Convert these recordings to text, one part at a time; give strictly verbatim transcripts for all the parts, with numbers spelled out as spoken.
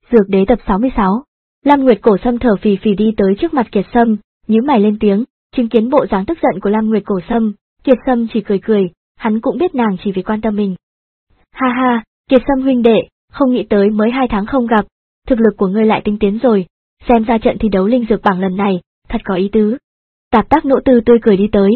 Dược Đế tập sáu mươi sáu. Lam Nguyệt Cổ Sâm thở phì phì đi tới trước mặt Kiệt Sâm, nhíu mày lên tiếng, chứng kiến bộ dáng tức giận của Lam Nguyệt Cổ Sâm, Kiệt Sâm chỉ cười cười, hắn cũng biết nàng chỉ vì quan tâm mình. Ha ha, Kiệt Sâm huynh đệ, không nghĩ tới mới hai tháng không gặp, thực lực của ngươi lại tinh tiến rồi, xem ra trận thi đấu linh dược bảng lần này, thật có ý tứ. Tạp Tác Nỗ Tư tươi cười đi tới.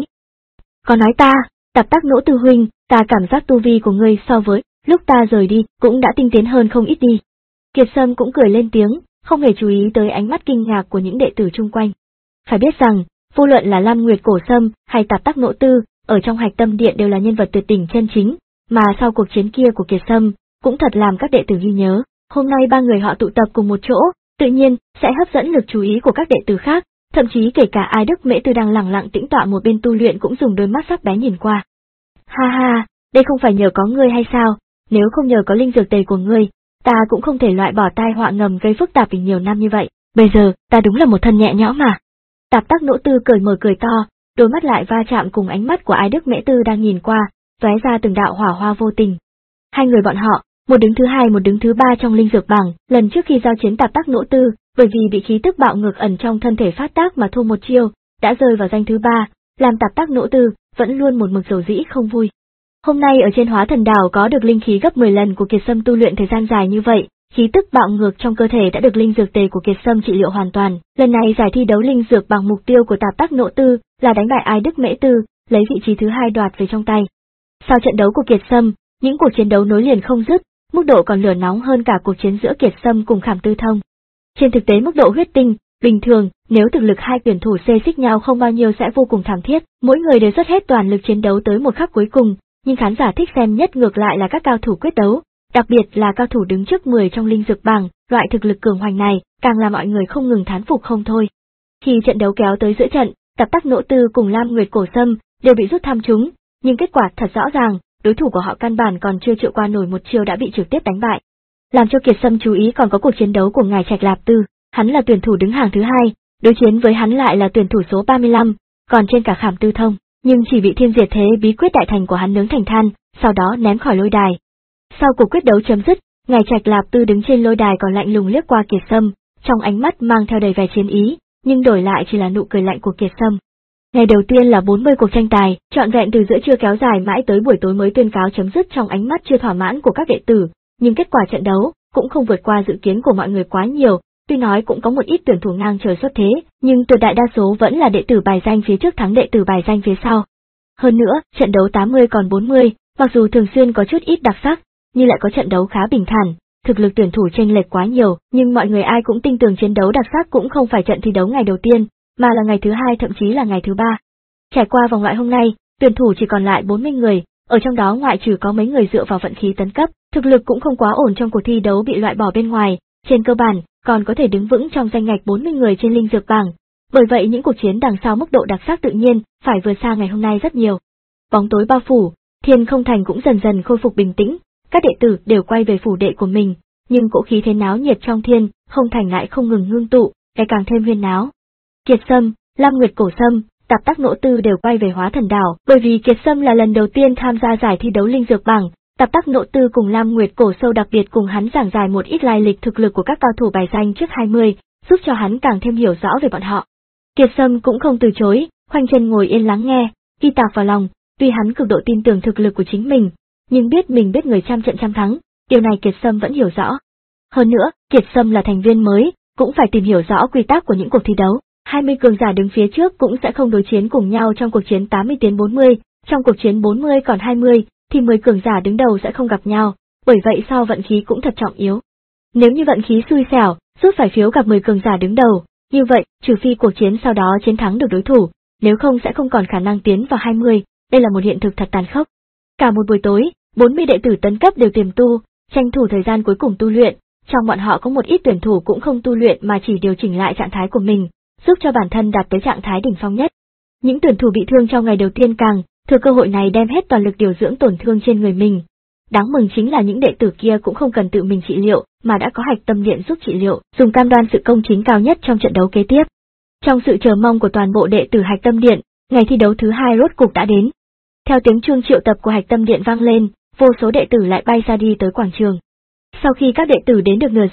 Có nói ta, Tạp Tác Nỗ Tư huynh, ta cảm giác tu vi của ngươi so với lúc ta rời đi cũng đã tinh tiến hơn không ít đi. Kiệt Sâm cũng cười lên tiếng, không hề chú ý tới ánh mắt kinh ngạc của những đệ tử chung quanh. Phải biết rằng, vô luận là Lam Nguyệt Cổ Sâm hay Tạp Tác Nỗ Tư, ở trong Hạch Tâm Điện đều là nhân vật tuyệt đỉnh chân chính, mà sau cuộc chiến kia của Kiệt Sâm, cũng thật làm các đệ tử ghi nhớ. Hôm nay ba người họ tụ tập cùng một chỗ, tự nhiên sẽ hấp dẫn lực chú ý của các đệ tử khác, thậm chí kể cả Ai Đức Mễ Tư đang lẳng lặng tĩnh tọa một bên tu luyện cũng dùng đôi mắt sắc bén nhìn qua. Ha ha, đây không phải nhờ có ngươi hay sao, nếu không nhờ có linh dược tề của ngươi, ta cũng không thể loại bỏ tai họa ngầm gây phức tạp vì nhiều năm như vậy, bây giờ, ta đúng là một thân nhẹ nhõm mà. Tạp Tác Nỗ Tư cười mờ cười to, đôi mắt lại va chạm cùng ánh mắt của Ai Đức Mễ Tư đang nhìn qua, tóe ra từng đạo hỏa hoa vô tình. Hai người bọn họ, một đứng thứ hai một đứng thứ ba trong linh dược bảng, lần trước khi giao chiến Tạp Tác Nỗ Tư, bởi vì bị khí tức bạo ngược ẩn trong thân thể phát tác mà thua một chiêu, đã rơi vào danh thứ ba, làm Tạp Tác Nỗ Tư vẫn luôn một mực dầu dĩ không vui. Hôm nay ở trên Hóa Thần Đảo có được linh khí gấp mười lần của Kiệt Sâm tu luyện thời gian dài như vậy, khí tức bạo ngược trong cơ thể đã được linh dược tề của Kiệt Sâm trị liệu hoàn toàn. Lần này giải thi đấu linh dược bằng mục tiêu của Tạp Tác Nỗ Tư là đánh bại Ai Đức Mễ Tư, lấy vị trí thứ hai đoạt về trong tay. Sau trận đấu của Kiệt Sâm, những cuộc chiến đấu nối liền không dứt, mức độ còn lửa nóng hơn cả cuộc chiến giữa Kiệt Sâm cùng Khảm Tư Thông. Trên thực tế mức độ huyết tinh, bình thường, nếu thực lực hai tuyển thủ xê xích nhau không bao nhiêu sẽ vô cùng thảm thiết, mỗi người đều dốc hết toàn lực chiến đấu tới một khắc cuối cùng, nhưng khán giả thích xem nhất ngược lại là các cao thủ quyết đấu, đặc biệt là cao thủ đứng trước mười trong linh dược bảng, loại thực lực cường hoành này, càng làm mọi người không ngừng thán phục không thôi. Khi trận đấu kéo tới giữa trận, Tạp Tác Nỗ Tư cùng Lam Nguyệt Cổ Sâm đều bị rút thăm trúng, nhưng kết quả thật rõ ràng, đối thủ của họ căn bản còn chưa chịu qua nổi một chiêu đã bị trực tiếp đánh bại. Làm cho Kiệt Sâm chú ý còn có cuộc chiến đấu của ngài Trạch Lạp Tư, hắn là tuyển thủ đứng hàng thứ hai, đối chiến với hắn lại là tuyển thủ số ba mươi lăm, còn trên cả Khảm Tư Thông, nhưng chỉ bị Thiên Diệt Thế bí quyết đại thành của hắn nướng thành than, sau đó ném khỏi lôi đài. Sau cuộc quyết đấu chấm dứt, ngài Trạch Lạp Tư đứng trên lôi đài còn lạnh lùng liếc qua Kiệt Sâm, trong ánh mắt mang theo đầy vẻ chiến ý, nhưng đổi lại chỉ là nụ cười lạnh của Kiệt Sâm. Ngày đầu tiên là bốn mươi cuộc tranh tài, trọn vẹn từ giữa trưa kéo dài mãi tới buổi tối mới tuyên cáo chấm dứt trong ánh mắt chưa thỏa mãn của các đệ tử, nhưng kết quả trận đấu cũng không vượt qua dự kiến của mọi người quá nhiều, tuy nói cũng có một ít tuyển thủ ngang trời xuất thế, nhưng tuyệt đại đa số vẫn là đệ tử bài danh phía trước thắng đệ tử bài danh phía sau. Hơn nữa, trận đấu tám mươi còn bốn mươi, mặc dù thường xuyên có chút ít đặc sắc, nhưng lại có trận đấu khá bình thản, thực lực tuyển thủ chênh lệch quá nhiều, nhưng mọi người ai cũng tin tưởng chiến đấu đặc sắc cũng không phải trận thi đấu ngày đầu tiên, mà là ngày thứ hai thậm chí là ngày thứ ba. Trải qua vòng loại hôm nay, tuyển thủ chỉ còn lại bốn mươi người, ở trong đó ngoại trừ có mấy người dựa vào vận khí tấn cấp, thực lực cũng không quá ổn trong cuộc thi đấu bị loại bỏ bên ngoài, trên cơ bản còn có thể đứng vững trong danh ngạch bốn mươi người trên linh dược bảng. Bởi vậy những cuộc chiến đằng sau mức độ đặc sắc tự nhiên phải vượt xa ngày hôm nay rất nhiều. Bóng tối bao phủ, Thiên Không Thành cũng dần dần khôi phục bình tĩnh, các đệ tử đều quay về phủ đệ của mình, nhưng cỗ khí thế náo nhiệt trong Thiên Không Thành lại không ngừng ngưng tụ, ngày càng thêm huyên náo. Kiệt Sâm, Lam Nguyệt Cổ Sâm, Tạp Tác Nỗ Tư đều quay về Hóa Thần Đảo, bởi vì Kiệt Sâm là lần đầu tiên tham gia giải thi đấu linh dược bảng, Tạp Tác Nỗ Tư cùng Lam Nguyệt Cổ Sâu đặc biệt cùng hắn giảng giải một ít lai lịch thực lực của các cao thủ bài danh trước hai mươi, giúp cho hắn càng thêm hiểu rõ về bọn họ. Kiệt Sâm cũng không từ chối, khoanh chân ngồi yên lắng nghe, ghi tạc vào lòng, tuy hắn cực độ tin tưởng thực lực của chính mình, nhưng biết mình biết người trăm trận trăm thắng, điều này Kiệt Sâm vẫn hiểu rõ. Hơn nữa, Kiệt Sâm là thành viên mới, cũng phải tìm hiểu rõ quy tắc của những cuộc thi đấu. hai mươi cường giả đứng phía trước cũng sẽ không đối chiến cùng nhau trong cuộc chiến tám mươi tiến bốn mươi, trong cuộc chiến bốn mươi còn hai mươi, thì mười cường giả đứng đầu sẽ không gặp nhau, bởi vậy sao vận khí cũng thật trọng yếu. Nếu như vận khí xui xẻo, rút phải phiếu gặp mười cường giả đứng đầu, như vậy, trừ phi cuộc chiến sau đó chiến thắng được đối thủ, nếu không sẽ không còn khả năng tiến vào hai mươi, đây là một hiện thực thật tàn khốc. Cả một buổi tối, bốn mươi đệ tử tấn cấp đều tiềm tu, tranh thủ thời gian cuối cùng tu luyện, trong bọn họ có một ít tuyển thủ cũng không tu luyện mà chỉ điều chỉnh lại trạng thái của mình, giúp cho bản thân đạt tới trạng thái đỉnh phong nhất. Những tuyển thủ bị thương trong ngày đầu tiên càng thừa cơ hội này đem hết toàn lực điều dưỡng tổn thương trên người mình. Đáng mừng chính là những đệ tử kia cũng không cần tự mình trị liệu, mà đã có Hạch Tâm Điện giúp trị liệu, dùng cam đoan sự công chính cao nhất trong trận đấu kế tiếp. Trong sự chờ mong của toàn bộ đệ tử Hạch Tâm Điện, ngày thi đấu thứ hai rốt cục đã đến. Theo tiếng chuông triệu tập của Hạch Tâm Điện vang lên, vô số đệ tử lại bay ra đi tới quảng trường. Sau khi các đệ tử đến được nửa giờ,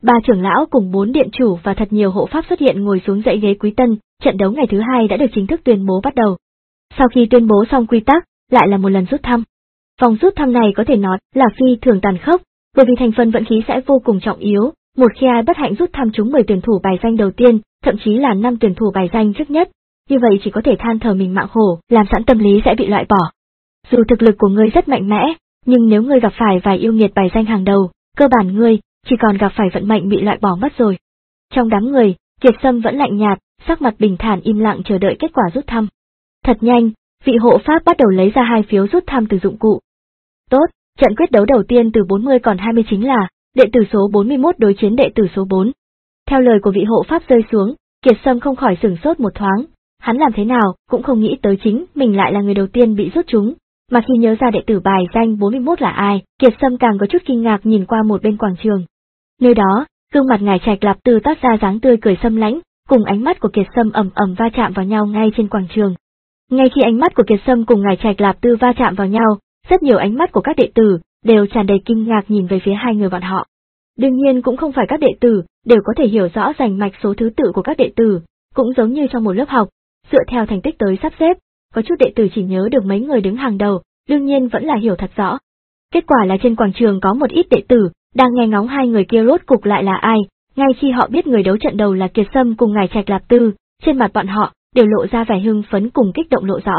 Ba trưởng lão cùng bốn điện chủ và thật nhiều hộ pháp xuất hiện ngồi xuống dãy ghế quý tân, trận đấu ngày thứ hai đã được chính thức tuyên bố bắt đầu. Sau khi tuyên bố xong quy tắc, lại là một lần rút thăm. Vòng rút thăm này có thể nói là phi thường tàn khốc, bởi vì thành phần vận khí sẽ vô cùng trọng yếu, một khi ai bất hạnh rút thăm trúng mười tuyển thủ bài danh đầu tiên, thậm chí là năm tuyển thủ bài danh trước nhất, như vậy chỉ có thể than thở mình mạng khổ, làm sẵn tâm lý sẽ bị loại bỏ. Dù thực lực của ngươi rất mạnh mẽ, nhưng nếu ngươi gặp phải vài yêu nghiệt bài danh hàng đầu, cơ bản ngươi chỉ còn gặp phải vận mệnh bị loại bỏ mất rồi. Trong đám người, Kiệt Sâm vẫn lạnh nhạt, sắc mặt bình thản im lặng chờ đợi kết quả rút thăm. Thật nhanh, vị hộ pháp bắt đầu lấy ra hai phiếu rút thăm từ dụng cụ. Tốt, trận quyết đấu đầu tiên từ bốn mươi còn hai mươi chính là đệ tử số bốn mươi mốt đối chiến đệ tử số bốn. Theo lời của vị hộ pháp rơi xuống, Kiệt Sâm không khỏi sửng sốt một thoáng, hắn làm thế nào cũng không nghĩ tới chính mình lại là người đầu tiên bị rút trúng, mà khi nhớ ra đệ tử bài danh bốn mươi mốt là ai, Kiệt Sâm càng có chút kinh ngạc nhìn qua một bên quảng trường. Nơi đó, gương mặt ngài Trạch Lạp Tư toát ra dáng tươi cười sâm lãnh, cùng ánh mắt của Kiệt Sâm ầm ầm va chạm vào nhau ngay trên quảng trường. Ngay khi ánh mắt của Kiệt Sâm cùng ngài Trạch Lạp Tư va chạm vào nhau, rất nhiều ánh mắt của các đệ tử đều tràn đầy kinh ngạc nhìn về phía hai người bọn họ. Đương nhiên cũng không phải các đệ tử đều có thể hiểu rõ rành mạch số thứ tự của các đệ tử, cũng giống như trong một lớp học, dựa theo thành tích tới sắp xếp, có chút đệ tử chỉ nhớ được mấy người đứng hàng đầu, đương nhiên vẫn là hiểu thật rõ. Kết quả là trên quảng trường có một ít đệ tử đang nghe ngóng hai người kia rốt cục lại là ai, ngay khi họ biết người đấu trận đầu là Kiệt Sâm cùng ngài Trạch Lạp Tư, trên mặt bọn họ đều lộ ra vẻ hưng phấn cùng kích động lộ rõ.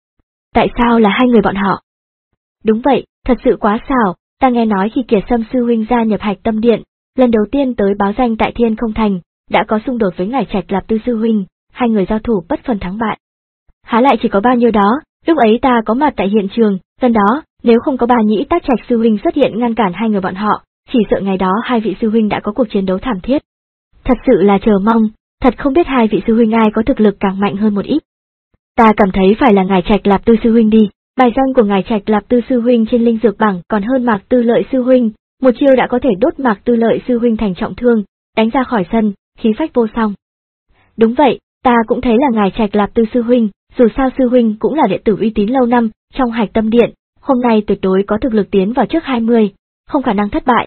Tại sao là hai người bọn họ? Đúng vậy, thật sự quá xảo, ta nghe nói khi Kiệt Sâm sư huynh gia nhập Hạch Tâm Điện, lần đầu tiên tới báo danh tại Thiên Không Thành, đã có xung đột với ngài Trạch Lạp Tư sư huynh, hai người giao thủ bất phân thắng bại. Há lại chỉ có bao nhiêu đó, lúc ấy ta có mặt tại hiện trường, gần đó, nếu không có bà Nhĩ Tác Trạch sư huynh xuất hiện ngăn cản hai người bọn họ, chỉ sợ ngày đó hai vị sư huynh đã có cuộc chiến đấu thảm thiết. Thật sự là chờ mong, thật không biết hai vị sư huynh ai có thực lực càng mạnh hơn một ít. Ta cảm thấy phải là ngài Trạch Lạp Tư sư huynh đi, bài danh của ngài Trạch Lạp Tư sư huynh trên linh dược bảng còn hơn Mạc Tư Lợi sư huynh, một chiêu đã có thể đốt Mạc Tư Lợi sư huynh thành trọng thương, đánh ra khỏi sân, khí phách vô song. Đúng vậy, ta cũng thấy là ngài Trạch Lạp Tư sư huynh, dù sao sư huynh cũng là đệ tử uy tín lâu năm trong Hạch Tâm Điện, hôm nay tuyệt đối có thực lực tiến vào trước hai mươi, không khả năng thất bại.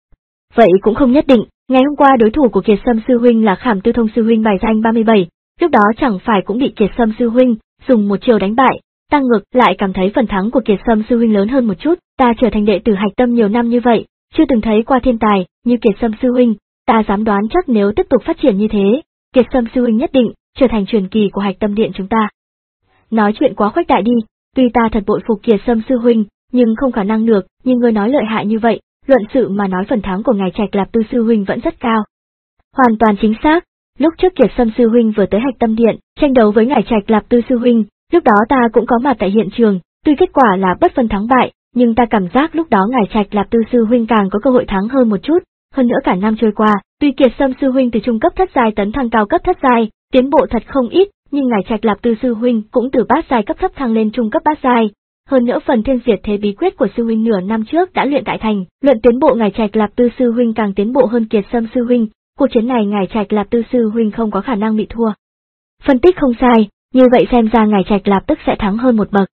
Vậy cũng không nhất định, ngày hôm qua đối thủ của Kiệt Sâm sư huynh là Khảm Tư Thông sư huynh bài danh ba mươi bảy, lúc đó chẳng phải cũng bị Kiệt Sâm sư huynh dùng một chiều đánh bại, ta ngược lại cảm thấy phần thắng của Kiệt Sâm sư huynh lớn hơn một chút, ta trở thành đệ tử Hạch Tâm nhiều năm như vậy, chưa từng thấy qua thiên tài như Kiệt Sâm sư huynh, ta dám đoán chắc nếu tiếp tục phát triển như thế, Kiệt Sâm sư huynh nhất định trở thành truyền kỳ của Hạch Tâm Điện chúng ta. Nói chuyện quá khuếch đại đi, tuy ta thật bội phục Kiệt Sâm sư huynh, nhưng không khả năng được, nhưng ngươi nói lợi hại như vậy, luận sự mà nói phần thắng của ngài Trạch Lạp Tư sư huynh vẫn rất cao. Hoàn toàn chính xác, lúc trước Kiệt Sâm sư huynh vừa tới Hạch Tâm Điện, tranh đấu với ngài Trạch Lạp Tư sư huynh, lúc đó ta cũng có mặt tại hiện trường, tuy kết quả là bất phân thắng bại, nhưng ta cảm giác lúc đó ngài Trạch Lạp Tư sư huynh càng có cơ hội thắng hơn một chút, hơn nữa cả năm trôi qua, tuy Kiệt Sâm sư huynh từ trung cấp thất giai tấn thăng cao cấp thất giai, tiến bộ thật không ít, nhưng ngài Trạch Lạp Tư sư huynh cũng từ bát giai cấp thấp thăng lên trung cấp bát giai. Hơn nữa phần thiên diệt thế bí quyết của sư huynh nửa năm trước đã luyện tại thành, luận tiến bộ ngài Trạch Lạp Tư sư huynh càng tiến bộ hơn Kiệt Sâm sư huynh, cuộc chiến này ngài Trạch Lạp Tư sư huynh không có khả năng bị thua. Phân tích không sai, như vậy xem ra ngài Trạch Lạp tức sẽ thắng hơn một bậc.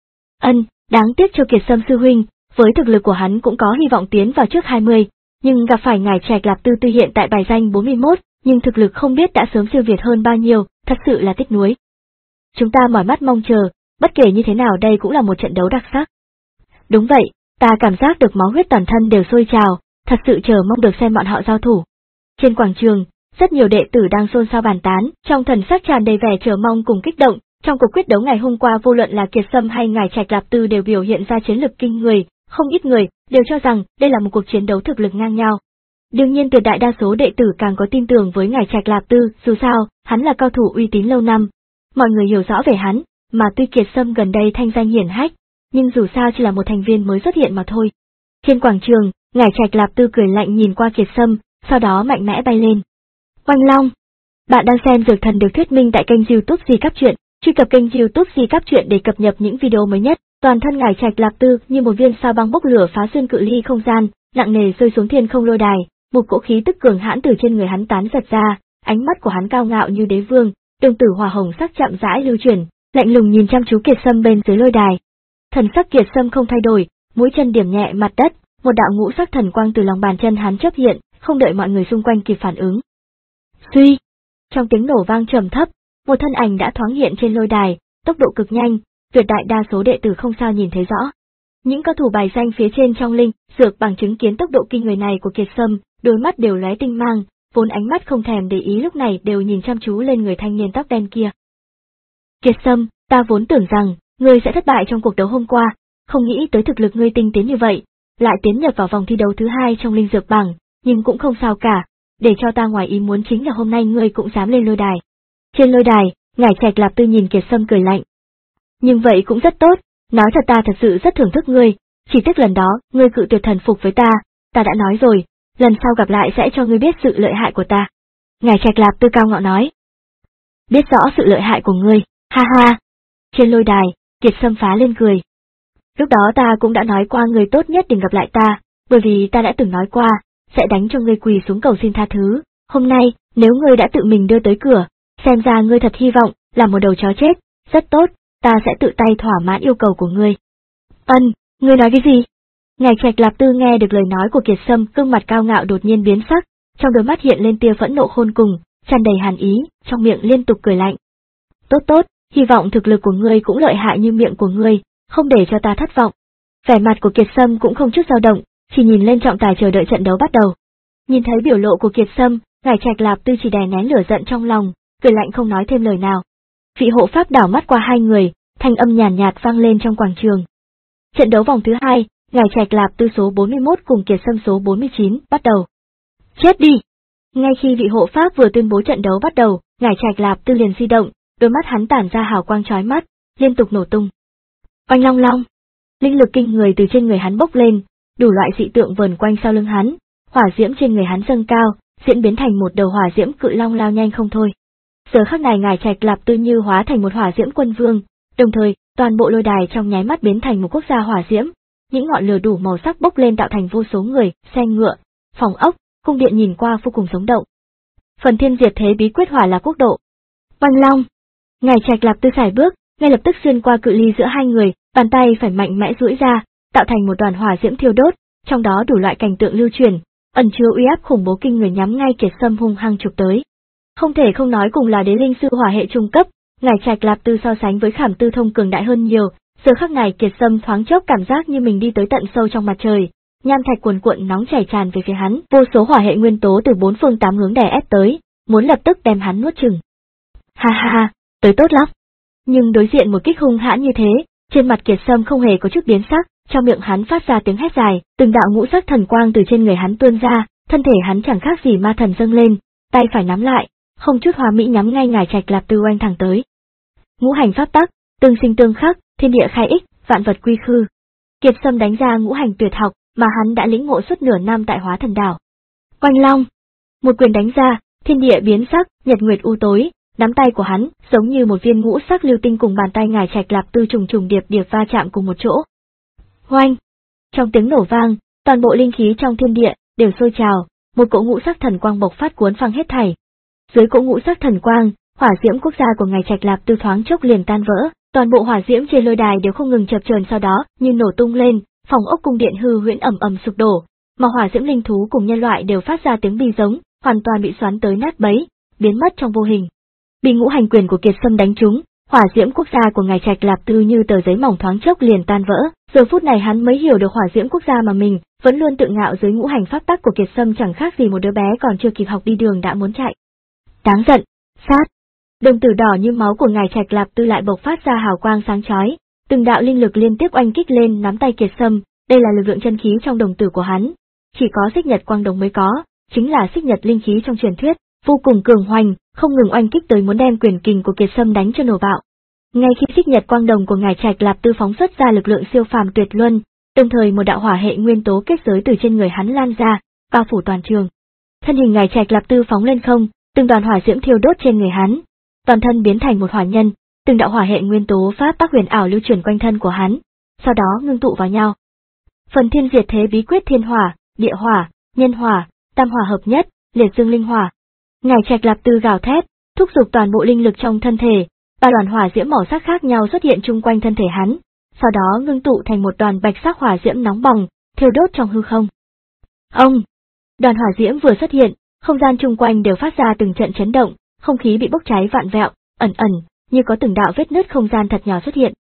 Ân, đáng tiếc cho Kiệt Sâm sư huynh, với thực lực của hắn cũng có hy vọng tiến vào trước hai mươi, nhưng gặp phải ngài Trạch Lạp Tư tuy hiện tại bài danh bốn mươi mốt, nhưng thực lực không biết đã sớm siêu việt hơn bao nhiêu, thật sự là tiếc nuối. Chúng ta mỏi mắt mong chờ, bất kể như thế nào đây cũng là một trận đấu đặc sắc. Đúng vậy, ta cảm giác được máu huyết toàn thân đều sôi trào, thật sự chờ mong được xem bọn họ giao thủ. Trên quảng trường, rất nhiều đệ tử đang xôn xao bàn tán, trong thần sắc tràn đầy vẻ chờ mong cùng kích động, trong cuộc quyết đấu ngày hôm qua vô luận là Kiệt Sâm hay ngài Trạch Lạp Tư đều biểu hiện ra chiến lực kinh người, không ít người đều cho rằng đây là một cuộc chiến đấu thực lực ngang nhau. Đương nhiên tuyệt đại đa số đệ tử càng có tin tưởng với ngài Trạch Lạp Tư, dù sao, hắn là cao thủ uy tín lâu năm. Mọi người hiểu rõ về hắn, mà tuy Kiệt Sâm gần đây thanh danh hiển hách, nhưng dù sao chỉ là một thành viên mới xuất hiện mà thôi. Trên quảng trường, ngài Trạch Lạp Tư cười lạnh nhìn qua Kiệt Sâm, sau đó mạnh mẽ bay lên. Oanh Long! Bạn đang xem Dược Thần được thuyết minh tại kênh YouTube Di Cáp Truyện, truy cập kênh YouTube Di Cáp Truyện để cập nhật những video mới nhất. Toàn thân ngài Trạch Lạp Tư như một viên sao băng bốc lửa phá xuyên cự ly không gian, nặng nề rơi xuống thiên không lôi đài, một cỗ khí tức cường hãn từ trên người hắn tán giật ra, ánh mắt của hắn cao ngạo như đế vương, đồng tử hỏa hồng sắc chậm rãi lưu chuyển, lạnh lùng nhìn chăm chú Kiệt Sâm bên dưới lôi đài. Thần sắc Kiệt Sâm không thay đổi, mũi chân điểm nhẹ mặt đất, một đạo ngũ sắc thần quang từ lòng bàn chân hắn chớp hiện, không đợi mọi người xung quanh kịp phản ứng. Suy! Trong tiếng nổ vang trầm thấp, một thân ảnh đã thoáng hiện trên lôi đài, tốc độ cực nhanh, tuyệt đại đa số đệ tử không sao nhìn thấy rõ. Những cao thủ bài danh phía trên trong linh dược bằng chứng kiến tốc độ kinh người này của Kiệt Sâm, đôi mắt đều lóe tinh mang, vốn ánh mắt không thèm để ý lúc này đều nhìn chăm chú lên người thanh niên tóc đen kia. Kiệt Sâm, ta vốn tưởng rằng ngươi sẽ thất bại trong cuộc đấu hôm qua, không nghĩ tới thực lực ngươi tinh tiến như vậy, lại tiến nhập vào vòng thi đấu thứ hai trong linh dược bảng, nhưng cũng không sao cả, để cho ta ngoài ý muốn chính là hôm nay ngươi cũng dám lên lôi đài. Trên lôi đài, Ngải Trạch Lạp Tư nhìn Kiệt Sâm cười lạnh. Nhưng vậy cũng rất tốt, nói thật ta thật sự rất thưởng thức ngươi, chỉ tiếc lần đó, ngươi cự tuyệt thần phục với ta, ta đã nói rồi, lần sau gặp lại sẽ cho ngươi biết sự lợi hại của ta. Ngải Trạch Lạp Tư cao ngạo nói. Biết rõ sự lợi hại của ngươi, ha ha. Trên lôi đài, Kiệt Sâm phá lên cười. Lúc đó ta cũng đã nói qua ngươi tốt nhất đừng gặp lại ta, bởi vì ta đã từng nói qua, sẽ đánh cho ngươi quỳ xuống cầu xin tha thứ. Hôm nay, nếu ngươi đã tự mình đưa tới cửa, xem ra ngươi thật hy vọng, là một đầu chó chết, rất tốt, ta sẽ tự tay thỏa mãn yêu cầu của ngươi. Ân, ngươi nói cái gì? Ngải Trạch Lạp Tư nghe được lời nói của Kiệt Sâm, gương mặt cao ngạo đột nhiên biến sắc, trong đôi mắt hiện lên tia phẫn nộ khôn cùng, tràn đầy hàn ý, trong miệng liên tục cười lạnh. Tốt tốt, hy vọng thực lực của ngươi cũng lợi hại như miệng của ngươi, không để cho ta thất vọng. Vẻ mặt của Kiệt Sâm cũng không chút dao động, chỉ nhìn lên trọng tài chờ đợi trận đấu bắt đầu. Nhìn thấy biểu lộ của Kiệt Sâm, Ngải Trạch Lạp Tư chỉ đè nén lửa giận trong lòng, cười lạnh không nói thêm lời nào. Vị hộ pháp đảo mắt qua hai người, thanh âm nhàn nhạt, nhạt vang lên trong quảng trường. Trận đấu vòng thứ hai, Ngải Trạch Lạp Tư số bốn mươi mốt cùng Kiệt Sâm số bốn mươi chín, bắt đầu. Chết đi! Ngay khi vị hộ pháp vừa tuyên bố trận đấu bắt đầu, Ngải Trạch Lạp Tư liền di động, đôi mắt hắn tản ra hào quang chói mắt, liên tục nổ tung. Oanh long long! Linh lực kinh người từ trên người hắn bốc lên, đủ loại dị tượng vờn quanh sau lưng hắn, hỏa diễm trên người hắn dâng cao, diễn biến thành một đầu hỏa diễm cự long lao nhanh không thôi. Giờ khắc này Ngải Trạch Lạp Tư như hóa thành một hỏa diễm quân vương, đồng thời, toàn bộ lôi đài trong nháy mắt biến thành một quốc gia hỏa diễm, những ngọn lửa đủ màu sắc bốc lên tạo thành vô số người, xe ngựa, phòng ốc, cung điện nhìn qua vô cùng sống động. Phần thiên diệt thế bí quyết hỏa là quốc độ. Oanh long! Ngải Trạch Lạp Tư sải bước, ngay lập tức xuyên qua cự ly giữa hai người, bàn tay phải mạnh mẽ duỗi ra, tạo thành một đoàn hỏa diễm thiêu đốt, trong đó đủ loại cảnh tượng lưu truyền, ẩn chứa uy áp khủng bố kinh người nhắm ngay Kiệt Sâm hung hăng chụp tới. Không thể không nói cùng là đế linh sư hỏa hệ trung cấp, Ngải Trạch Lạp Tư so sánh với Khảm Tư Thông cường đại hơn nhiều, giờ khắc này Kiệt Sâm thoáng chốc cảm giác như mình đi tới tận sâu trong mặt trời, nham thạch cuồn cuộn nóng chảy tràn về phía hắn, vô số hỏa hệ nguyên tố từ bốn phương tám hướng đè ép tới, muốn lập tức đem hắn nuốt chửng. Ha ha ha, tới tốt lắm. Nhưng đối diện một kích hung hãn như thế, trên mặt Kiệt Sâm không hề có chút biến sắc, trong miệng hắn phát ra tiếng hét dài, từng đạo ngũ sắc thần quang từ trên người hắn tuôn ra, thân thể hắn chẳng khác gì ma thần dâng lên, tay phải nắm lại, không chút hòa mỹ nhắm ngay Ngải Trạch Lạp Tư oanh thẳng tới. Ngũ hành pháp tắc, tương sinh tương khắc, thiên địa khai ích, vạn vật quy khư. Kiệt Sâm đánh ra ngũ hành tuyệt học mà hắn đã lĩnh ngộ suốt nửa năm tại Hóa Thần Đảo. Oanh long, một quyền đánh ra, thiên địa biến sắc, nhật nguyệt u tối, nắm tay của hắn giống như một viên ngũ sắc lưu tinh cùng bàn tay Ngải Trạch Lạp Tư trùng trùng điệp điệp va chạm cùng một chỗ. Oanh! Trong tiếng nổ vang, toàn bộ linh khí trong thiên địa đều sôi trào, một cỗ ngũ sắc thần quang bộc phát cuốn phăng hết thảy. Dưới cỗ ngũ sắc thần quang, hỏa diễm quốc gia của Ngải Trạch Lạp Tư thoáng chốc liền tan vỡ, toàn bộ hỏa diễm trên lôi đài đều không ngừng chập chờn sau đó như nổ tung lên, phòng ốc cung điện hư huyễn ầm ầm sụp đổ, mà hỏa diễm linh thú cùng nhân loại đều phát ra tiếng bi giống, hoàn toàn bị xoắn tới nát bấy, biến mất trong vô hình. Bị ngũ hành quyền của Kiệt Sâm đánh trúng, hỏa diễm quốc gia của Ngải Trạch Lạp Tư như tờ giấy mỏng thoáng chốc liền tan vỡ. Giờ phút này hắn mới hiểu được hỏa diễm quốc gia mà mình vẫn luôn tự ngạo dưới ngũ hành pháp tắc của Kiệt Sâm chẳng khác gì một đứa bé còn chưa kịp học đi đường đã muốn chạy. Đáng giận, sát. Đồng tử đỏ như máu của Ngải Trạch Lạp Tư lại bộc phát ra hào quang sáng chói, từng đạo linh lực liên tiếp oanh kích lên nắm tay Kiệt Sâm, đây là lực lượng chân khí trong đồng tử của hắn. Chỉ có xích nhật quang đồng mới có, chính là xích nhật linh khí trong truyền thuyết, vô cùng cường hoành, không ngừng oanh kích tới muốn đem quyền kình của Kiệt Sâm đánh cho nổ bạo. Ngay khi xích nhật quang đồng của Ngải Trạch Lạp Tư phóng xuất ra lực lượng siêu phàm tuyệt luân, đồng thời một đạo hỏa hệ nguyên tố kết giới từ trên người hắn lan ra, bao phủ toàn trường. Thân hình Ngải Trạch Lạp Tư phóng lên không, từng đoàn hỏa diễm thiêu đốt trên người hắn, toàn thân biến thành một hỏa nhân, từng đạo hỏa hệ nguyên tố pháp tắc huyền ảo lưu chuyển quanh thân của hắn, sau đó ngưng tụ vào nhau. Phần thiên diệt thế bí quyết thiên hỏa, địa hỏa, nhân hỏa, tam hỏa hợp nhất, liệt dương linh hỏa. Ngải Trạch Lạp Tư gào thét, thúc giục toàn bộ linh lực trong thân thể, ba đoàn hỏa diễm màu sắc khác nhau xuất hiện chung quanh thân thể hắn, sau đó ngưng tụ thành một đoàn bạch sắc hỏa diễm nóng bỏng, thiêu đốt trong hư không. Ông! Đoàn hỏa diễm vừa xuất hiện, không gian chung quanh đều phát ra từng trận chấn động, không khí bị bốc cháy vạn vẹo, ẩn ẩn, như có từng đạo vết nứt không gian thật nhỏ xuất hiện.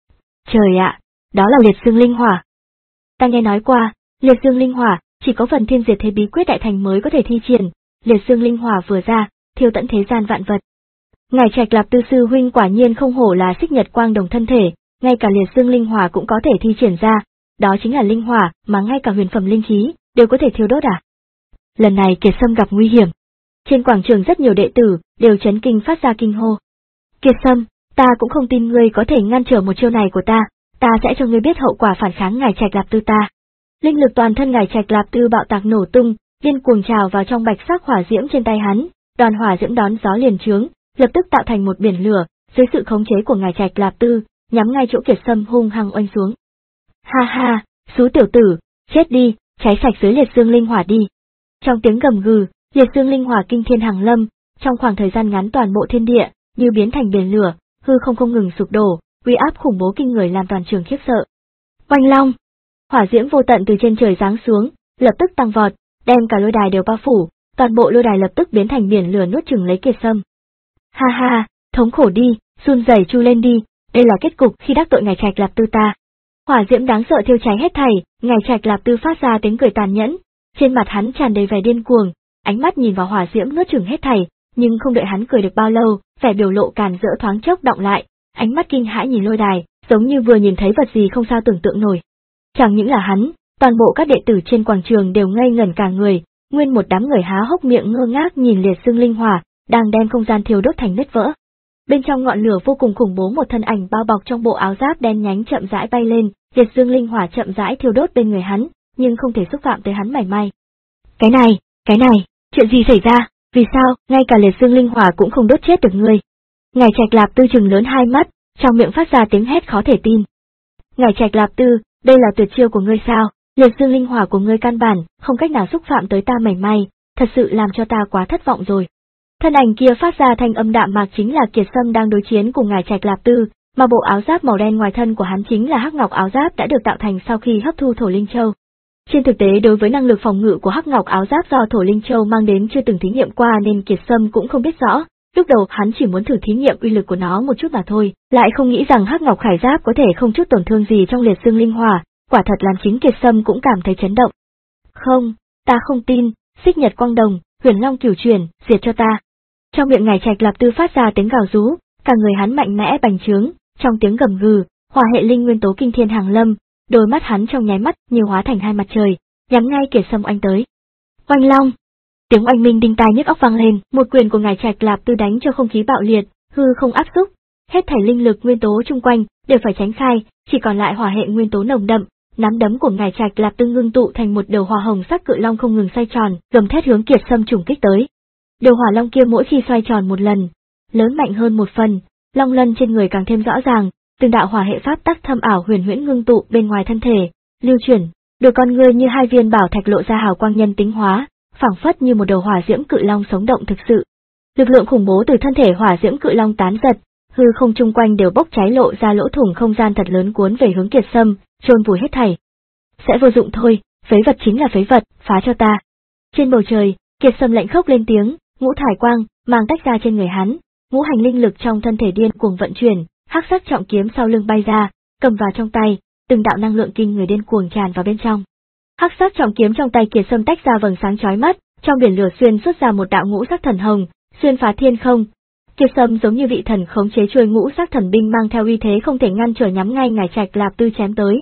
Trời ạ, đó là liệt dương linh hỏa. Ta nghe nói qua, liệt dương linh hỏa chỉ có phần thiên diệt thế bí quyết đại thành mới có thể thi triển, liệt dương linh hỏa vừa ra, thiêu tận thế gian vạn vật. Ngài Trạch Lạp Tư sư huynh quả nhiên không hổ là xích nhật quang đồng thân thể, ngay cả liệt dương linh hỏa cũng có thể thi triển ra, đó chính là linh hỏa mà ngay cả huyền phẩm linh khí đều có thể thiêu đốt à? Lần này Kiệt Sâm gặp nguy hiểm. Trên quảng trường rất nhiều đệ tử đều chấn kinh phát ra kinh hô. Kiệt Sâm, ta cũng không tin ngươi có thể ngăn trở một chiêu này của ta, ta sẽ cho ngươi biết hậu quả phản kháng Ngài Trạch Lạp Tư ta. Linh lực toàn thân Ngài Trạch Lạp Tư bạo tạc nổ tung, điên cuồng trào vào trong bạch sắc hỏa diễm trên tay hắn, đoàn hỏa diễm đón gió liền trướng, lập tức tạo thành một biển lửa, dưới sự khống chế của Ngài Trạch Lạp Tư, nhắm ngay chỗ Kiệt Sâm hung hăng oanh xuống. Ha ha, xú tiểu tử, chết đi, cháy sạch dưới liệt dương linh hỏa đi. Trong tiếng gầm gừ, liệt dương linh hỏa kinh thiên hàng lâm, trong khoảng thời gian ngắn toàn bộ thiên địa như biến thành biển lửa, hư không không ngừng sụp đổ, uy áp khủng bố kinh người làm toàn trường khiếp sợ. Oanh long, hỏa diễm vô tận từ trên trời giáng xuống, lập tức tăng vọt, đem cả lôi đài đều bao phủ, toàn bộ lôi đài lập tức biến thành biển lửa nuốt chửng lấy Kiệt Sâm. Ha ha, thống khổ đi, run rẩy chu lên đi, đây là kết cục khi đắc tội Ngài Trạch Lạp Tư ta. Hỏa diễm đáng sợ thiêu cháy hết thảy, Ngài Trạch Lạp Tư phát ra tiếng cười tàn nhẫn, trên mặt hắn tràn đầy vẻ điên cuồng, ánh mắt nhìn vào hỏa diễm nuốt chửng hết thảy, nhưng không đợi hắn cười được bao lâu, vẻ biểu lộ càn rỡ thoáng chốc đọng lại, ánh mắt kinh hãi nhìn lôi đài, giống như vừa nhìn thấy vật gì không sao tưởng tượng nổi. Chẳng những là hắn, toàn bộ các đệ tử trên quảng trường đều ngây ngẩn cả người, nguyên một đám người há hốc miệng ngơ ngác nhìn liệt dương linh hỏa đang đem không gian thiêu đốt thành nứt vỡ. Bên trong ngọn lửa vô cùng khủng bố một thân ảnh bao bọc trong bộ áo giáp đen nhánh chậm rãi bay lên, liệt dương linh hỏa chậm rãi thiêu đốt bên người hắn, nhưng không thể xúc phạm tới hắn mảy may. Cái này, cái này, chuyện gì xảy ra, vì sao, ngay cả liệt dương linh hỏa cũng không đốt chết được ngươi? Ngài Trạch Lạp Tư trừng lớn hai mắt, trong miệng phát ra tiếng hét khó thể tin. Ngài Trạch Lạp Tư, đây là tuyệt chiêu của ngươi sao? Liệt dương linh hỏa của ngươi căn bản không cách nào xúc phạm tới ta mảy may, thật sự làm cho ta quá thất vọng rồi. Thân ảnh kia phát ra thanh âm đạm mạc chính là Kiệt Sâm đang đối chiến cùng Ngài Trạch Lạp Tư, mà bộ áo giáp màu đen ngoài thân của hắn chính là hắc ngọc áo giáp đã được tạo thành sau khi hấp thu thổ linh châu. Trên thực tế đối với năng lực phòng ngự của hắc ngọc áo giáp do thổ linh châu mang đến chưa từng thí nghiệm qua nên Kiệt Sâm cũng không biết rõ, lúc đầu hắn chỉ muốn thử thí nghiệm uy lực của nó một chút mà thôi, lại không nghĩ rằng hắc ngọc khải giáp có thể không chút tổn thương gì trong liệt dương linh hỏa, quả thật làm chính Kiệt Sâm cũng cảm thấy chấn động. Không, ta không tin, xích nhật quang đồng, huyền long cửu chuyển, diệt cho ta. Trong miệng Ngài Trạch Lạp Tư phát ra tiếng gào rú, cả người hắn mạnh mẽ bành trướng, trong tiếng gầm gừ, hỏa hệ linh nguyên tố kinh thiên hàng lâm, đôi mắt hắn trong nháy mắt như hóa thành hai mặt trời, nhắm ngay Kiệt Sâm oanh tới. Oanh long, tiếng oanh minh đinh tai nhức óc vang lên, một quyền của Ngài Trạch Lạp Tư đánh cho không khí bạo liệt, hư không áp xúc, hết thảy linh lực nguyên tố chung quanh đều phải tránh khai, chỉ còn lại hỏa hệ nguyên tố nồng đậm. Nắm đấm của Ngài Trạch Lạp Tư ngưng tụ thành một đầu hỏa hồng sắc cự long không ngừng xoay tròn, gầm thét hướng Kiệt Sâm trùng kích tới. Đầu hỏa long kia mỗi khi xoay tròn một lần, lớn mạnh hơn một phần, long lân trên người càng thêm rõ ràng, từng đạo hỏa hệ pháp tắc thâm ảo huyền huyễn ngưng tụ bên ngoài thân thể, lưu chuyển, đôi con ngươi như hai viên bảo thạch lộ ra hào quang nhân tính hóa, phảng phất như một đầu hỏa diễm cự long sống động thực sự. Lực lượng khủng bố từ thân thể hỏa diễm cự long tán giật, hư không chung quanh đều bốc cháy lộ ra lỗ thủng không gian thật lớn cuốn về hướng Kiệt Sâm, chôn vùi hết thảy. Sẽ vô dụng thôi, phế vật chính là phế vật, phá cho ta. Trên bầu trời, Kiệt Sâm lạnh khốc lên tiếng, ngũ thải quang mang tách ra trên người hắn, ngũ hành linh lực trong thân thể điên cuồng vận chuyển, hắc sắc trọng kiếm sau lưng bay ra, cầm vào trong tay, từng đạo năng lượng kinh người điên cuồng tràn vào bên trong. Hắc sắc trọng kiếm trong tay Kiệt Sâm tách ra vầng sáng chói mắt, trong biển lửa xuyên xuất ra một đạo ngũ sắc thần hồng, xuyên phá thiên không. Kiệt Sâm giống như vị thần khống chế chuôi ngũ sắc thần binh mang theo uy thế không thể ngăn trở nhắm ngay Ngài Trạch Lạp Tư chém tới.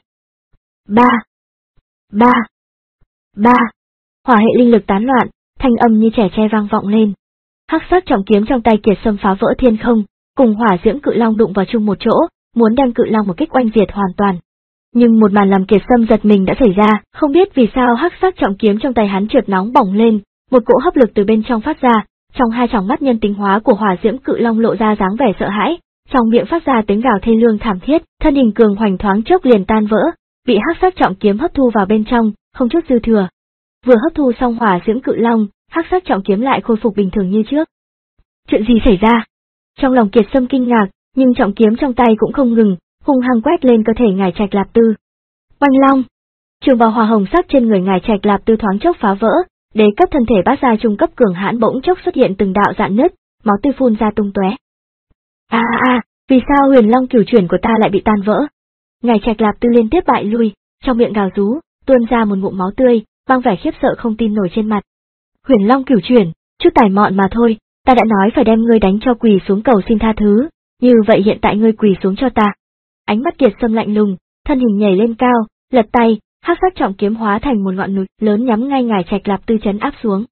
Ba, ba, ba. Hỏa hệ linh lực tán loạn, thanh âm như trẻ tre vang vọng lên. Hắc sắc trọng kiếm trong tay Kiệt Sâm phá vỡ thiên không, cùng hỏa diễm cự long đụng vào chung một chỗ, muốn đem cự long một kích oanh diệt hoàn toàn. Nhưng một màn làm Kiệt Sâm giật mình đã xảy ra, không biết vì sao hắc sắc trọng kiếm trong tay hắn chợt nóng bỏng lên, một cỗ hấp lực từ bên trong phát ra, trong hai tròng mắt nhân tính hóa của hỏa diễm cự long lộ ra dáng vẻ sợ hãi, trong miệng phát ra tiếng gào thê lương thảm thiết, thân hình cường hoành thoáng chốc liền tan vỡ, bị hắc sắc trọng kiếm hấp thu vào bên trong, không chút dư thừa. Vừa hấp thu xong hỏa diễm cự long, hắc sắc trọng kiếm lại khôi phục bình thường như trước. Chuyện gì xảy ra? Trong lòng Kiệt Sâm kinh ngạc, nhưng trọng kiếm trong tay cũng không ngừng, hung hăng quét lên cơ thể Ngài Trạch Lạp Tư. Oanh long! Trường bào hỏa hồng sắc trên người Ngài Trạch Lạp Tư thoáng chốc phá vỡ, Đế cấp thân thể bát giai trung cấp cường hãn bỗng chốc xuất hiện từng đạo rạn nứt, máu tươi phun ra tung tóe. A a a, vì sao Huyền Long cửu chuyển của ta lại bị tan vỡ? Ngài Trạch Lạp Tư liên tiếp bại lui, trong miệng gào rú, tuôn ra một ngụm máu tươi, mang vẻ khiếp sợ không tin nổi trên mặt. Huyền Long cửu chuyển, chút tài mọn mà thôi, ta đã nói phải đem ngươi đánh cho quỳ xuống cầu xin tha thứ, như vậy hiện tại ngươi quỳ xuống cho ta. Ánh mắt Kiệt Sâm lạnh lùng, thân hình nhảy lên cao, lật tay, hắc sắc trọng kiếm hóa thành một ngọn núi lớn nhắm ngay Ngài Trạch Lạp Tư chấn áp xuống.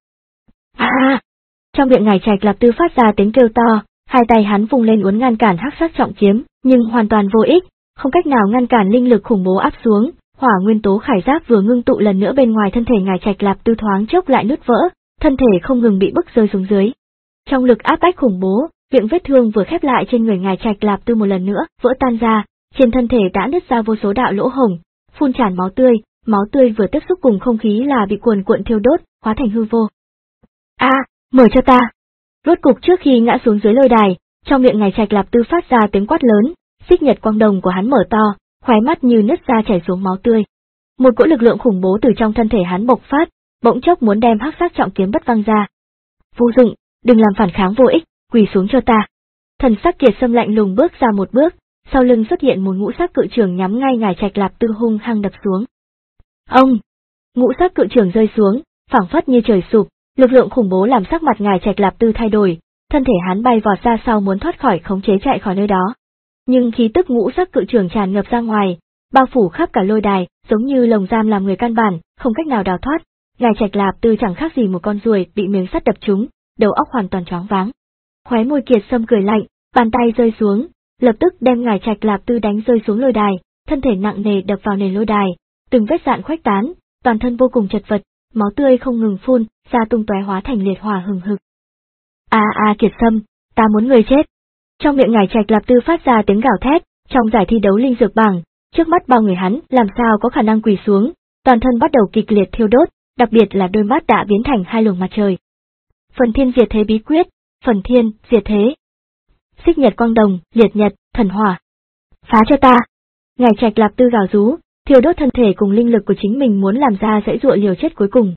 A a! Trong miệng Ngài Trạch Lạp Tư phát ra tiếng kêu to, hai tay hắn vung lên uốn ngăn cản hắc sắc trọng kiếm, nhưng hoàn toàn vô ích, không cách nào ngăn cản linh lực khủng bố áp xuống. Hỏa nguyên tố khải giáp vừa ngưng tụ lần nữa bên ngoài thân thể Ngài Trạch Lạp Tư thoáng chốc lại nứt vỡ, thân thể không ngừng bị bức rơi xuống dưới. Trong lực áp bách khủng bố, miệng vết thương vừa khép lại trên người Ngài Trạch Lạp Tư một lần nữa vỡ tan ra, trên thân thể đã nứt ra vô số đạo lỗ hổng, phun tràn máu tươi, máu tươi vừa tiếp xúc cùng không khí là bị cuồn cuộn thiêu đốt, hóa thành hư vô. A, à, mở cho ta! Rốt cục trước khi ngã xuống dưới lôi đài, trong miệng Ngài Trạch Lạp Tư phát ra tiếng quát lớn, xích nhật quang đồng của hắn mở to, khóe mắt như nứt ra chảy xuống máu tươi. Một cỗ lực lượng khủng bố từ trong thân thể hắn bộc phát, bỗng chốc muốn đem hắc sắc trọng kiếm bất văng ra. Vô dụng, đừng làm phản kháng vô ích, quỳ xuống cho ta. Thần sắc Kiệt Sâm lạnh lùng bước ra một bước, sau lưng xuất hiện một ngũ sắc cự trường nhắm ngay Ngài Trạch Lạp Tư hung hăng đập xuống. Ông! Ngũ sắc cự trường rơi xuống, phảng phất như trời sụp, lực lượng khủng bố làm sắc mặt Ngài Trạch Lạp Tư thay đổi, thân thể hắn bay vọt ra sau muốn thoát khỏi khống chế chạy khỏi nơi đó. Nhưng khí tức ngũ sắc cự trường tràn ngập ra ngoài, bao phủ khắp cả lôi đài, giống như lồng giam làm người căn bản, không cách nào đào thoát. Ngài Trạch Lạp Tư chẳng khác gì một con ruồi bị miếng sắt đập trúng, đầu óc hoàn toàn choáng váng. Khóe môi Kiệt Sâm cười lạnh, bàn tay rơi xuống, lập tức đem Ngài Trạch Lạp Tư đánh rơi xuống lôi đài, thân thể nặng nề đập vào nền lôi đài, từng vết rạn khuếch tán, toàn thân vô cùng chật vật, máu tươi không ngừng phun, ra tung tóe hóa thành liệt hỏa hừng hực. A a Kiệt Sâm, ta muốn ngươi chết. Trong miệng Ngài Trạch Lạp Tư phát ra tiếng gào thét, trong giải thi đấu linh dược bảng, trước mắt bao người hắn làm sao có khả năng quỳ xuống, toàn thân bắt đầu kịch liệt thiêu đốt, đặc biệt là đôi mắt đã biến thành hai luồng mặt trời. Phần thiên diệt thế bí quyết, phần thiên, diệt thế. Xích nhật quang đồng, liệt nhật, thần hỏa. Phá cho ta! Ngài Trạch Lạp Tư gào rú, thiêu đốt thân thể cùng linh lực của chính mình muốn làm ra dãy dụa liều chết cuối cùng.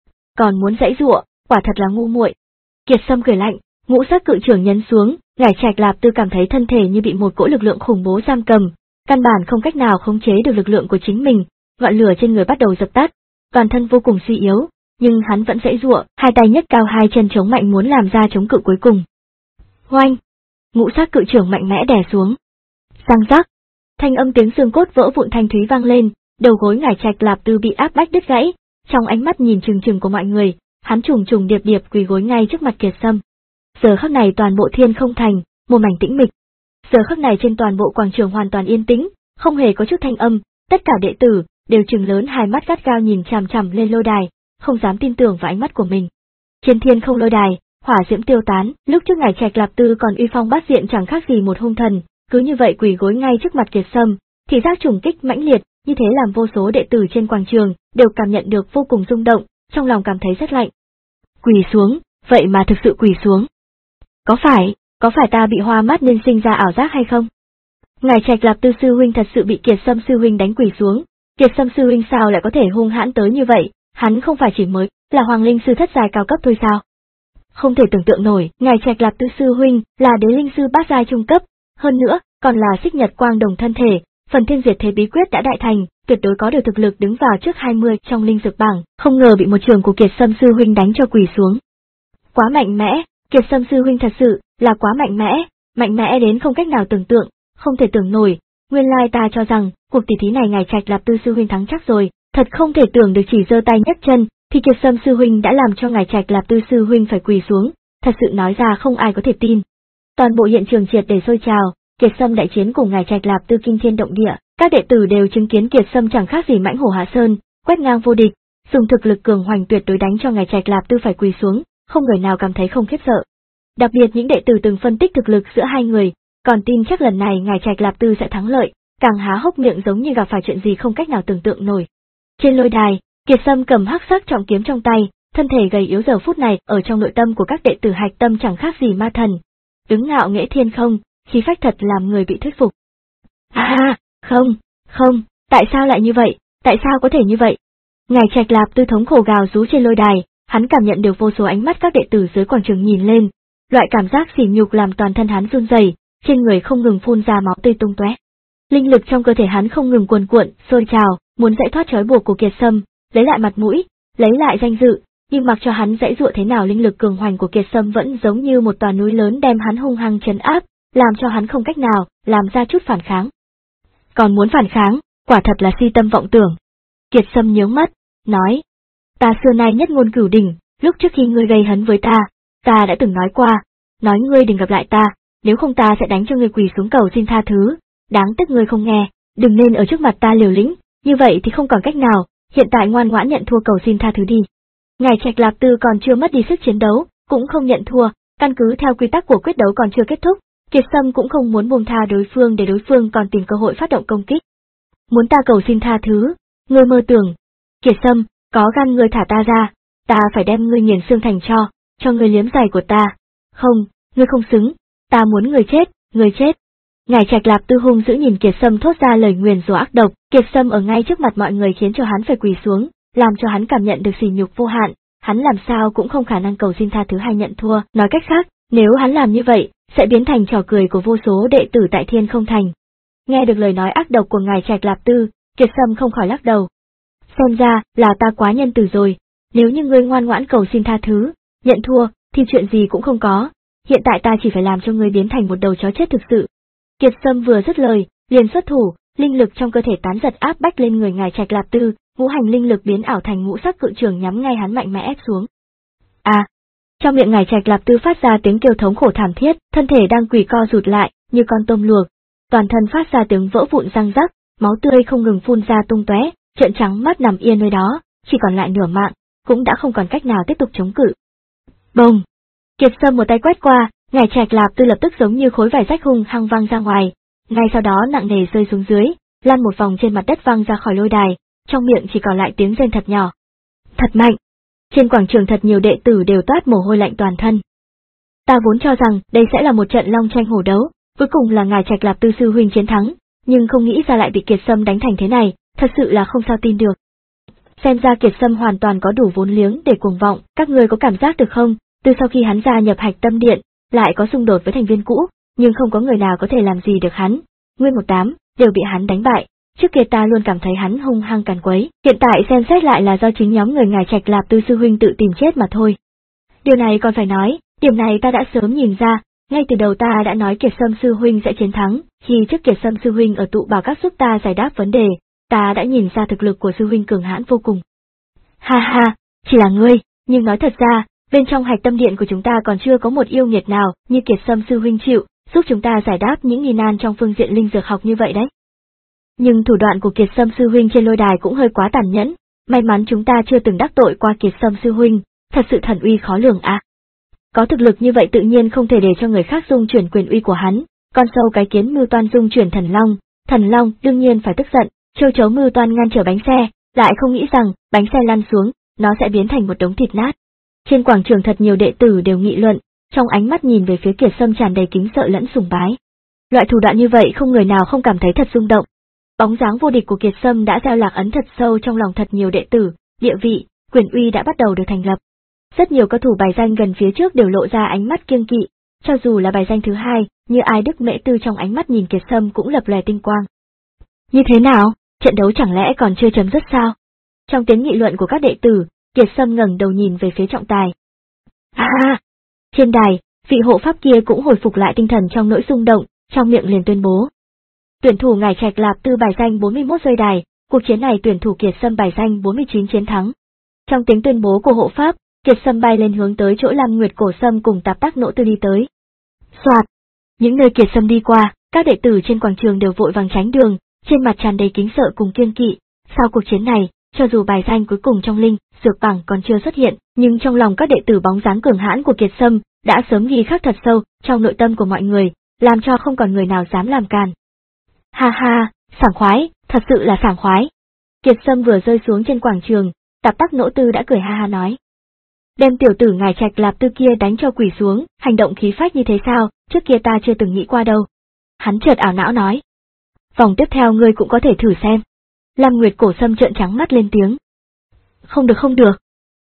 Còn muốn dãy dụa, quả thật là ngu muội. Kiệt Sâm cười lạnh, ngũ sắc cự trưởng nhấn xuống, Ngài Trạch Lạp Tư cảm thấy thân thể như bị một cỗ lực lượng khủng bố giam cầm, căn bản không cách nào khống chế được lực lượng của chính mình, ngọn lửa trên người bắt đầu dập tắt, toàn thân vô cùng suy yếu, nhưng hắn vẫn dãy dụa, hai tay nhấc cao hai chân chống mạnh muốn làm ra chống cự cuối cùng. Oanh! Ngũ sắc cự trưởng mạnh mẽ đè xuống. Răng rắc! Thanh âm tiếng xương cốt vỡ vụn thanh thúy vang lên, đầu gối Ngài Trạch Lạp Tư bị áp bách đứt gãy, trong ánh mắt nhìn trừng trừng của mọi người, hắn trùng trùng điệp điệp quỳ gối ngay trước mặt Kiệt Sâm. Giờ khắc này toàn bộ thiên không thành, một mảnh tĩnh mịch. Giờ khắc này trên toàn bộ quảng trường hoàn toàn yên tĩnh, không hề có chút thanh âm, tất cả đệ tử đều trừng lớn hai mắt gắt gao nhìn chằm chằm lên lôi đài, không dám tin tưởng vào ánh mắt của mình. Trên thiên không lôi đài, hỏa diễm tiêu tán, lúc trước Ngài Trạch Lạp Tư còn uy phong bát diện chẳng khác gì một hung thần, cứ như vậy quỳ gối ngay trước mặt Kiệt Sâm, thì giác trùng kích mãnh liệt, như thế làm vô số đệ tử trên quảng trường đều cảm nhận được vô cùng rung động, trong lòng cảm thấy rất lạnh. Quỳ xuống, vậy mà thực sự quỳ xuống. Có phải, có phải ta bị hoa mắt nên sinh ra ảo giác hay không? Ngài Trạch Lạp Tư sư huynh thật sự bị Kiệt Sâm sư huynh đánh quỳ xuống, Kiệt Sâm sư huynh sao lại có thể hung hãn tới như vậy, hắn không phải chỉ mới là hoàng linh sư thất giai cao cấp thôi sao? Không thể tưởng tượng nổi, Ngài Trạch Lạp Tư sư huynh là đế linh sư bát giai trung cấp, hơn nữa, còn là xích nhật quang đồng thân thể, phần thiên diệt thế bí quyết đã đại thành, tuyệt đối có được thực lực đứng vào trước hai mươi trong linh dược bảng, không ngờ bị một trường của Kiệt Sâm sư huynh đánh cho quỳ xuống. Quá mạnh mẽ, Kiệt Sâm sư huynh thật sự là quá mạnh mẽ, mạnh mẽ đến không cách nào tưởng tượng, không thể tưởng nổi. Nguyên lai ta cho rằng cuộc tỷ thí này Ngài Trạch Lạp Tư sư huynh thắng chắc rồi, thật không thể tưởng được chỉ giơ tay nhấc chân thì Kiệt Sâm sư huynh đã làm cho Ngài Trạch Lạp Tư sư huynh phải quỳ xuống, thật sự nói ra không ai có thể tin. Toàn bộ hiện trường triệt để sôi trào, Kiệt Sâm đại chiến cùng Ngài Trạch Lạp Tư kinh thiên động địa, các đệ tử đều chứng kiến Kiệt Sâm chẳng khác gì mãnh hổ hạ sơn, quét ngang vô địch, dùng thực lực cường hoành tuyệt đối đánh cho Ngài Trạch Lạp Tư phải quỳ xuống, không người nào cảm thấy không khiếp sợ. Đặc biệt những đệ tử từng phân tích thực lực giữa hai người, còn tin chắc lần này Ngài Trạch Lạp Tư sẽ thắng lợi, càng há hốc miệng giống như gặp phải chuyện gì không cách nào tưởng tượng nổi. Trên lôi đài, Kiệt Sâm cầm hắc sắc trọng kiếm trong tay, thân thể gầy yếu giờ phút này ở trong nội tâm của các đệ tử hạch tâm chẳng khác gì ma thần, đứng ngạo nghễ thiên không, khí phách thật làm người bị thuyết phục. À, không, không, tại sao lại như vậy, tại sao có thể như vậy? Ngài Trạch Lạp Tư thống khổ gào rú trên lôi đài, Hắn cảm nhận được vô số ánh mắt các đệ tử dưới quảng trường nhìn lên, loại cảm giác sỉ nhục làm toàn thân hắn run rẩy, trên người không ngừng phun ra máu tươi tung tóe. Linh lực trong cơ thể hắn không ngừng cuồn cuộn, sôi trào, muốn giải thoát trói buộc của Kiệt Sâm, lấy lại mặt mũi, lấy lại danh dự, nhưng mặc cho hắn dãy dụa thế nào linh lực cường hoành của Kiệt Sâm vẫn giống như một tòa núi lớn đem hắn hung hăng trấn áp, làm cho hắn không cách nào làm ra chút phản kháng. Còn muốn phản kháng, quả thật là si tâm vọng tưởng. Kiệt Sâm nhướng mắt, nói, ta xưa nay nhất ngôn cửu đỉnh, lúc trước khi ngươi gây hấn với ta, ta đã từng nói qua, nói ngươi đừng gặp lại ta, nếu không ta sẽ đánh cho ngươi quỳ xuống cầu xin tha thứ, đáng tiếc ngươi không nghe, đừng nên ở trước mặt ta liều lĩnh, như vậy thì không còn cách nào, hiện tại ngoan ngoãn nhận thua cầu xin tha thứ đi. Ngài Trạch Lạp Tư còn chưa mất đi sức chiến đấu, cũng không nhận thua, căn cứ theo quy tắc của quyết đấu còn chưa kết thúc, Kiệt Sâm cũng không muốn buông tha đối phương để đối phương còn tìm cơ hội phát động công kích. Muốn ta cầu xin tha thứ, ngươi mơ tưởng. Kiệt Sâm, có gan ngươi thả ta ra, ta phải đem ngươi nghiền xương thành tro, cho ngươi liếm giày của ta. Không, ngươi không xứng, ta muốn ngươi chết, ngươi chết. Ngài Trạch Lạp Tư hung dữ nhìn Kiệt Sâm thốt ra lời nguyền rủa ác độc, Kiệt Sâm ở ngay trước mặt mọi người khiến cho hắn phải quỳ xuống, làm cho hắn cảm nhận được sỉ nhục vô hạn, hắn làm sao cũng không khả năng cầu xin tha thứ hay nhận thua, nói cách khác, nếu hắn làm như vậy, sẽ biến thành trò cười của vô số đệ tử tại Thiên Không Thành. Nghe được lời nói ác độc của ngài Trạch Lạp Tư, Kiệt Sâm không khỏi lắc đầu. Xem ra là ta quá nhân từ rồi, nếu như ngươi ngoan ngoãn cầu xin tha thứ, nhận thua, thì chuyện gì cũng không có, hiện tại ta chỉ phải làm cho ngươi biến thành một đầu chó chết thực sự. Kiệt Sâm vừa dứt lời, liền xuất thủ, linh lực trong cơ thể tán giật áp bách lên người ngài Trạch Lạp Tư, ngũ hành linh lực biến ảo thành ngũ sắc cự trường nhắm ngay hắn mạnh mẽ ép xuống. À! Trong miệng ngài Trạch Lạp Tư phát ra tiếng kêu thống khổ thảm thiết, thân thể đang quỳ co rụt lại, như con tôm luộc, toàn thân phát ra tiếng vỡ vụn răng rắc, máu tươi không ngừng phun ra tung tóe, trợn trắng mắt nằm yên nơi đó, chỉ còn lại nửa mạng, cũng đã không còn cách nào tiếp tục chống cự. Bông! Kiệt Sâm một tay quét qua, ngài Trạch Lạp Tư lập tức giống như khối vải rách hung hăng văng ra ngoài, ngay sau đó nặng nề rơi xuống dưới, lăn một vòng trên mặt đất văng ra khỏi lôi đài, trong miệng chỉ còn lại tiếng rên thật nhỏ. Thật mạnh! Trên quảng trường thật nhiều đệ tử đều toát mồ hôi lạnh toàn thân. Ta vốn cho rằng đây sẽ là một trận long tranh hổ đấu, cuối cùng là ngài Trạch Lạp Tư sư huynh chiến thắng, nhưng không nghĩ ra lại bị Kiệt Sâm đánh thành thế này, thật sự là không sao tin được. Xem ra Kiệt Sâm hoàn toàn có đủ vốn liếng để cuồng vọng, các người có cảm giác được không, từ sau khi hắn gia nhập Hạch Tâm Điện, lại có xung đột với thành viên cũ, nhưng không có người nào có thể làm gì được hắn, nguyên một đám, đều bị hắn đánh bại. Trước kia ta luôn cảm thấy hắn hung hăng càn quấy, hiện tại xem xét lại là do chính nhóm người ngài Trạch Lạp Tư sư huynh tự tìm chết mà thôi. Điều này còn phải nói, điểm này ta đã sớm nhìn ra, ngay từ đầu ta đã nói Kiệt Sâm sư huynh sẽ chiến thắng, khi trước Kiệt Sâm sư huynh ở tụ bảo các giúp ta giải đáp vấn đề, ta đã nhìn ra thực lực của sư huynh cường hãn vô cùng. Ha ha, chỉ là ngươi, nhưng nói thật ra, bên trong Hạch Tâm Điện của chúng ta còn chưa có một yêu nghiệt nào như Kiệt Sâm sư huynh chịu giúp chúng ta giải đáp những nghi nan trong phương diện linh dược học như vậy đấy. Nhưng thủ đoạn của Kiệt Sâm sư huynh trên lôi đài cũng hơi quá tàn nhẫn, may mắn chúng ta chưa từng đắc tội qua Kiệt Sâm sư huynh, thật sự thần uy khó lường à. Có thực lực như vậy tự nhiên không thể để cho người khác dung chuyển quyền uy của hắn, con sâu cái kiến mưu toan dung chuyển thần long, thần long đương nhiên phải tức giận, châu chấu mưu toan ngăn trở bánh xe, lại không nghĩ rằng bánh xe lăn xuống, nó sẽ biến thành một đống thịt nát. Trên quảng trường thật nhiều đệ tử đều nghị luận, trong ánh mắt nhìn về phía Kiệt Sâm tràn đầy kính sợ lẫn sùng bái. Loại thủ đoạn như vậy không người nào không cảm thấy thật rung động. Bóng dáng vô địch của Kiệt Sâm đã gieo lạc ấn thật sâu trong lòng thật nhiều đệ tử, địa vị, quyền uy đã bắt đầu được thành lập. Rất nhiều cao thủ bài danh gần phía trước đều lộ ra ánh mắt kiêng kỵ, cho dù là bài danh thứ hai, như Ai Đức Mễ Tư trong ánh mắt nhìn Kiệt Sâm cũng lập lòe tinh quang. Như thế nào, trận đấu chẳng lẽ còn chưa chấm dứt sao? Trong tiếng nghị luận của các đệ tử, Kiệt Sâm ngẩng đầu nhìn về phía trọng tài. À! Trên đài, vị hộ pháp kia cũng hồi phục lại tinh thần trong nỗi rung động, trong miệng liền tuyên bố. Tuyển thủ ngài Trạch Lạp Tư bài danh bốn mươi mốt rơi đài, cuộc chiến này tuyển thủ Kiệt Sâm bài danh bốn mươi chín chiến thắng. Trong tiếng tuyên bố của hộ pháp, Kiệt Sâm bay lên hướng tới chỗ Lam Nguyệt Cổ Sâm cùng Tạp Tác Nỗ Tư đi tới. Soạt! Những nơi Kiệt Sâm đi qua, các đệ tử trên quảng trường đều vội vàng tránh đường, trên mặt tràn đầy kính sợ cùng kiêng kỵ. Sau cuộc chiến này, cho dù bài danh cuối cùng trong linh, dược bảng còn chưa xuất hiện, nhưng trong lòng các đệ tử bóng dáng cường hãn của Kiệt Sâm đã sớm ghi khắc thật sâu trong nội tâm của mọi người, làm cho không còn người nào dám làm càn. Ha ha, sảng khoái, thật sự là sảng khoái. Kiệt Sâm vừa rơi xuống trên quảng trường, Tạp Tác Nỗ Tư đã cười ha ha nói. Đem tiểu tử ngài Trạch Lạp Tư kia đánh cho quỳ xuống, hành động khí phách như thế sao, trước kia ta chưa từng nghĩ qua đâu. Hắn chợt ảo não nói. Vòng tiếp theo ngươi cũng có thể thử xem. Lam Nguyệt Cổ Sâm trợn trắng mắt lên tiếng. Không được không được.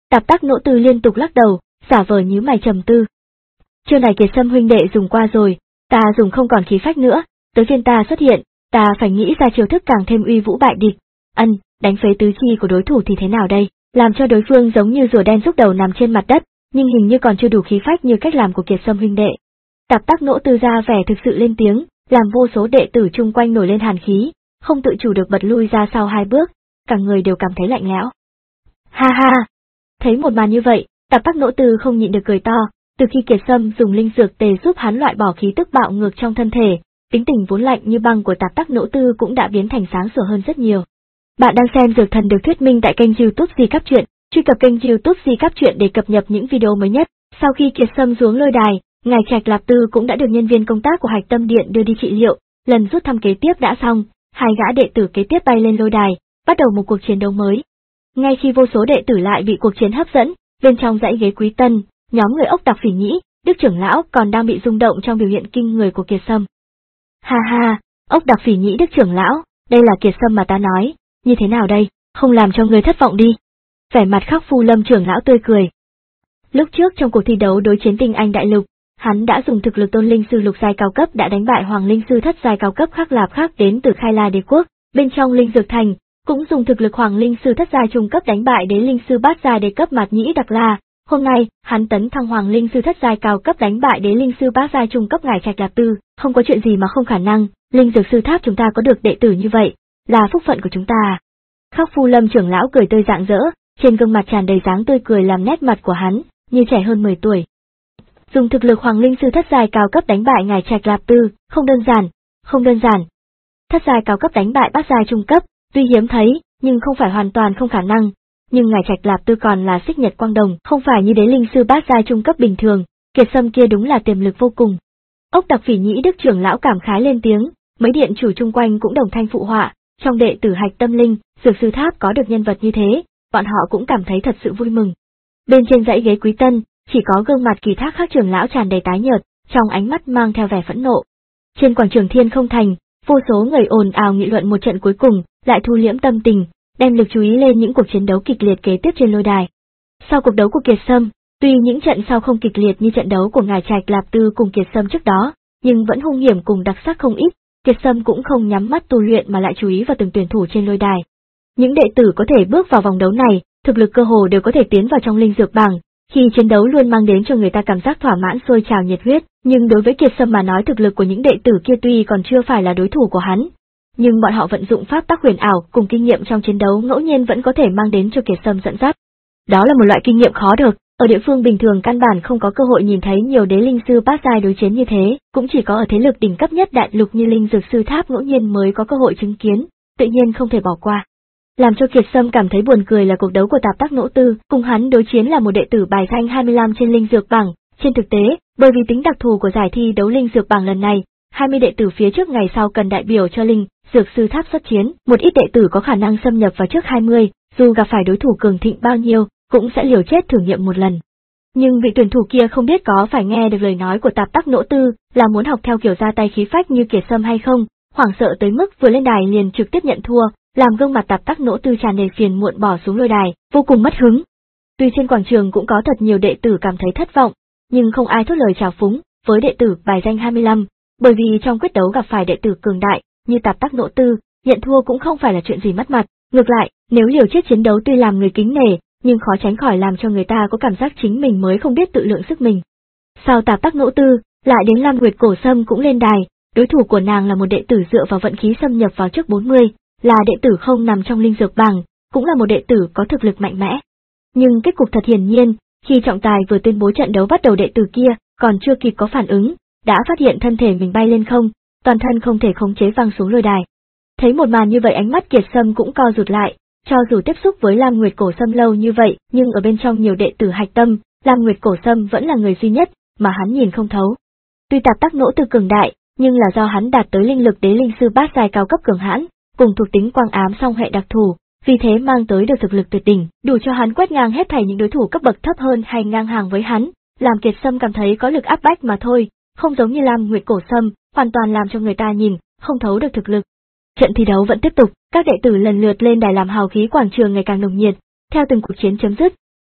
Tạp Tắc Nỗ Tư liên tục lắc đầu, giả vờ nhíu mày trầm tư. Chiêu này Kiệt Sâm huynh đệ dùng qua rồi, ta dùng không còn khí phách nữa, tới phiên ta xuất hiện, ta phải nghĩ ra chiêu thức càng thêm uy vũ bại địch. Ân, đánh phế tứ chi của đối thủ thì thế nào đây, làm cho đối phương giống như rùa đen rúc đầu nằm trên mặt đất, nhưng hình như còn chưa đủ khí phách như cách làm của Kiệt Sâm huynh đệ. Tạp Tắc Nỗ Tư ra vẻ thực sự lên tiếng, làm vô số đệ tử chung quanh nổi lên hàn khí, không tự chủ được bật lui ra sau hai bước, cả người đều cảm thấy lạnh lẽo. Ha ha! Thấy một màn như vậy, Tạp Tắc Nỗ Tư không nhịn được cười to, từ khi Kiệt Sâm dùng linh dược tề giúp hắn loại bỏ khí tức bạo ngược trong thân thể, tính tình vốn lạnh như băng của Tạp Tắc Nỗ Tư cũng đã biến thành sáng sủa hơn rất nhiều. Bạn đang xem Dược Thần được thuyết minh tại kênh YouTube Di Cáp Truyện, truy cập kênh YouTube Di Cáp Truyện để cập nhật những video mới nhất. Sau khi Kiệt Sâm xuống lôi đài, ngài Trạch Lạp Tư cũng đã được nhân viên công tác của Hạch Tâm Điện đưa đi trị liệu, lần rút thăm kế tiếp đã xong, hai gã đệ tử kế tiếp bay lên lôi đài, bắt đầu một cuộc chiến đấu mới. Ngay khi vô số đệ tử lại bị cuộc chiến hấp dẫn, bên trong dãy ghế Quý Tân, nhóm người Ốc Đặc Phỉ Nhĩ, Đức trưởng lão còn đang bị rung động trong biểu hiện kinh người của Kiệt Sâm. Ha ha, Ốc Đặc Phỉ Nhĩ Đức trưởng lão, đây là Kiệt Sâm mà ta nói, như thế nào đây, không làm cho người thất vọng đi. Vẻ mặt Khắc Phu Lâm trưởng lão tươi cười. Lúc trước trong cuộc thi đấu đối chiến Tinh Anh Đại Lục, hắn đã dùng thực lực tôn linh sư lục giai cao cấp đã đánh bại hoàng linh sư thất giai cao cấp Khắc Lạp Khắc đến từ Khai La Đế quốc, bên trong Linh Dược Thành, cũng dùng thực lực hoàng linh sư thất giai trung cấp đánh bại đế linh sư bát giai đế cấp Mạt Nhĩ Đặc La. Hôm nay, hắn tấn thăng hoàng linh sư thất giai cao cấp đánh bại đế linh sư bát giai trung cấp ngải Trạch Lạp Tư, không có chuyện gì mà không khả năng, Linh Dược Sư Tháp chúng ta có được đệ tử như vậy, là phúc phận của chúng ta. Khắc Phu Lâm trưởng lão cười tươi rạng rỡ, trên gương mặt tràn đầy dáng tươi cười làm nét mặt của hắn như trẻ hơn mười tuổi. Dùng thực lực hoàng linh sư thất giai cao cấp đánh bại ngải Trạch Lạp Tư, không đơn giản, không đơn giản. Thất giai cao cấp đánh bại bát giai trung cấp, tuy hiếm thấy, nhưng không phải hoàn toàn không khả năng. Nhưng ngải Trạch Lạp Tư còn là Xích Nhật Quang Đồng, không phải như đế linh sư bát giai trung cấp bình thường, Kiệt Sâm kia đúng là tiềm lực vô cùng. Ốc Đặc Phỉ Nhĩ Đức trưởng lão cảm khái lên tiếng, mấy điện chủ chung quanh cũng đồng thanh phụ họa, trong đệ tử Hạch Tâm Linh, Dược Sư Tháp có được nhân vật như thế, bọn họ cũng cảm thấy thật sự vui mừng. Bên trên dãy ghế Quý Tân, chỉ có gương mặt Kỳ Thác Khắc trưởng lão tràn đầy tái nhợt, trong ánh mắt mang theo vẻ phẫn nộ. Trên quảng trường Thiên Không Thành, vô số người ồn ào nghị luận một trận cuối cùng, lại thu liễm tâm tình, đem lực chú ý lên những cuộc chiến đấu kịch liệt kế tiếp trên lôi đài. Sau cuộc đấu của Kiệt Sâm, tuy những trận sau không kịch liệt như trận đấu của ngải Trạch Lạp Tư cùng Kiệt Sâm trước đó, nhưng vẫn hung hiểm cùng đặc sắc không ít. Kiệt Sâm cũng không nhắm mắt tu luyện mà lại chú ý vào từng tuyển thủ trên lôi đài. Những đệ tử có thể bước vào vòng đấu này, thực lực cơ hồ đều có thể tiến vào trong linh dược bảng. Khi chiến đấu luôn mang đến cho người ta cảm giác thỏa mãn sôi trào nhiệt huyết, nhưng đối với Kiệt Sâm mà nói thực lực của những đệ tử kia tuy còn chưa phải là đối thủ của hắn, nhưng bọn họ vận dụng pháp tắc huyền ảo cùng kinh nghiệm trong chiến đấu ngẫu nhiên vẫn có thể mang đến cho Kiệt Sâm dẫn dắt. Đó là một loại kinh nghiệm khó được, ở địa phương bình thường căn bản không có cơ hội nhìn thấy nhiều đế linh sư bát giai đối chiến như thế, cũng chỉ có ở thế lực đỉnh cấp nhất đại lục như Linh Dược Sư Tháp ngẫu nhiên mới có cơ hội chứng kiến, tự nhiên không thể bỏ qua. Làm cho Kiệt Sâm cảm thấy buồn cười là cuộc đấu của Tạp Tắc Nỗ Tư, cùng hắn đối chiến là một đệ tử bài danh hai mươi lăm trên linh dược bảng. Trên thực tế, bởi vì tính đặc thù của giải thi đấu linh dược bảng lần này, hai mươi đệ tử phía trước ngày sau cần đại biểu cho Linh Dược Sư Tháp xuất chiến, một ít đệ tử có khả năng xâm nhập vào trước hai mươi, dù gặp phải đối thủ cường thịnh bao nhiêu, cũng sẽ liều chết thử nghiệm một lần. Nhưng vị tuyển thủ kia không biết có phải nghe được lời nói của Tạp Tắc Nỗ Tư, là muốn học theo kiểu ra tay khí phách như Kiệt Sâm hay không, hoảng sợ tới mức vừa lên đài liền trực tiếp nhận thua, làm gương mặt Tạp Tắc Nỗ Tư tràn đầy phiền muộn bỏ xuống lôi đài, vô cùng mất hứng. Tuy trên quảng trường cũng có thật nhiều đệ tử cảm thấy thất vọng, nhưng không ai thốt lời chào phúng với đệ tử bài danh hai mươi lăm, bởi vì trong quyết đấu gặp phải đệ tử cường đại như Tạp Tắc Nỗ Tư, nhận thua cũng không phải là chuyện gì mất mặt, ngược lại, nếu liều chết chiến đấu tuy làm người kính nể, nhưng khó tránh khỏi làm cho người ta có cảm giác chính mình mới không biết tự lượng sức mình. Sau Tạp Tắc Nỗ Tư, lại đến Lam Nguyệt Cổ Sâm cũng lên đài, đối thủ của nàng là một đệ tử dựa vào vận khí xâm nhập vào trước bốn mươi, là đệ tử không nằm trong linh dược bảng, cũng là một đệ tử có thực lực mạnh mẽ. Nhưng kết cục thật hiển nhiên, khi trọng tài vừa tuyên bố trận đấu bắt đầu, đệ tử kia còn chưa kịp có phản ứng, đã phát hiện thân thể mình bay lên không, toàn thân không thể khống chế văng xuống lôi đài. Thấy một màn như vậy, ánh mắt Kiệt Sâm cũng co rụt lại. Cho dù tiếp xúc với Lam Nguyệt Cổ Sâm lâu như vậy, nhưng ở bên trong nhiều đệ tử hạch tâm, Lam Nguyệt Cổ Sâm vẫn là người duy nhất mà hắn nhìn không thấu. Tuy Tạp Tắc Nỗ Tư cường đại, nhưng là do hắn đạt tới linh lực đế linh sư bát giai cao cấp cường hãn, cùng thuộc tính quang ám song hệ đặc thù, vì thế mang tới được thực lực tuyệt đỉnh, đủ cho hắn quét ngang hết thảy những đối thủ cấp bậc thấp hơn hay ngang hàng với hắn, làm Kiệt Sâm cảm thấy có lực áp bách mà thôi, không giống như Lam Nguyệt Cổ Sâm, hoàn toàn làm cho người ta nhìn không thấu được thực lực. Trận thi đấu vẫn tiếp tục, các đệ tử lần lượt lên đài làm hào khí quảng trường ngày càng nồng nhiệt. Theo từng cuộc chiến chấm dứt,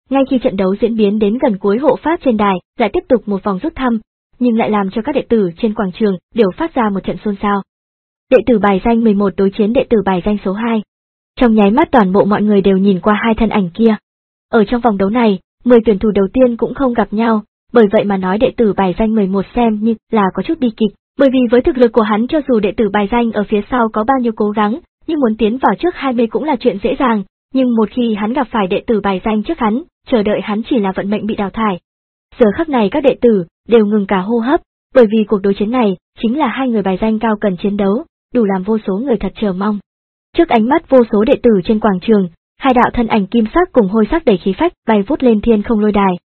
Ngay khi trận đấu diễn biến đến gần cuối, hộ pháp trên đài lại tiếp tục một vòng rút thăm, nhưng lại làm cho các đệ tử trên quảng trường đều phát ra một trận xôn xao. Đệ tử bài danh mười một đối chiến đệ tử bài danh số hai. Trong nháy mắt toàn bộ mọi người đều nhìn qua hai thân ảnh kia. Ở trong vòng đấu này, mười tuyển thủ đầu tiên cũng không gặp nhau, bởi vậy mà nói đệ tử bài danh mười một xem như là có chút bi kịch, bởi vì với thực lực của hắn cho dù đệ tử bài danh ở phía sau có bao nhiêu cố gắng, nhưng muốn tiến vào trước hai mươi cũng là chuyện dễ dàng, nhưng một khi hắn gặp phải đệ tử bài danh trước hắn, chờ đợi hắn chỉ là vận mệnh bị đào thải. Giờ khắc này các đệ tử đều ngừng cả hô hấp, bởi vì cuộc đối chiến này chính là hai người bài danh cao cần chiến đấu, đủ làm vô số người thật chờ mong. Trước ánh mắt vô số đệ tử trên quảng trường, hai đạo thân ảnh kim sắc cùng hôi sắc đầy khí phách bay vút lên thiên không lôi đài.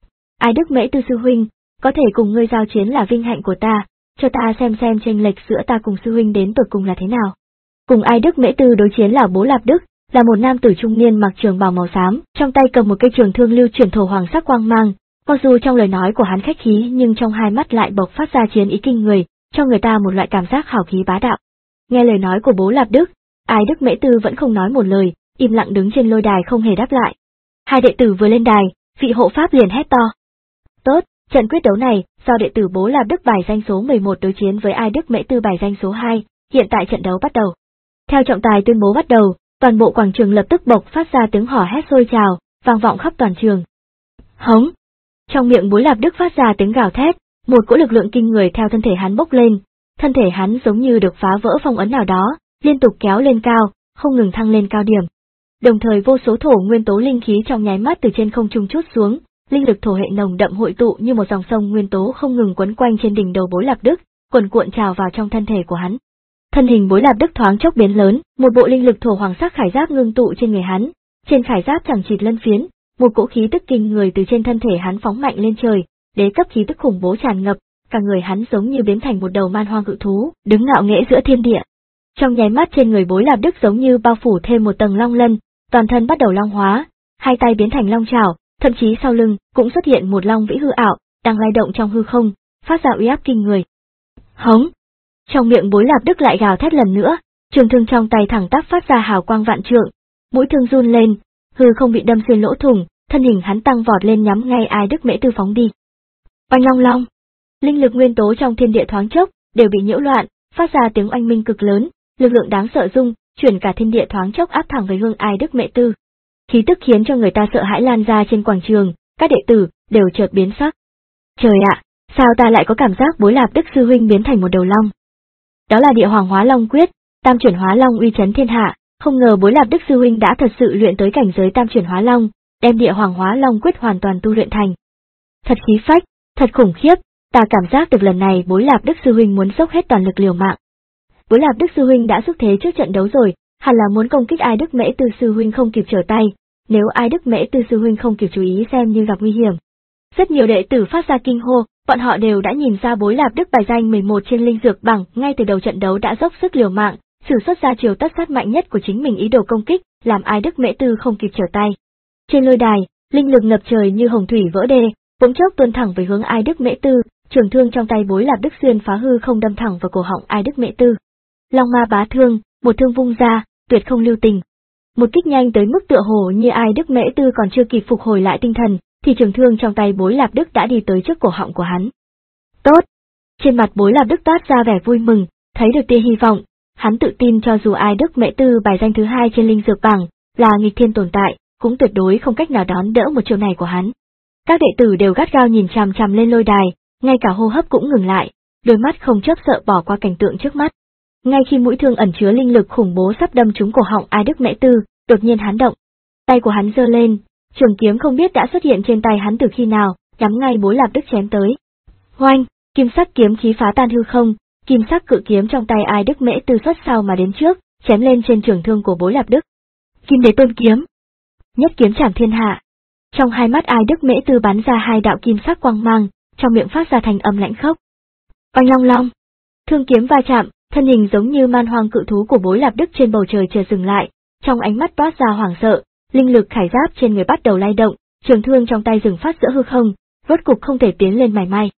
Ai Đức Mễ Tư sư huynh, có thể cùng ngươi giao chiến là vinh hạnh của ta, cho ta xem xem chênh lệch giữa ta cùng sư huynh đến tột cùng là thế nào. Cùng Ai Đức Mễ Tư đối chiến là Bố Lạp Đức, là một nam tử trung niên mặc trường bào màu xám, trong tay cầm một cây trường thương lưu chuyển thổ hoàng sắc quang mang, mặc dù trong lời nói của hắn khách khí nhưng trong hai mắt lại bộc phát ra chiến ý kinh người, cho người ta một loại cảm giác hào khí bá đạo. Nghe lời nói của Bố Lạp Đức, Ai Đức Mễ Tư vẫn không nói một lời, im lặng đứng trên lôi đài không hề đáp lại. Hai đệ tử vừa lên đài, vị hộ pháp liền hét to. Tốt, trận quyết đấu này, do đệ tử Bố Lạp Đức bài danh số mười một đối chiến với Ai Đức Mễ Tư bài danh số hai, hiện tại trận đấu bắt đầu. Theo trọng tài tuyên bố bắt đầu, toàn bộ quảng trường lập tức bộc phát ra tiếng hò hét sôi trào, vang vọng khắp toàn trường. Hống! Trong miệng Bố Lạp Đức phát ra tiếng gào thét, một cỗ lực lượng kinh người theo thân thể hắn bốc lên, thân thể hắn giống như được phá vỡ phong ấn nào đó, liên tục kéo lên cao, không ngừng thăng lên cao điểm. Đồng thời vô số thổ nguyên tố linh khí trong nháy mắt từ trên không trung trút xuống, linh lực thổ hệ nồng đậm hội tụ như một dòng sông nguyên tố không ngừng quấn quanh trên đỉnh đầu Bố Lạp Đức, cuồn cuộn trào vào trong thân thể của hắn. Thân hình Bố Lạp Đức thoáng chốc biến lớn, một bộ linh lực thổ hoàng sắc khải giáp ngưng tụ trên người hắn, trên khải giáp chẳng chịt lân phiến, một cỗ khí tức kinh người từ trên thân thể hắn phóng mạnh lên trời, đế cấp khí tức khủng bố tràn ngập, cả người hắn giống như biến thành một đầu man hoang cự thú, đứng ngạo nghễ giữa thiên địa. Trong nháy mắt trên người Bố Lạp Đức giống như bao phủ thêm một tầng long lân, toàn thân bắt đầu long hóa, hai tay biến thành long chảo, thậm chí sau lưng cũng xuất hiện một long vĩ hư ảo, đang lay động trong hư không, phát ra uy áp kinh người. Hống! Trong miệng Bố Lạp Đức lại gào thét lần nữa, trường thương trong tay thẳng tắp phát ra hào quang vạn trượng, mũi thương run lên, hư không bị đâm xuyên lỗ thủng, thân hình hắn tăng vọt lên nhắm ngay Ai Đức Mễ Tư phóng đi. Oanh long long! Linh lực nguyên tố trong thiên địa thoáng chốc đều bị nhiễu loạn, phát ra tiếng oanh minh cực lớn, lực lượng đáng sợ rung chuyển cả thiên địa thoáng chốc áp thẳng về hướng Ai Đức Mễ Tư. Khí tức khiến cho người ta sợ hãi lan ra trên quảng trường, các đệ tử đều chợt biến sắc. Trời ạ, sao ta lại có cảm giác Bố Lạp Đức sư huynh biến thành một đầu long? Đó là Địa Hoàng Hóa Long Quyết, Tam Chuyển Hóa Long uy chấn thiên hạ, không ngờ Bố Lạp Đức sư huynh đã thật sự luyện tới cảnh giới Tam Chuyển Hóa Long, đem Địa Hoàng Hóa Long Quyết hoàn toàn tu luyện thành. Thật khí phách, thật khủng khiếp, ta cảm giác được lần này Bố Lạp Đức sư huynh muốn dốc hết toàn lực liều mạng. Bố Lạp Đức sư huynh đã xúc thế trước trận đấu rồi, hẳn là muốn công kích Ai Đức Mễ Tư sư huynh không kịp trở tay, nếu Ai Đức Mễ Tư sư huynh không kịp chú ý xem như gặp nguy hiểm. Rất nhiều đệ tử phát ra kinh hô, bọn họ đều đã nhìn ra Bố Lạp Đức bài danh mười một trên linh dược bảng ngay từ đầu trận đấu đã dốc sức liều mạng, sử xuất ra chiều tất sát mạnh nhất của chính mình ý đồ công kích, làm Ai Đức Mễ Tư không kịp trở tay. Trên lôi đài, linh lực ngập trời như hồng thủy vỡ đê, bỗng chốc tuôn thẳng về hướng Ai Đức Mễ Tư, trường thương trong tay Bố Lạp Đức xuyên phá hư không đâm thẳng vào cổ họng Ai Đức Mễ Tư. Long ma bá thương, một thương vung ra, tuyệt không lưu tình. Một kích nhanh tới mức tựa hồ như Ai Đức Mễ Tư còn chưa kịp phục hồi lại tinh thần, thì trường thương trong tay Bố Lạp Đức đã đi tới trước cổ họng của hắn. Tốt! Trên mặt Bố Lạp Đức toát ra vẻ vui mừng, thấy được tia hy vọng, hắn tự tin cho dù Ai Đức Mễ Tư bài danh thứ hai trên linh dược bảng, là nghịch thiên tồn tại, cũng tuyệt đối không cách nào đón đỡ một chiêu này của hắn. Các đệ tử đều gắt gao nhìn chằm chằm lên lôi đài, ngay cả hô hấp cũng ngừng lại, đôi mắt không chớp sợ bỏ qua cảnh tượng trước mắt. Ngay khi mũi thương ẩn chứa linh lực khủng bố sắp đâm trúng cổ họng Ai Đức Mễ Tư, đột nhiên hắn động, tay của hắn giơ lên, trường kiếm không biết đã xuất hiện trên tay hắn từ khi nào, nhắm ngay Bố Lạp Đức chém tới. Oanh, kim sắc kiếm khí phá tan hư không, kim sắc cự kiếm trong tay Ai Đức Mễ Tư xuất sau mà đến trước, chém lên trên trường thương của Bố Lạp Đức. Kim Đế Tôn Kiếm, nhất kiếm trảm thiên hạ. Trong hai mắt Ai Đức Mễ Tư bắn ra hai đạo kim sắc quang mang, trong miệng phát ra thành âm lãnh khốc. Oanh long long, thương kiếm va chạm, thân hình giống như man hoang cự thú của Bố Lạp Đức trên bầu trời chợt dừng lại, trong ánh mắt toát ra hoảng sợ, linh lực khải giáp trên người bắt đầu lay động, trường thương trong tay dừng phát giữa hư không, rốt cục không thể tiến lên mảy may.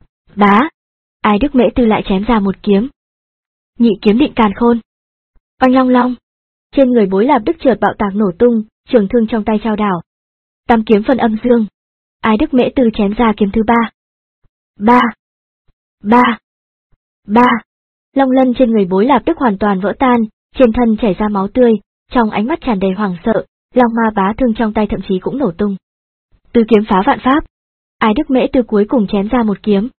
Bá! Ai Đức Mễ Tư lại chém ra một kiếm. Nhị kiếm định càn khôn. Oanh long long! Trên người Bố Lạp Đức chợt bạo tạc nổ tung, trường thương trong tay trao đảo. Tam kiếm phân âm dương. Ái Đức Mễ Tư chém ra kiếm thứ ba. Ba. Ba. Ba. Long lân trên người Bối Lạp Đức hoàn toàn vỡ tan, trên thân chảy ra máu tươi, trong ánh mắt tràn đầy hoảng sợ, Long Ma Bá Thương trong tay thậm chí cũng nổ tung. Tứ kiếm phá vạn pháp. Ái Đức Mễ Tư cuối cùng chém ra một kiếm.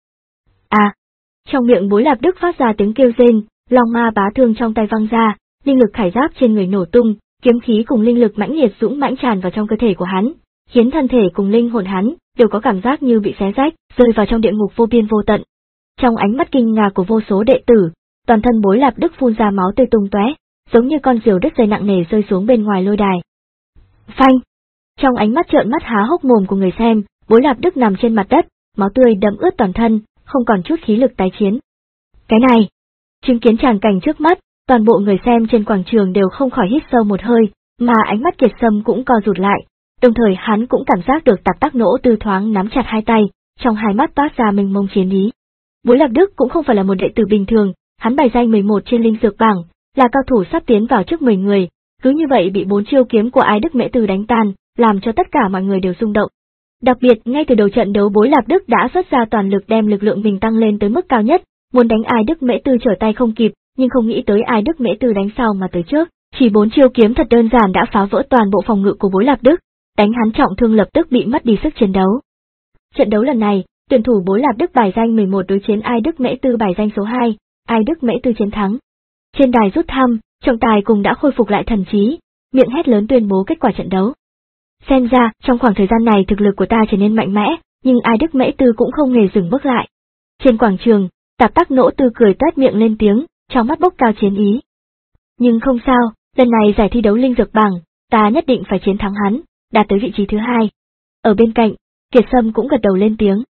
À! Trong miệng Bối Lạp Đức phát ra tiếng kêu rên, Long Ma Bá Thương trong tay văng ra, linh lực khải giáp trên người nổ tung, kiếm khí cùng linh lực mãnh liệt dũng mãnh tràn vào trong cơ thể của hắn, khiến thân thể cùng linh hồn hắn đều có cảm giác như bị xé rách, rơi vào trong địa ngục vô biên vô tận. Trong ánh mắt kinh ngạc của vô số đệ tử, toàn thân Bối Lạp Đức phun ra máu tươi tung tóe, giống như con diều đứt dây nặng nề rơi xuống bên ngoài lôi đài. Phanh! Trong ánh mắt trợn mắt há hốc mồm của người xem, Bối Lạp Đức nằm trên mặt đất, máu tươi đẫm ướt toàn thân, không còn chút khí lực tái chiến. Cái này! Chứng kiến tràng cảnh trước mắt, toàn bộ người xem trên quảng trường đều không khỏi hít sâu một hơi, mà ánh mắt Kiệt Sâm cũng co rụt lại, đồng thời hắn cũng cảm giác được Tạp Tác Nỗ Tư thoáng nắm chặt hai tay, trong hai mắt toát ra mênh mông chiến ý. Bối Lạp Đức cũng không phải là một đệ tử bình thường, hắn bài danh mười một trên linh dược bảng, là cao thủ sắp tiến vào trước mười người, cứ như vậy bị bốn chiêu kiếm của Ái Đức Mễ Tư đánh tan, làm cho tất cả mọi người đều rung động. Đặc biệt, ngay từ đầu trận đấu Bối Lạp Đức đã xuất ra toàn lực đem lực lượng mình tăng lên tới mức cao nhất, muốn đánh Ái Đức Mễ Tư trở tay không kịp, nhưng không nghĩ tới Ái Đức Mễ Tư đánh sau mà tới trước, chỉ bốn chiêu kiếm thật đơn giản đã phá vỡ toàn bộ phòng ngự của Bối Lạp Đức, đánh hắn trọng thương lập tức bị mất đi sức chiến đấu. Trận đấu lần này, tuyển thủ Bối Lạp Đức bài danh mười một đối chiến Ái Đức Mễ Tư bài danh số hai, Ái Đức Mễ Tư chiến thắng. Trên đài rút thăm, trọng tài cùng đã khôi phục lại thần trí, miệng hét lớn tuyên bố kết quả trận đấu. Xem ra, trong khoảng thời gian này thực lực của ta trở nên mạnh mẽ, nhưng Ái Đức Mễ Tư cũng không hề dừng bước lại. Trên quảng trường, Tạp Tác Nỗ Tư cười toét miệng lên tiếng, trong mắt bốc cao chiến ý. Nhưng không sao, lần này giải thi đấu linh dược bảng, ta nhất định phải chiến thắng hắn, đạt tới vị trí thứ hai. Ở bên cạnh, Kiệt Sâm cũng gật đầu lên tiếng.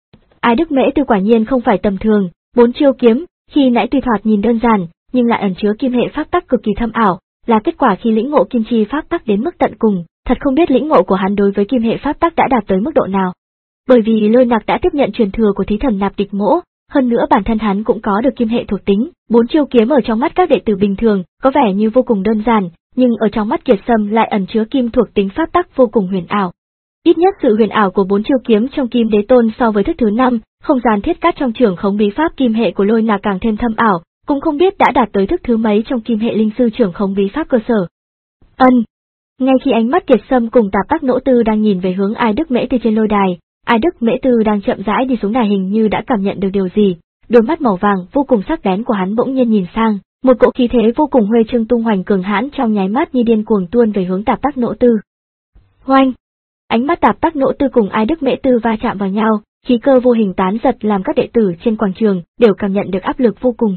Ái Đức Mễ Tư quả nhiên không phải tầm thường, bốn chiêu kiếm, khi nãy tuy thoạt nhìn đơn giản, nhưng lại ẩn chứa kim hệ pháp tắc cực kỳ thâm ảo, là kết quả khi lĩnh ngộ kim chi pháp tắc đến mức tận cùng, thật không biết lĩnh ngộ của hắn đối với kim hệ pháp tắc đã đạt tới mức độ nào. Bởi vì Lôi Nặc đã tiếp nhận truyền thừa của thí thần Nạp Địch Mỗ, hơn nữa bản thân hắn cũng có được kim hệ thuộc tính, bốn chiêu kiếm ở trong mắt các đệ tử bình thường có vẻ như vô cùng đơn giản, nhưng ở trong mắt Kiệt Sâm lại ẩn chứa kim thuộc tính pháp tắc vô cùng huyền ảo. Ít nhất sự huyền ảo của bốn chiêu kiếm trong Kim Đế Tôn so với thức thứ năm, không gian thiết cát trong trưởng khống bí pháp kim hệ của Lôi Nặc càng thêm thâm ảo, cũng không biết đã đạt tới thức thứ mấy trong kim hệ linh sư trưởng khống bí pháp cơ sở. Ân. Ngay khi ánh mắt Kiệt Sâm cùng Tạp Tác Nỗ Tư đang nhìn về hướng Ái Đức Mễ Tư trên lôi đài, Ái Đức Mễ Tư đang chậm rãi đi xuống đài hình như đã cảm nhận được điều gì, đôi mắt màu vàng vô cùng sắc bén của hắn bỗng nhiên nhìn sang, một cỗ khí thế vô cùng huê trương tung hoành cường hãn trong nháy mắt như điên cuồng tuôn về hướng Tạp Tác Nỗ Tư. Hoành! Ánh mắt Tạp Tác Nỗ Tư cùng Ái Đức Mễ Tư va chạm vào nhau, khí cơ vô hình tán giật làm các đệ tử trên quảng trường đều cảm nhận được áp lực vô cùng.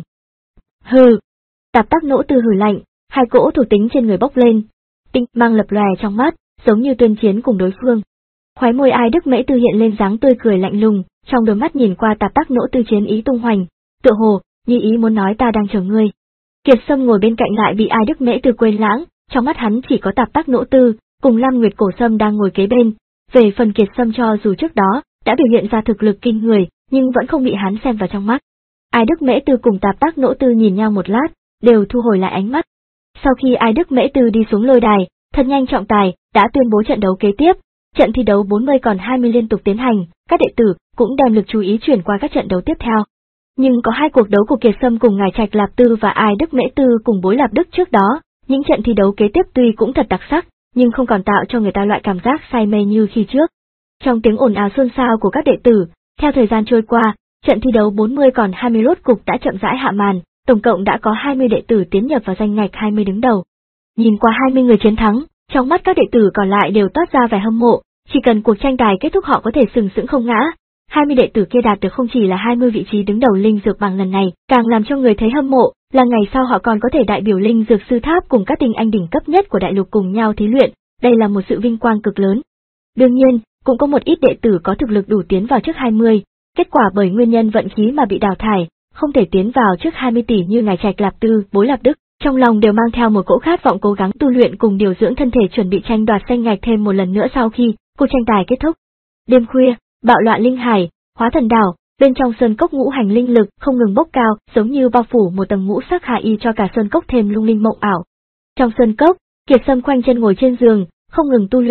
Hừ! Tạp Tác Nỗ Tư hừ lạnh, hai cỗ thuộc tính trên người bốc lên, tinh mang lập lòe trong mắt, giống như tuyên chiến cùng đối phương. Khóe môi Ái Đức Mễ Tư hiện lên dáng tươi cười lạnh lùng, trong đôi mắt nhìn qua Tạp Tác Nỗ Tư chiến ý tung hoành, tựa hồ như ý muốn nói ta đang chờ ngươi. Kiệt Sâm ngồi bên cạnh lại bị Ái Đức Mễ Tư quên lãng, trong mắt hắn chỉ có Tạp Tác Nỗ Tư cùng Lam Nguyệt Cổ Sâm đang ngồi kế bên. Về phần Kiệt Sâm cho dù trước đó đã biểu hiện ra thực lực kinh người, nhưng vẫn không bị hắn xem vào trong mắt. Ái Đức Mễ Tư cùng Tạp Tác Nỗ Tư nhìn nhau một lát, đều thu hồi lại ánh mắt. Sau khi Ái Đức Mễ Tư đi xuống lôi đài, thật nhanh trọng tài đã tuyên bố trận đấu kế tiếp. Trận thi đấu bốn mươi còn hai mươi liên tục tiến hành, các đệ tử cũng đem lực chú ý chuyển qua các trận đấu tiếp theo. Nhưng có hai cuộc đấu của Kiệt Sâm cùng Ngải Trạch Lạp Tư và Ái Đức Mễ Tư cùng Bối Lạp Đức trước đó, những trận thi đấu kế tiếp tuy cũng thật đặc sắc, nhưng không còn tạo cho người ta loại cảm giác say mê như khi trước. Trong tiếng ồn ào xôn xao của các đệ tử, theo thời gian trôi qua, trận thi đấu bốn mươi còn hai mươi rốt cục đã chậm rãi hạ màn, tổng cộng đã có hai mươi đệ tử tiến nhập vào danh ngạch hai mươi đứng đầu. Nhìn qua hai mươi người chiến thắng, trong mắt các đệ tử còn lại đều toát ra vẻ hâm mộ, chỉ cần cuộc tranh tài kết thúc họ có thể sừng sững không ngã. hai mươi đệ tử kia đạt được không chỉ là hai mươi vị trí đứng đầu linh dược bảng lần này, càng làm cho người thấy hâm mộ, là ngày sau họ còn có thể đại biểu linh dược sư tháp cùng các tinh anh đỉnh cấp nhất của đại lục cùng nhau thí luyện, đây là một sự vinh quang cực lớn. Đương nhiên, cũng có một ít đệ tử có thực lực đủ tiến vào trước hai mươi, kết quả bởi nguyên nhân vận khí mà bị đào thải, không thể tiến vào trước hai mươi tỷ như Ngải Trạch Lạp Tư, Bối Lạp Đức, trong lòng đều mang theo một cỗ khát vọng cố gắng tu luyện cùng điều dưỡng thân thể chuẩn bị tranh đoạt danh ngạch thêm một lần nữa sau khi cuộc tranh tài kết thúc. Đêm khuya, bạo loạn linh hải, Hóa Thần Đảo, bên trong sơn cốc ngũ hành linh lực không ngừng bốc cao, giống như bao phủ một tầng ngũ sắc hạ y cho cả sơn cốc thêm lung linh mộng ảo. Trong sơn cốc, Kiệt Sâm khoanh chân ngồi trên giường, không ngừng tu luyện,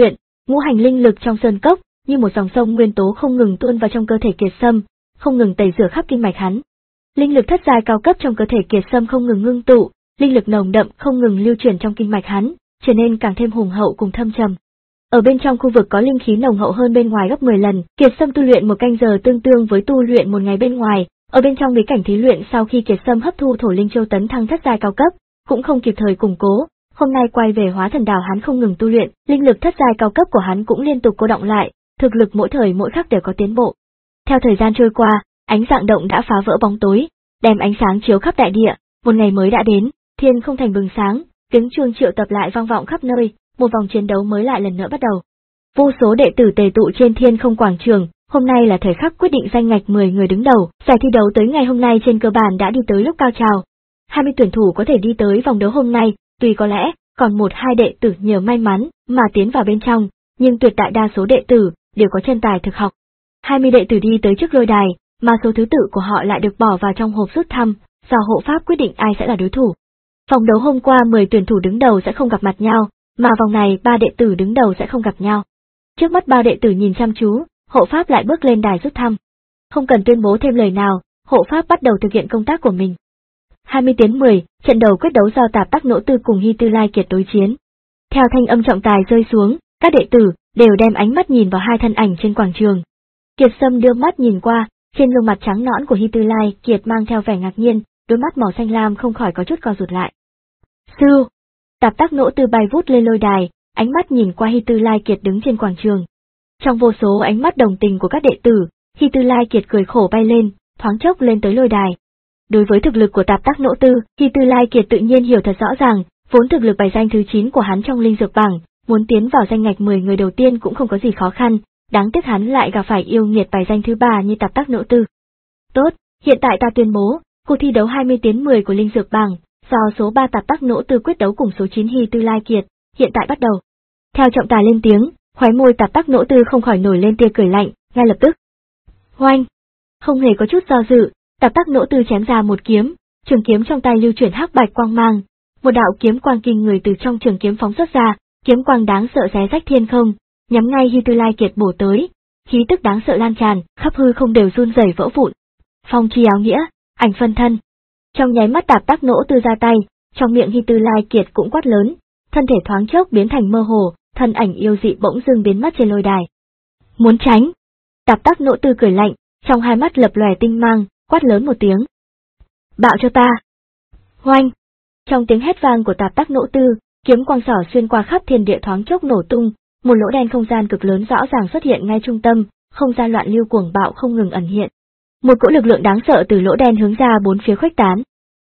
Ngũ hành linh lực trong sơn cốc, như một dòng sông nguyên tố không ngừng tuôn vào trong cơ thể Kiệt Sâm, không ngừng tẩy rửa khắp kinh mạch hắn. Linh lực thất giai cao cấp trong cơ thể Kiệt Sâm không ngừng ngưng tụ, linh lực nồng đậm không ngừng lưu chuyển trong kinh mạch hắn, trở nên càng thêm hùng hậu cùng thâm trầm. Ở bên trong khu vực có linh khí nồng hậu hơn bên ngoài gấp mười lần, Kiệt Sâm tu luyện một canh giờ tương đương với tu luyện một ngày bên ngoài. Ở bên trong bí cảnh thí luyện, sau khi Kiệt Sâm hấp thu thổ linh châu tấn thăng thất giai cao cấp, cũng không kịp thời củng cố, hôm nay quay về Hóa Thần Đảo hắn không ngừng tu luyện, linh lực thất giai cao cấp của hắn cũng liên tục cô động lại, thực lực mỗi thời mỗi khắc đều có tiến bộ. Theo thời gian trôi qua, ánh dạng động đã phá vỡ bóng tối, đem ánh sáng chiếu khắp đại địa, một ngày mới đã đến, thiên không thành bừng sáng, tiếng chuông triệu tập lại vang vọng khắp nơi, một vòng chiến đấu mới lại lần nữa bắt đầu. Vô số đệ tử tề tụ trên thiên không quảng trường, hôm nay là thời khắc quyết định danh ngạch mười người đứng đầu, giải thi đấu tới ngày hôm nay trên cơ bản đã đi tới lúc cao trào. hai mươi tuyển thủ có thể đi tới vòng đấu hôm nay, tuy có lẽ còn một hai đệ tử nhờ may mắn mà tiến vào bên trong, nhưng tuyệt đại đa số đệ tử đều có chân tài thực học. hai mươi đệ tử đi tới trước lôi đài, mà số thứ tự của họ lại được bỏ vào trong hộp rút thăm, do hộ pháp quyết định ai sẽ là đối thủ. Vòng đấu hôm qua mười tuyển thủ đứng đầu sẽ không gặp mặt nhau, mà vòng này ba đệ tử đứng đầu sẽ không gặp nhau. Trước mắt ba đệ tử nhìn chăm chú, hộ pháp lại bước lên đài rút thăm. Không cần tuyên bố thêm lời nào, hộ pháp bắt đầu thực hiện công tác của mình. hai mươi tiến mười, trận đầu quyết đấu do Tạp Tắc Nỗ Tư cùng Hy Tư Lai Kiệt đối chiến. Theo thanh âm trọng tài rơi xuống, các đệ tử đều đem ánh mắt nhìn vào hai thân ảnh trên quảng trường. Kiệt Sâm đưa mắt nhìn qua, trên gương mặt trắng nõn của Hy Tư Lai Kiệt mang theo vẻ ngạc nhiên, đôi mắt màu xanh lam không khỏi có chút co rụt lại. Sư! Tạp Tắc Nỗ Tư bay vút lên lôi đài, ánh mắt nhìn qua Hy Tư Lai Kiệt đứng trên quảng trường. Trong vô số ánh mắt đồng tình của các đệ tử, Hy Tư Lai Kiệt cười khổ bay lên, thoáng chốc lên tới lôi đài. Đối với thực lực của Tạp Tắc Nỗ Tư, Hy Tư Lai Kiệt tự nhiên hiểu thật rõ ràng, vốn thực lực bài danh thứ chín của hắn trong linh dược bảng, muốn tiến vào danh ngạch mười người đầu tiên cũng không có gì khó khăn, đáng tiếc hắn lại gặp phải yêu nghiệt bài danh thứ ba như Tạp Tắc Nỗ Tư. Tốt, hiện tại ta tuyên bố, cuộc thi đấu hai mươi tiến mười của linh dược bảng, do số ba Tạp Tắc Nỗ Tư quyết đấu cùng số chín Hy Tư Lai Kiệt, hiện tại bắt đầu. Theo trọng tài lên tiếng, khóe môi Tạp Tắc Nỗ Tư không khỏi nổi lên tia cười lạnh, ngay lập tức. Oanh! Không hề có chút do dự, Tạp Tắc Nỗ Tư chém ra một kiếm, trường kiếm trong tay lưu chuyển hắc bạch quang mang, một đạo kiếm quang kinh người từ trong trường kiếm phóng xuất ra, kiếm quang đáng sợ xé rách thiên không, nhắm ngay Hy Tư Lai Kiệt bổ tới, khí tức đáng sợ lan tràn, khắp hư không đều run rẩy vỡ vụn. Phong chi áo nghĩa, ảnh phân thân. Trong nháy mắt Tạp Tắc Nỗ Tư ra tay, trong miệng Hy Tư Lai Kiệt cũng quát lớn, thân thể thoáng chốc biến thành mơ hồ, thân ảnh yêu dị bỗng dưng biến mất trên lôi đài. Muốn tránh? Tạp Tắc Nỗ Tư cười lạnh, trong hai mắt lập lòe tinh mang, quát lớn một tiếng. Bạo cho ta! Oanh! Trong tiếng hét vang của Tạp Tắc Nỗ Tư, kiếm quang xỏ xuyên qua khắp thiên địa thoáng chốc nổ tung, một lỗ đen không gian cực lớn rõ ràng xuất hiện ngay trung tâm, không gian loạn lưu cuồng bạo không ngừng ẩn hiện. Một cỗ lực lượng đáng sợ từ lỗ đen hướng ra bốn phía khuếch tán.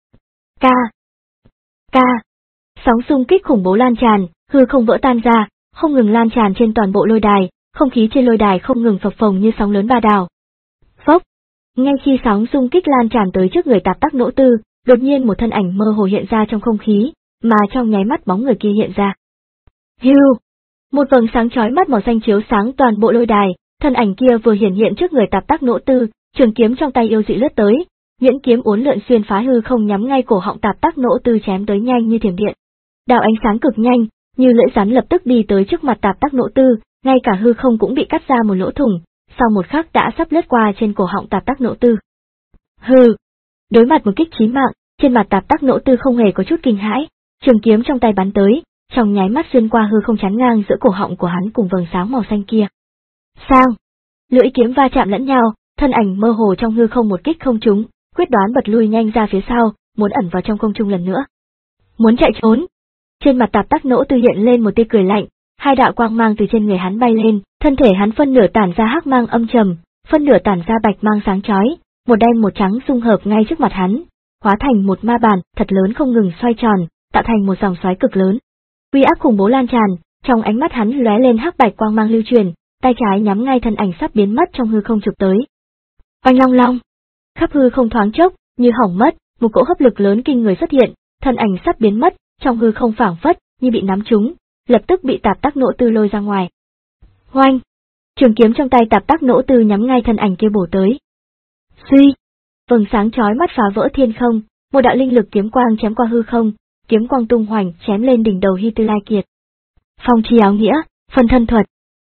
Ca! Ca! Sóng xung kích khủng bố lan tràn, hư không vỡ tan ra, không ngừng lan tràn trên toàn bộ lôi đài, không khí trên lôi đài không ngừng phập phồng như sóng lớn ba đảo. Phốc! Ngay khi sóng xung kích lan tràn tới trước người Tạp Tắc Nỗ Tư, đột nhiên một thân ảnh mơ hồ hiện ra trong không khí, mà trong nháy mắt bóng người kia hiện ra. Hưu! Một vầng sáng chói mắt màu xanh chiếu sáng toàn bộ lôi đài, thân ảnh kia vừa hiển hiện trước người Tạp Tắc Nỗ Tư, trường kiếm trong tay yêu dị lướt tới, nhuyễn kiếm uốn lượn xuyên phá hư không nhắm ngay cổ họng Tạp Tắc Nỗ Tư chém tới nhanh như thiểm điện. Đạo ánh sáng cực nhanh, như lưỡi rắn lập tức đi tới trước mặt Tạp Tắc Nỗ Tư, ngay cả hư không cũng bị cắt ra một lỗ thủng, sau một khắc đã sắp lướt qua trên cổ họng Tạp Tắc Nỗ Tư. Hừ! Đối mặt một kích chí mạng, trên mặt Tạp Tắc Nỗ Tư không hề có chút kinh hãi, trường kiếm trong tay bắn tới, trong nháy mắt xuyên qua hư không chắn ngang giữa cổ họng của hắn cùng vầng sáng màu xanh kia. Sang! Lưỡi kiếm va chạm lẫn nhau, thân ảnh mơ hồ trong hư không một kích không trúng, quyết đoán bật lui nhanh ra phía sau, muốn ẩn vào trong không trung lần nữa. Muốn chạy trốn? Trên mặt Tạp Tắc Nỗ Tư hiện lên một tia cười lạnh, hai đạo quang mang từ trên người hắn bay lên, thân thể hắn phân nửa tản ra hắc mang âm trầm, phân nửa tản ra bạch mang sáng chói, một đen một trắng xung hợp ngay trước mặt hắn, hóa thành một ma bàn thật lớn không ngừng xoay tròn, tạo thành một dòng xoáy cực lớn. Uy áp khủng bố lan tràn, trong ánh mắt hắn lóe lên hắc bạch quang mang lưu truyền, tay trái nhắm ngay thân ảnh sắp biến mất trong hư không chụp tới. Oanh long long! Khắp hư không thoáng chốc, như hỏng mất, một cỗ hấp lực lớn kinh người xuất hiện, thân ảnh sắp biến mất, trong hư không phảng phất như bị nắm trúng, lập tức bị Tạp Tắc Nỗ Tư lôi ra ngoài. Oanh! Trường kiếm trong tay Tạp Tắc Nỗ Tư nhắm ngay thân ảnh kia bổ tới. Suy! Vầng sáng chói mắt phá vỡ thiên không, một đạo linh lực kiếm quang chém qua hư không, kiếm quang tung hoành chém lên đỉnh đầu Hy Tư Lai Kiệt. Phong chi áo nghĩa, phân thân thuật.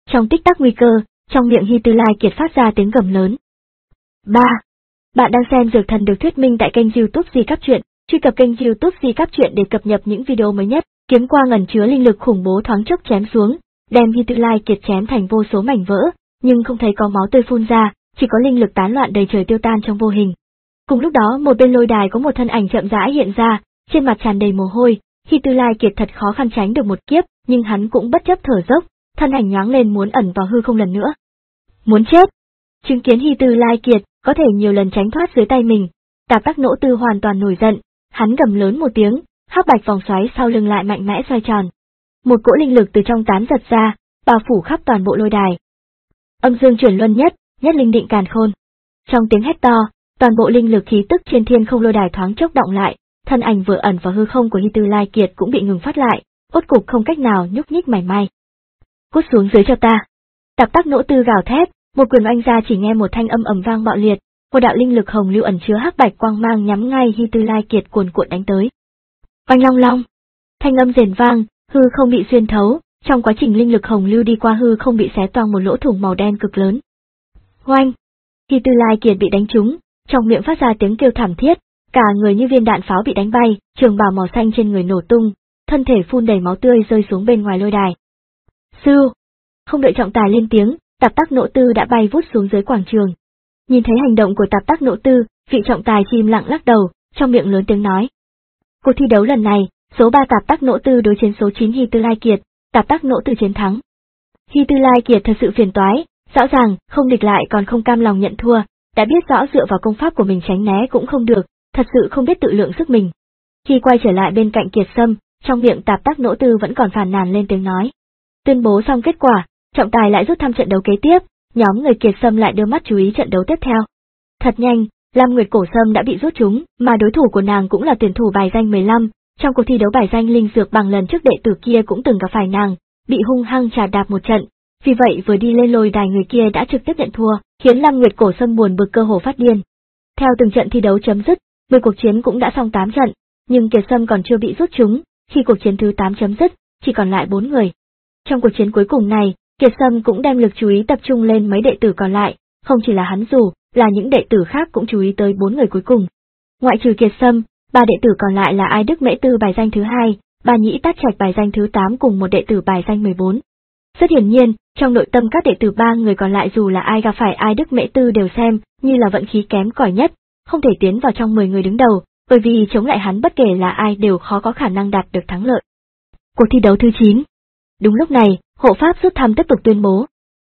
Trong tích tắc nguy cơ, trong miệng Hy Tư Lai Kiệt phát ra tiếng gầm lớn. ba. Bạn đang xem Dược Thần được thuyết minh tại kênh YouTube Di Cáp Truyện, truy cập kênh YouTube Di Cáp Truyện để cập nhật những video mới nhất. Kiếm quang ẩn chứa linh lực khủng bố thoáng chốc chém xuống, đem Hy Tư Lai Kiệt chém thành vô số mảnh vỡ, nhưng không thấy có máu tươi phun ra, chỉ có linh lực tán loạn đầy trời tiêu tan trong vô hình. Cùng lúc đó một bên lôi đài có một thân ảnh chậm rãi hiện ra, trên mặt tràn đầy mồ hôi. Hy Tư Lai Kiệt thật khó khăn tránh được một kiếp, nhưng hắn cũng bất chấp thở dốc, thân ảnh nhoáng lên muốn ẩn vào hư không lần nữa. Muốn chết! Chứng kiến Hy Tư Lai Kiệt có thể nhiều lần tránh thoát dưới tay mình, Tạp Tắc Nỗ Tư hoàn toàn nổi giận, hắn gầm lớn một tiếng, hắc bạch vòng xoáy sau lưng lại mạnh mẽ xoay tròn. Một cỗ linh lực từ trong tán giật ra, bao phủ khắp toàn bộ lôi đài. Âm dương chuyển luân nhất, nhất linh định càn khôn. Trong tiếng hét to, toàn bộ linh lực khí tức trên thiên không lôi đài thoáng chốc động lại, thân ảnh vừa ẩn vào hư không của Hy Tư Lai Kiệt cũng bị ngừng phát lại, rốt cục không cách nào nhúc nhích mảy may. Cút xuống dưới cho ta! Tạp Tắc Nỗ Tư gào thét, một quyền oanh ra chỉ nghe một thanh âm ầm vang bạo liệt, một đạo linh lực hồng lưu ẩn chứa hắc bạch quang mang nhắm ngay Hy Tư Lai Kiệt cuồn cuộn đánh tới. Oanh long long! Thanh âm rền vang, hư không bị xuyên thấu, trong quá trình linh lực hồng lưu đi qua hư không bị xé toang một lỗ thủng màu đen cực lớn. Oanh! Hy Tư Lai Kiệt bị đánh trúng, trong miệng phát ra tiếng kêu thảm thiết, cả người như viên đạn pháo bị đánh bay, trường bào màu xanh trên người nổ tung, thân thể phun đầy máu tươi rơi xuống bên ngoài lôi đài. Sư! Không đợi trọng tài lên tiếng, Tạp Tắc Nỗ Tư đã bay vút xuống dưới quảng trường. Nhìn thấy hành động của Tạp Tắc Nỗ Tư, vị trọng tài chìm lặng lắc đầu, trong miệng lớn tiếng nói. Cuộc thi đấu lần này, số ba Tạp Tắc Nỗ Tư đối chiến số chín Hy Tư Lai Kiệt, Tạp Tắc Nỗ Tư chiến thắng. Hy Tư Lai Kiệt thật sự phiền toái, rõ ràng, không địch lại còn không cam lòng nhận thua, đã biết rõ dựa vào công pháp của mình tránh né cũng không được, thật sự không biết tự lượng sức mình. Khi quay trở lại bên cạnh Kiệt Sâm, trong miệng Tạp Tắc Nỗ Tư vẫn còn phàn nàn lên tiếng nói. Tuyên bố xong kết quả, trọng tài lại rút thăm trận đấu kế tiếp, nhóm người Kiệt Sâm lại đưa mắt chú ý trận đấu tiếp theo. Thật nhanh, Lam Nguyệt Cổ Sâm đã bị rút trúng, mà đối thủ của nàng cũng là tuyển thủ bài danh mười lăm, trong cuộc thi đấu bài danh linh dược bằng lần trước đệ tử kia cũng từng gặp phải nàng, bị hung hăng trà đạp một trận, vì vậy vừa đi lên lôi đài người kia đã trực tiếp nhận thua, khiến Lam Nguyệt Cổ Sâm buồn bực cơ hồ phát điên. Theo từng trận thi đấu chấm dứt, mười cuộc chiến cũng đã xong tám trận, nhưng Kiệt Sâm còn chưa bị rút trúng, khi cuộc chiến thứ tám chấm dứt, chỉ còn lại bốn người. Trong cuộc chiến cuối cùng này, Kiệt Sâm cũng đem lực chú ý tập trung lên mấy đệ tử còn lại, không chỉ là hắn dù, là những đệ tử khác cũng chú ý tới bốn người cuối cùng. Ngoại trừ Kiệt Sâm, ba đệ tử còn lại là Ai Đức Mễ Tư bài danh thứ hai, Ba Nhĩ Tát Trạch bài danh thứ tám cùng một đệ tử bài danh mười bốn. Rất hiển nhiên, trong nội tâm các đệ tử ba người còn lại dù là ai gặp phải Ai Đức Mễ Tư đều xem như là vận khí kém cỏi nhất, không thể tiến vào trong mười người đứng đầu, bởi vì chống lại hắn bất kể là ai đều khó có khả năng đạt được thắng lợi. Cuộc thi đấu thứ chín. Đúng lúc này, hộ pháp rút thăm tiếp tục tuyên bố.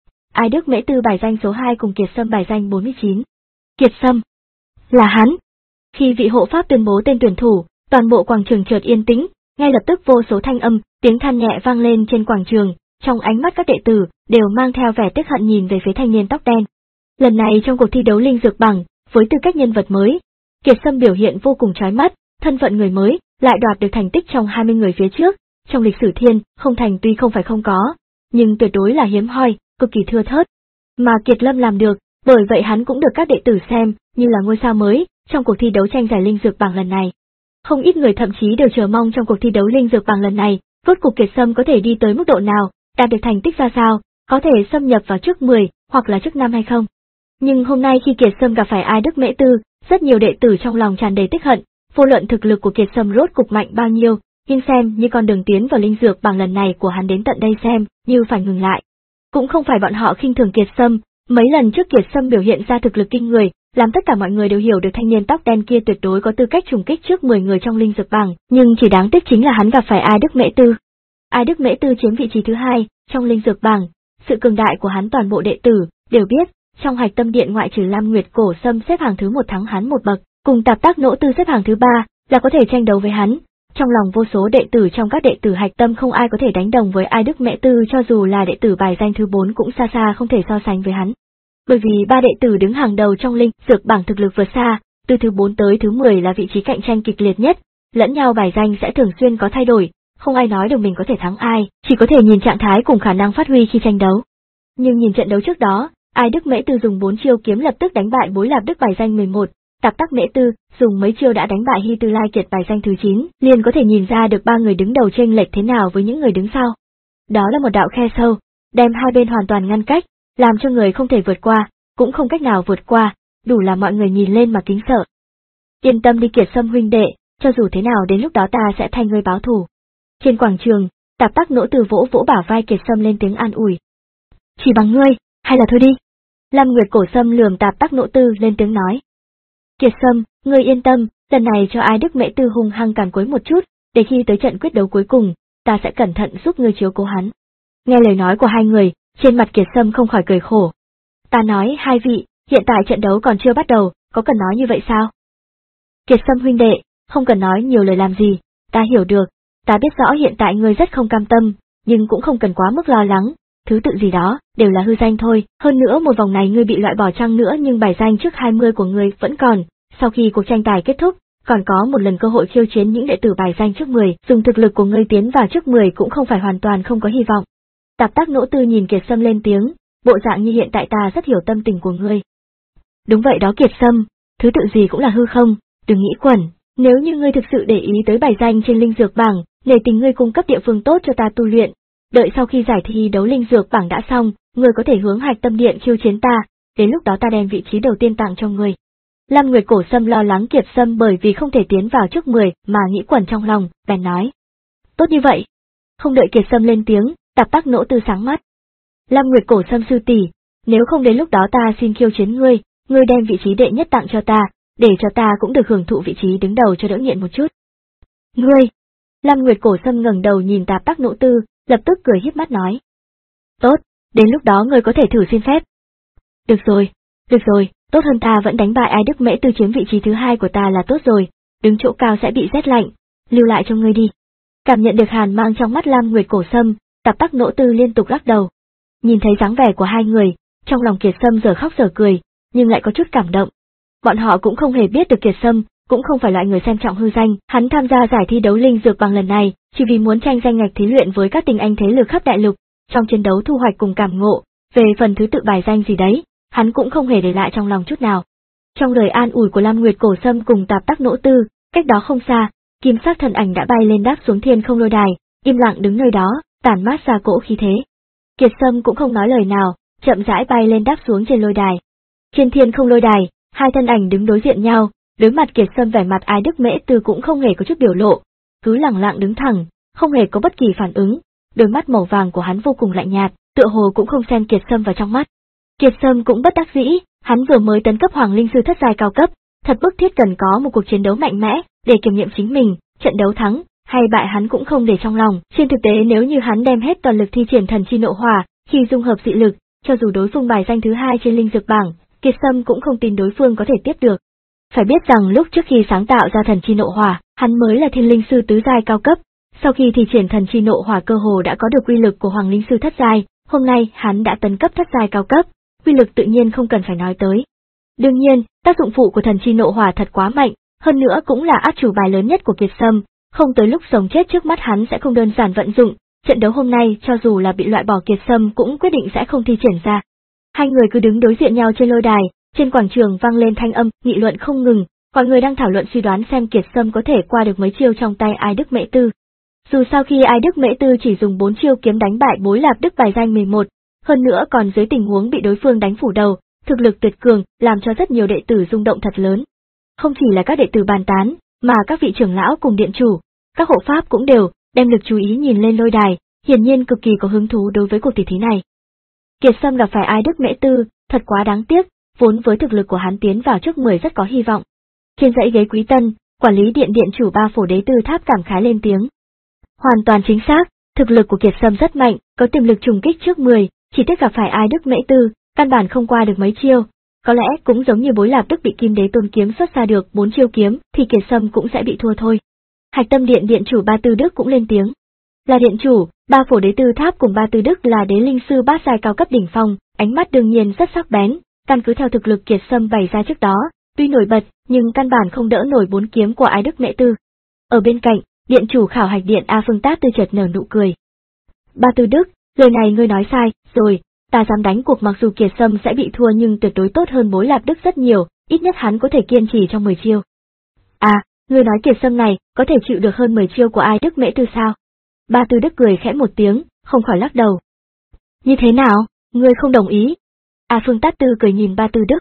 Ai Đức Mễ Tư bài danh số hai cùng Kiệt Sâm bài danh bốn mươi chín. Kiệt Sâm. Là hắn. Khi vị hộ pháp tuyên bố tên tuyển thủ, toàn bộ quảng trường chợt yên tĩnh, ngay lập tức vô số thanh âm, tiếng than nhẹ vang lên trên quảng trường, trong ánh mắt các đệ tử đều mang theo vẻ tiếc hận nhìn về phía thanh niên tóc đen. Lần này trong cuộc thi đấu linh dược bằng, với tư cách nhân vật mới, Kiệt Sâm biểu hiện vô cùng chói mắt, thân phận người mới, lại đoạt được thành tích trong hai mươi người phía trước, trong lịch sử thiên, không thành tuy không phải không có, nhưng tuyệt đối là hiếm hoi, cực kỳ thưa thớt. Mà Kiệt Lâm làm được, bởi vậy hắn cũng được các đệ tử xem như là ngôi sao mới trong cuộc thi đấu tranh giải linh dược bằng lần này. Không ít người thậm chí đều chờ mong trong cuộc thi đấu linh dược bằng lần này, rốt cuộc Kiệt Sâm có thể đi tới mức độ nào, đạt được thành tích ra sao, có thể xâm nhập vào trước mười hoặc là trước năm hay không. Nhưng hôm nay khi Kiệt Sâm gặp phải Ai Đức Mễ Tư, rất nhiều đệ tử trong lòng tràn đầy tiếc hận, vô luận thực lực của Kiệt Sâm rốt cục mạnh bao nhiêu, nhưng xem như con đường tiến vào linh dược bằng lần này của hắn đến tận đây xem như phải ngừng lại. Cũng không phải bọn họ khinh thường Kiệt Sâm, mấy lần trước Kiệt Sâm biểu hiện ra thực lực kinh người, làm tất cả mọi người đều hiểu được thanh niên tóc đen kia tuyệt đối có tư cách trùng kích trước mười người trong linh dược bảng, nhưng chỉ đáng tiếc chính là hắn gặp phải Ai Đức Mễ Tư. Ai Đức Mễ Tư chiếm vị trí thứ hai trong linh dược bảng, sự cường đại của hắn toàn bộ đệ tử đều biết, trong Hạch Tâm Điện ngoại trừ Lam Nguyệt Cổ Sâm xếp hàng thứ một thắng hắn một bậc, cùng Tạp Tắc Nỗ Tư xếp hàng thứ ba là có thể tranh đấu với hắn. Trong lòng vô số đệ tử trong các đệ tử Hạch Tâm không ai có thể đánh đồng với Ai Đức Mễ Tư, cho dù là đệ tử bài danh thứ bốn cũng xa xa không thể so sánh với hắn. Bởi vì ba đệ tử đứng hàng đầu trong linh dược bảng thực lực vượt xa, từ thứ bốn tới thứ mười là vị trí cạnh tranh kịch liệt nhất, lẫn nhau bài danh sẽ thường xuyên có thay đổi, không ai nói được mình có thể thắng ai, chỉ có thể nhìn trạng thái cùng khả năng phát huy khi tranh đấu. Nhưng nhìn trận đấu trước đó, Ai Đức Mễ Tư dùng bốn chiêu kiếm lập tức đánh bại Bối Lạp Đức bài danh mười một, Tạp Tắc Mễ Tư dùng mấy chiêu đã đánh bại Hy Tư Lai Kiệt bài danh thứ chín, liền có thể nhìn ra được ba người đứng đầu chênh lệch thế nào với những người đứng sau. Đó là một đạo khe sâu, đem hai bên hoàn toàn ngăn cách, làm cho người không thể vượt qua, cũng không cách nào vượt qua, đủ làm mọi người nhìn lên mà kính sợ. Yên tâm đi Kiệt Sâm huynh đệ, cho dù thế nào đến lúc đó ta sẽ thay ngươi báo thù. Trên quảng trường, Tạp Tắc Nỗ Từ vỗ vỗ bả vai Kiệt Sâm lên tiếng an ủi. Chỉ bằng ngươi, hay là thôi đi. Lam Nguyệt Cổ Sâm lườm Tạp Tắc Nỗ Tư lên tiếng nói. Kiệt Sâm, ngươi yên tâm, lần này cho Ái Đức Mễ Tư hung hăng càn quấy một chút, để khi tới trận quyết đấu cuối cùng, ta sẽ cẩn thận giúp ngươi chiếu cố hắn. Nghe lời nói của hai người, trên mặt Kiệt Sâm không khỏi cười khổ. Ta nói hai vị, hiện tại trận đấu còn chưa bắt đầu, có cần nói như vậy sao? Kiệt Sâm huynh đệ, không cần nói nhiều lời làm gì, ta hiểu được, ta biết rõ hiện tại ngươi rất không cam tâm, nhưng cũng không cần quá mức lo lắng, thứ tự gì đó, đều là hư danh thôi, hơn nữa một vòng này ngươi bị loại bỏ chăng nữa nhưng bài danh trước hai mươi của ngươi vẫn còn, sau khi cuộc tranh tài kết thúc, còn có một lần cơ hội khiêu chiến những đệ tử bài danh trước mười, dùng thực lực của ngươi tiến vào trước mười cũng không phải hoàn toàn không có hy vọng. Tạp Tắc Nỗ Tư nhìn Kiệt Sâm lên tiếng, bộ dạng như hiện tại ta rất hiểu tâm tình của ngươi. Đúng vậy đó Kiệt Sâm, thứ tự gì cũng là hư không, đừng nghĩ quẩn, nếu như ngươi thực sự để ý tới bài danh trên linh dược bảng, nể tình ngươi cung cấp địa phương tốt cho ta tu luyện, đợi sau khi giải thi đấu linh dược bảng đã xong, ngươi có thể hướng Hạch Tâm Điện khiêu chiến ta, đến lúc đó ta đem vị trí đầu tiên tặng cho ngươi. Lam Nguyệt Cổ Sâm lo lắng Kiệt Sâm bởi vì không thể tiến vào trước mười mà nghĩ quẩn trong lòng, bèn nói. Tốt như vậy. Không đợi Kiệt Sâm lên tiếng, Tạp Tắc Nỗ Tư sáng mắt. Lam Nguyệt Cổ Sâm sư tỷ, nếu không đến lúc đó ta xin khiêu chiến ngươi, ngươi đem vị trí đệ nhất tặng cho ta, để cho ta cũng được hưởng thụ vị trí đứng đầu cho đỡ nghiện một chút. Ngươi! Lam Nguyệt Cổ Sâm ngẩng đầu nhìn Tạp Tắc Nỗ Tư, lập tức cười híp mắt nói. Tốt, đến lúc đó ngươi có thể thử xin phép. Được rồi, được rồi, tốt hơn ta vẫn đánh bại Ái Đức Mễ Tư chiếm vị trí thứ hai của ta là tốt rồi, đứng chỗ cao sẽ bị rét lạnh, lưu lại cho ngươi đi. Cảm nhận được hàn mang trong mắt Lam Nguyệt Cổ Sâm, Tạp Tắc Nỗ Tư liên tục lắc đầu. Nhìn thấy dáng vẻ của hai người, trong lòng Kiệt Sâm giờ khóc giờ cười, nhưng lại có chút cảm động. Bọn họ cũng không hề biết được Kiệt Sâm, cũng không phải loại người xem trọng hư danh, hắn tham gia giải thi đấu linh dược bằng lần này, chỉ vì muốn tranh danh ngạch thí luyện với các tinh anh thế lực khắp đại lục, trong chiến đấu thu hoạch cùng cảm ngộ, về phần thứ tự bài danh gì đấy, hắn cũng không hề để lại trong lòng chút nào. Trong lời an ủi của Lam Nguyệt Cổ Sâm cùng Tạp Tắc Nỗ Tư, cách đó không xa, kim sắc thân ảnh đã bay lên đáp xuống thiên không lôi đài, im lặng đứng nơi đó, tản mát ra cỗ khí thế. Kiệt Sâm cũng không nói lời nào, chậm rãi bay lên đáp xuống trên lôi đài. Trên thiên không lôi đài, hai thân ảnh đứng đối diện nhau, đối mặt Kiệt Sâm vẻ mặt Ái Đức Mễ Tư cũng không hề có chút biểu lộ, cứ lẳng lặng đứng thẳng, không hề có bất kỳ phản ứng, đôi mắt màu vàng của hắn vô cùng lạnh nhạt, tựa hồ cũng không xem Kiệt Sâm vào trong mắt. Kiệt Sâm cũng bất đắc dĩ, hắn vừa mới tấn cấp Hoàng Linh Sư thất giai cao cấp, thật bức thiết cần có một cuộc chiến đấu mạnh mẽ, để kiểm nghiệm chính mình, trận đấu thắng hay bại hắn cũng không để trong lòng, trên thực tế nếu như hắn đem hết toàn lực thi triển thần chi nộ hỏa, khi dung hợp dị lực, cho dù đối phương bài danh thứ hai trên linh dược bảng, Kiệt Sâm cũng không tin đối phương có thể tiếp được. Phải biết rằng lúc trước khi sáng tạo ra thần chi nộ hỏa, hắn mới là thiên linh sư tứ giai cao cấp, sau khi thi triển thần chi nộ hỏa cơ hồ đã có được quy lực của Hoàng Linh Sư thất giai, hôm nay hắn đã tấn cấp thất giai cao cấp, quy lực tự nhiên không cần phải nói tới. Đương nhiên, tác dụng phụ của thần chi nộ hỏa thật quá mạnh, hơn nữa cũng là át chủ bài lớn nhất của Kiệt Sâm, không tới lúc sống chết trước mắt hắn sẽ không đơn giản vận dụng, trận đấu hôm nay cho dù là bị loại bỏ Kiệt Sâm cũng quyết định sẽ không thi triển ra. Hai người cứ đứng đối diện nhau trên lôi đài, trên quảng trường vang lên thanh âm, nghị luận không ngừng, mọi người đang thảo luận suy đoán xem Kiệt Sâm có thể qua được mấy chiêu trong tay Ái Đức Mễ Tư. Dù sao khi Ái Đức Mễ Tư chỉ dùng bốn chiêu kiếm đánh bại Bối Lạp Đức bài danh mười một, hơn nữa còn dưới tình huống bị đối phương đánh phủ đầu, thực lực tuyệt cường, làm cho rất nhiều đệ tử rung động thật lớn. Không chỉ là các đệ tử bàn tán, mà các vị trưởng lão cùng điện chủ, các hộ pháp cũng đều đem lực chú ý nhìn lên lôi đài, hiển nhiên cực kỳ có hứng thú đối với cuộc tỷ thí này. Kiệt Sâm gặp phải Ái Đức Mễ Tư, thật quá đáng tiếc, vốn với thực lực của hắn tiến vào trước mười rất có hy vọng. Trên dãy ghế quý tân, quản lý điện điện chủ Ba Phổ Đế Tư Tháp cảm khái lên tiếng. Hoàn toàn chính xác, thực lực của Kiệt Sâm rất mạnh, có tiềm lực trùng kích trước mười, chỉ tiếc gặp phải Ái Đức Mễ Tư, căn bản không qua được mấy chiêu. Có lẽ cũng giống như Bối Lạp Đức bị Kim Đế Tôn kiếm xuất ra được bốn chiêu kiếm, thì Kiệt Sâm cũng sẽ bị thua thôi. Hạch Tâm Điện điện chủ Ba Tư Đức cũng lên tiếng. Là điện chủ, Ba Phổ Đế Tư Tháp cùng Ba Tư Đức là đế linh sư bát giai cao cấp đỉnh phong, ánh mắt đương nhiên rất sắc bén, căn cứ theo thực lực Kiệt Sâm bày ra trước đó, tuy nổi bật, nhưng căn bản không đỡ nổi bốn kiếm của Ái Đức Mễ Tư. Ở bên cạnh, điện chủ Khảo Hạch Điện A Phương Tát Tư chợt nở nụ cười. Ba Tư Đức, lời này ngươi nói sai, rồi, ta dám đánh cuộc mặc dù Kiệt Sâm sẽ bị thua nhưng tuyệt đối tốt hơn Bối Lạp Đức rất nhiều, ít nhất hắn có thể kiên trì trong mười chiêu. À, ngươi nói Kiệt Sâm này có thể chịu được hơn mười chiêu của Ái Đức Mễ Tư sao? Ba Tư Đức cười khẽ một tiếng, không khỏi lắc đầu. Như thế nào, ngươi không đồng ý? A Phương Tát Tư cười nhìn Ba Tư Đức.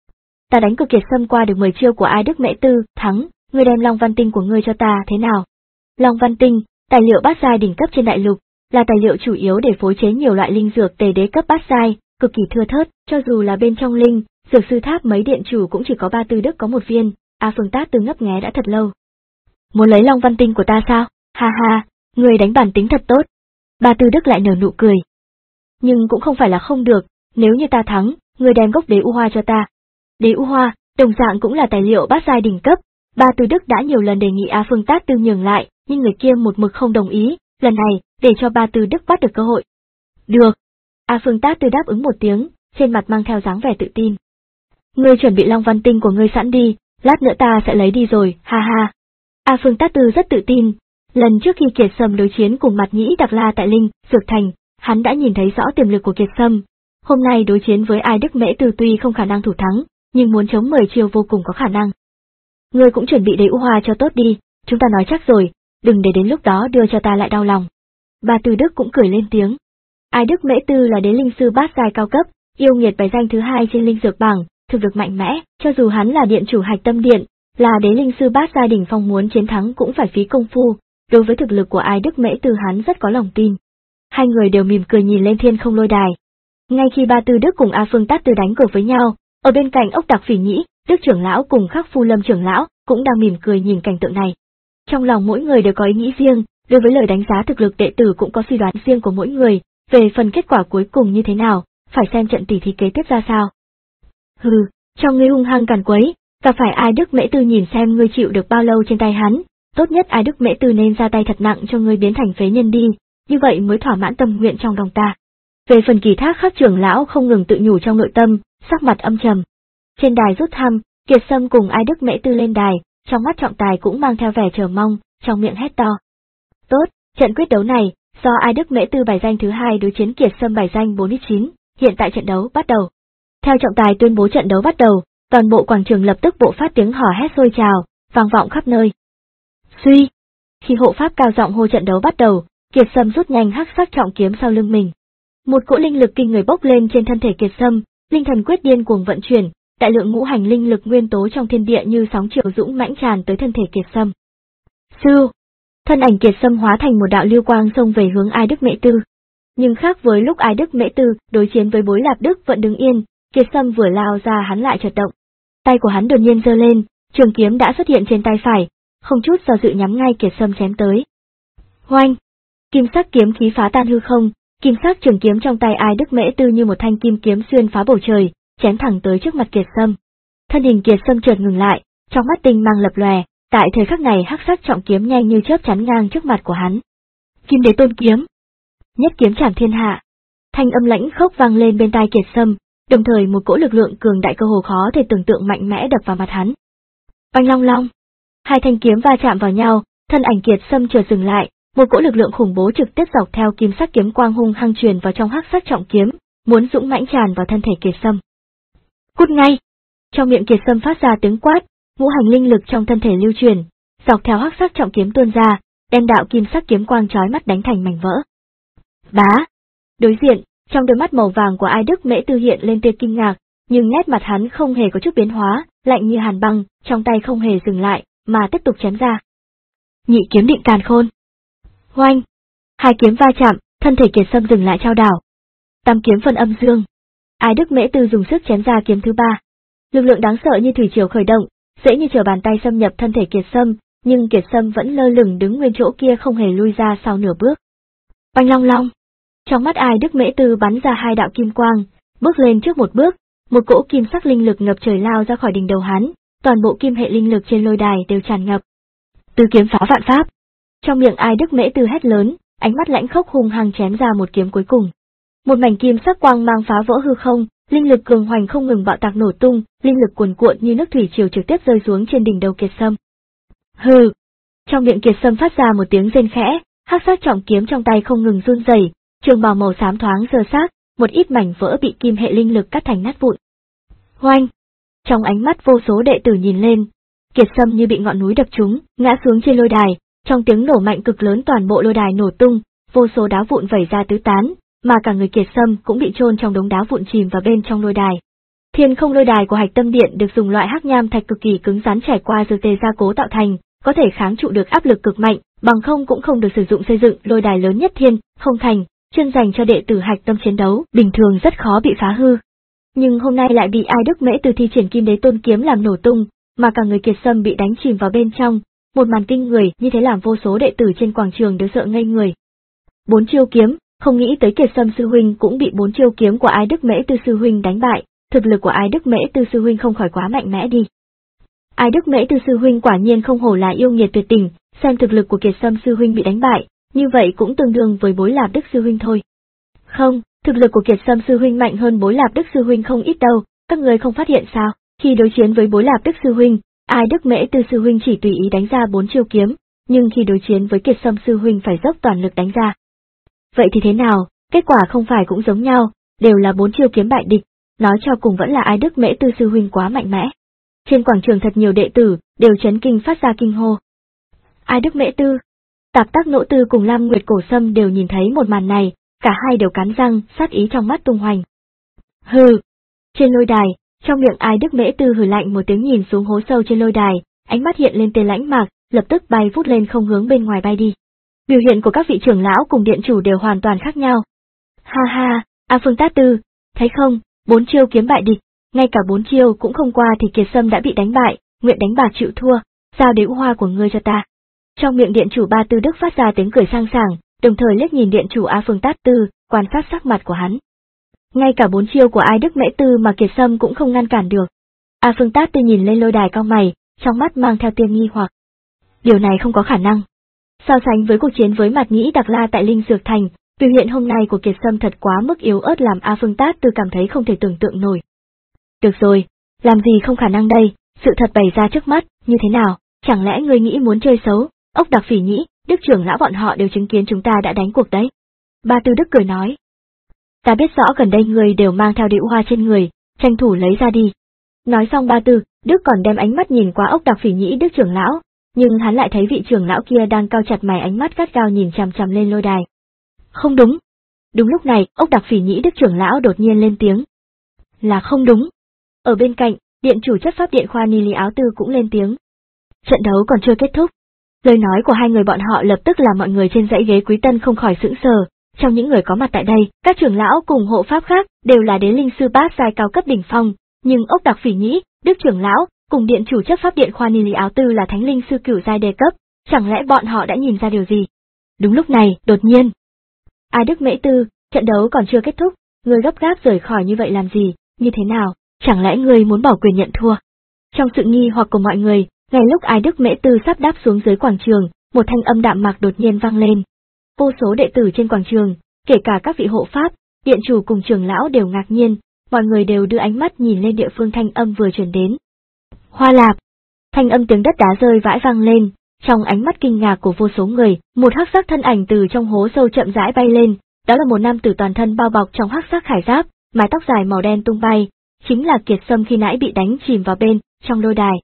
Ta đánh cược Kiệt Sâm qua được mười chiêu của Ai Đức Mễ Tư, thắng, ngươi đem Long Văn Tinh của ngươi cho ta thế nào? Long Văn Tinh, tài liệu bát giai đỉnh cấp trên đại lục, là tài liệu chủ yếu để phối chế nhiều loại linh dược tề đế cấp bát giai, cực kỳ thưa thớt, cho dù là bên trong linh, dược sư tháp mấy điện chủ cũng chỉ có Ba Tư Đức có một viên. A Phương Tát Tư ngấp nghé đã thật lâu. Muốn lấy Long Văn Tinh của ta sao? Ha ha, ngươi đánh bản tính thật tốt. Ba Tư Đức lại nở nụ cười. Nhưng cũng không phải là không được, nếu như ta thắng, ngươi đem gốc đế u hoa cho ta. Đế u hoa, đồng dạng cũng là tài liệu bát giai đỉnh cấp. Ba Tư Đức đã nhiều lần đề nghị A Phương Tát Tư nhường lại, nhưng người kia một mực không đồng ý, lần này, để cho Ba Tư Đức bắt được cơ hội. Được. A Phương Tát Tư đáp ứng một tiếng, trên mặt mang theo dáng vẻ tự tin. Ngươi chuẩn bị Long Văn Tinh của ngươi sẵn đi, lát nữa ta sẽ lấy đi rồi, ha ha. A Phương Tát Tư rất tự tin. Lần trước khi Kiệt Sâm đối chiến cùng Mặt Nhĩ Đặc La tại Linh, Dược Thành, hắn đã nhìn thấy rõ tiềm lực của Kiệt Sâm. Hôm nay đối chiến với Ai Đức Mễ Tư tuy không khả năng thủ thắng, nhưng muốn chống mười chiêu vô cùng có khả năng. Ngươi cũng chuẩn bị đế u hoa cho tốt đi, chúng ta nói chắc rồi, đừng để đến lúc đó đưa cho ta lại đau lòng. Ba Tư Đức cũng cười lên tiếng. Ai Đức Mễ Tư là đế linh sư bát giai cao cấp, yêu nghiệt bài danh thứ hai trên linh dược bảng, thực lực mạnh mẽ, cho dù hắn là điện chủ Hạch Tâm Điện, là đế linh sư bát giai đỉnh phong muốn chiến thắng cũng phải phí công phu, đối với thực lực của Ai Đức Mễ Tư hắn rất có lòng tin. Hai người đều mỉm cười nhìn lên thiên không lôi đài. Ngay khi Ba Tư Đức cùng A Phương Tát Tư đánh cược với nhau, ở bên cạnh Ốc Đặc Phỉ Nhĩ, Đức trưởng lão cùng Khắc Phu Lâm trưởng lão cũng đang mỉm cười nhìn cảnh tượng này. Trong lòng mỗi người đều có ý nghĩ riêng, đối với lời đánh giá thực lực đệ tử cũng có suy đoán riêng của mỗi người, về phần kết quả cuối cùng như thế nào, phải xem trận tỷ thí kế tiếp ra sao. Hừ, cho ngươi hung hăng càn quấy, gặp phải Ai Đức Mễ Tư nhìn xem ngươi chịu được bao lâu trên tay hắn, tốt nhất Ai Đức Mễ Tư nên ra tay thật nặng cho ngươi biến thành phế nhân đi, như vậy mới thỏa mãn tâm nguyện trong lòng ta. Về phần Kỳ Thác Khắc trưởng lão không ngừng tự nhủ trong nội tâm, sắc mặt âm trầm. Trên đài rút thăm, Kiệt Sâm cùng Ai Đức Mễ Tư lên đài, trong mắt trọng tài cũng mang theo vẻ chờ mong, trong miệng hét to. Tốt, trận quyết đấu này, do Ai Đức Mễ Tư bài danh thứ hai đối chiến Kiệt Sâm bài danh bốn mươi chín, hiện tại trận đấu bắt đầu. Theo trọng tài tuyên bố trận đấu bắt đầu, toàn bộ quảng trường lập tức bộ phát tiếng hò hét sôi trào, vang vọng khắp nơi. Suy! Khi hộ pháp cao giọng hô trận đấu bắt đầu, Kiệt Sâm rút nhanh hắc sắc trọng kiếm sau lưng mình. Một cỗ linh lực kinh người bốc lên trên thân thể Kiệt Sâm, linh thần quyết điên cuồng vận chuyển, đại lượng ngũ hành linh lực nguyên tố trong thiên địa như sóng chiều dũng mãnh tràn tới thân thể Kiệt Sâm. Sư! Thân ảnh Kiệt Sâm hóa thành một đạo lưu quang xông về hướng Ai Đức Mễ Tư. Nhưng khác với lúc Ai Đức Mễ Tư đối chiến với Bối Lạp Đức vẫn đứng yên, Kiệt Sâm vừa lao ra hắn lại chợt động. Tay của hắn đột nhiên giơ lên, trường kiếm đã xuất hiện trên tay phải, không chút do dự nhắm ngay Kiệt Sâm chém tới. Hoanh! Kim sắc kiếm khí phá tan hư không, kim sắc trường kiếm trong tay Ai Đức Mễ Tư như một thanh kim kiếm xuyên phá bầu trời, chém thẳng tới trước mặt Kiệt Sâm. Thân hình Kiệt Sâm chợt ngừng lại, trong mắt tinh mang lập lòe, tại thời khắc này hắc sắc trọng kiếm nhanh như chớp chắn ngang trước mặt của hắn. Kim Đế Tôn kiếm, nhất kiếm trảm thiên hạ. Thanh âm lãnh khốc vang lên bên tai Kiệt Sâm, đồng thời một cỗ lực lượng cường đại cơ hồ khó thể tưởng tượng mạnh mẽ đập vào mặt hắn. Oanh long long, hai thanh kiếm va chạm vào nhau, thân ảnh Kiệt Sâm chợt dừng lại, một cỗ lực lượng khủng bố trực tiếp dọc theo kim sắc kiếm quang hung hăng truyền vào trong hắc sắc trọng kiếm, muốn dũng mãnh tràn vào thân thể Kiệt Sâm. Cút ngay! Trong miệng Kiệt Sâm phát ra tiếng quát, ngũ hành linh lực trong thân thể lưu truyền, dọc theo hắc sắc trọng kiếm tuôn ra, đem đạo kim sắc kiếm quang chói mắt đánh thành mảnh vỡ. Bá! Đối diện, trong đôi mắt màu vàng của Ai Đức Mễ Tư hiện lên tia kinh ngạc, nhưng nét mặt hắn không hề có chút biến hóa, lạnh như hàn băng, trong tay không hề dừng lại, mà tiếp tục chém ra. Nhị kiếm định càn khôn. Hoanh! Hai kiếm va chạm, thân thể Kiệt Sâm dừng lại trao đảo. Tam kiếm phân âm dương. Ai Đức Mễ Tư dùng sức chém ra kiếm thứ ba. Lực lượng đáng sợ như thủy triều khởi động, dễ như trở bàn tay xâm nhập thân thể Kiệt Sâm, nhưng Kiệt Sâm vẫn lơ lửng đứng nguyên chỗ kia không hề lui ra sau nửa bước. Oanh long long! Trong mắt Ai Đức Mễ Tư bắn ra hai đạo kim quang, bước lên trước một bước, một cỗ kim sắc linh lực ngập trời lao ra khỏi đỉnh đầu hắn, toàn bộ kim hệ linh lực trên lôi đài đều tràn ngập. Tứ kiếm phá vạn pháp. Trong miệng Ai Đức Mễ Tư hét lớn, ánh mắt lãnh khốc hung hăng chém ra một kiếm cuối cùng. Một mảnh kim sắc quang mang phá vỡ hư không, linh lực cường hoành không ngừng bạo tạc nổ tung, linh lực cuồn cuộn như nước thủy triều trực tiếp rơi xuống trên đỉnh đầu Kiệt Sâm. Hừ! Trong miệng Kiệt Sâm phát ra một tiếng rên khẽ, hắc sắc trọng kiếm trong tay không ngừng run rẩy, trường bào màu xám thoáng rơ xác, một ít mảnh vỡ bị kim hệ linh lực cắt thành nát vụn. Hoanh! Trong ánh mắt vô số đệ tử nhìn lên, Kiệt Sâm như bị ngọn núi đập trúng, ngã xuống trên lôi đài, trong tiếng nổ mạnh cực lớn toàn bộ lôi đài nổ tung, vô số đá vụn vẩy ra tứ tán, mà cả người Kiệt Sâm cũng bị chôn trong đống đá vụn chìm vào bên trong lôi đài. Thiên không lôi đài của Hạch Tâm Điện được dùng loại hắc nham thạch cực kỳ cứng rắn trải qua dược tề gia cố tạo thành, có thể kháng trụ được áp lực cực mạnh, bằng không cũng không được sử dụng xây dựng lôi đài lớn nhất Thiên không thành, chuyên dành cho đệ tử Hạch Tâm chiến đấu, bình thường rất khó bị phá hư. Nhưng hôm nay lại bị Ai Đức Mễ Tư thi triển Kim Đế Tôn kiếm làm nổ tung, mà cả người Kiệt Sâm bị đánh chìm vào bên trong, một màn kinh người như thế làm vô số đệ tử trên quảng trường đều sợ ngây người. Bốn chiêu kiếm, không nghĩ tới Kiệt Sâm sư huynh cũng bị bốn chiêu kiếm của Ai Đức Mễ Tư sư huynh đánh bại, thực lực của Ai Đức Mễ Tư sư huynh không khỏi quá mạnh mẽ đi. Ai Đức Mễ Tư sư huynh quả nhiên không hổ là yêu nghiệt tuyệt tình, xem thực lực của Kiệt Sâm sư huynh bị đánh bại, như vậy cũng tương đương với Bối Lạp Đức sư huynh thôi. Không, thực lực của Kiệt Sâm sư huynh mạnh hơn Bối Lạp Đức sư huynh không ít đâu, các người không phát hiện sao? Khi đối chiến với Bối Lạp Đức sư huynh, Ai Đức Mễ Tư sư huynh chỉ tùy ý đánh ra bốn chiêu kiếm, nhưng khi đối chiến với Kiệt Sâm sư huynh phải dốc toàn lực đánh ra. Vậy thì thế nào, kết quả không phải cũng giống nhau, đều là bốn chiêu kiếm bại địch, nói cho cùng vẫn là Ai Đức Mễ Tư sư huynh quá mạnh mẽ. Trên quảng trường thật nhiều đệ tử đều chấn kinh phát ra kinh hô. Ai Đức Mễ Tư, Tạp Tác Nỗ Tư cùng Lam Nguyệt Cổ Sâm đều nhìn thấy một màn này, cả hai đều cắn răng, sát ý trong mắt tung hoành. Hừ. Trên lôi đài, trong miệng Ai Đức Mễ Tư hừ lạnh một tiếng nhìn xuống hố sâu trên lôi đài, ánh mắt hiện lên tia lãnh mạc, lập tức bay vút lên không hướng bên ngoài bay đi. Biểu hiện của các vị trưởng lão cùng điện chủ đều hoàn toàn khác nhau. Ha ha, A Phương Tát Tư, thấy không, bốn chiêu kiếm bại địch, ngay cả bốn chiêu cũng không qua thì Kiệt Sâm đã bị đánh bại, nguyện đánh bạc chịu thua, giao đế hoa của ngươi cho ta. Trong miệng điện chủ Ba Tư Đức phát ra tiếng cười sang sảng, đồng thời liếc nhìn điện chủ A Phương Tát Tư, quan sát sắc mặt của hắn. Ngay cả bốn chiêu của Ai Đức Mễ Tư mà Kiệt Sâm cũng không ngăn cản được. A Phương Tát Tư nhìn lên lôi đài cau mày, trong mắt mang theo tia nghi hoặc. Điều này không có khả năng. So sánh với cuộc chiến với Mạt Nhĩ Đặc La tại Linh Dược Thành, biểu hiện hôm nay của Kiệt Sâm thật quá mức yếu ớt làm A Phương Tát Tư cảm thấy không thể tưởng tượng nổi. Được rồi, làm gì không khả năng đây, sự thật bày ra trước mắt, như thế nào, chẳng lẽ ngươi nghĩ muốn chơi xấu, Ốc Đặc Phỉ Nhĩ, Đức trưởng lão bọn họ đều chứng kiến chúng ta đã đánh cuộc đấy. Ba Tư Đức cười nói. Ta biết rõ gần đây người đều mang theo điệu hoa trên người, tranh thủ lấy ra đi. Nói xong Ba Tư Đức còn đem ánh mắt nhìn qua Ốc Đặc Phỉ Nhĩ Đức trưởng lão, nhưng hắn lại thấy vị trưởng lão kia đang cau chặt mày ánh mắt gắt gao nhìn chằm chằm lên lôi đài. Không đúng. Đúng lúc này, Ốc Đặc Phỉ Nhĩ Đức trưởng lão đột nhiên lên tiếng. Là không đúng. Ở bên cạnh, điện chủ chất pháp điện Khoa Ni Lý Áo Tư cũng lên tiếng. Trận đấu còn chưa kết thúc. Lời nói của hai người bọn họ lập tức làm mọi người trên dãy ghế Quý Tân không khỏi sững sờ. Trong những người có mặt tại đây, các trưởng lão cùng hộ pháp khác đều là đế linh sư bát giai cao cấp đỉnh phong, nhưng Ốc Đặc Phỉ Nhĩ, Đức trưởng lão, cùng điện chủ chất pháp điện Khoa Ni Lý Áo Tư là thánh linh sư cửu giai đề cấp, chẳng lẽ bọn họ đã nhìn ra điều gì? Đúng lúc này, đột nhiên. Ai Đức Mễ Tư, trận đấu còn chưa kết thúc, ngươi gấp gáp rời khỏi như vậy làm gì, như thế nào, chẳng lẽ ngươi muốn bỏ quyền nhận thua? Trong sự nghi hoặc của mọi người, ngay lúc Ai Đức Mễ Tư sắp đáp xuống dưới quảng trường, một thanh âm đạm mạc đột nhiên vang lên. Vô số đệ tử trên quảng trường, kể cả các vị hộ pháp, điện chủ cùng trưởng lão đều ngạc nhiên, mọi người đều đưa ánh mắt nhìn lên địa phương thanh âm vừa truyền đến. Hoa Lạp. Thanh âm tiếng đất đá rơi vãi vang lên, trong ánh mắt kinh ngạc của vô số người, một hắc sắc thân ảnh từ trong hố sâu chậm rãi bay lên, đó là một nam tử toàn thân bao bọc trong hắc sắc khải giáp, mái tóc dài màu đen tung bay, chính là Kiệt Sâm khi nãy bị đánh chìm vào bên trong lôi đài.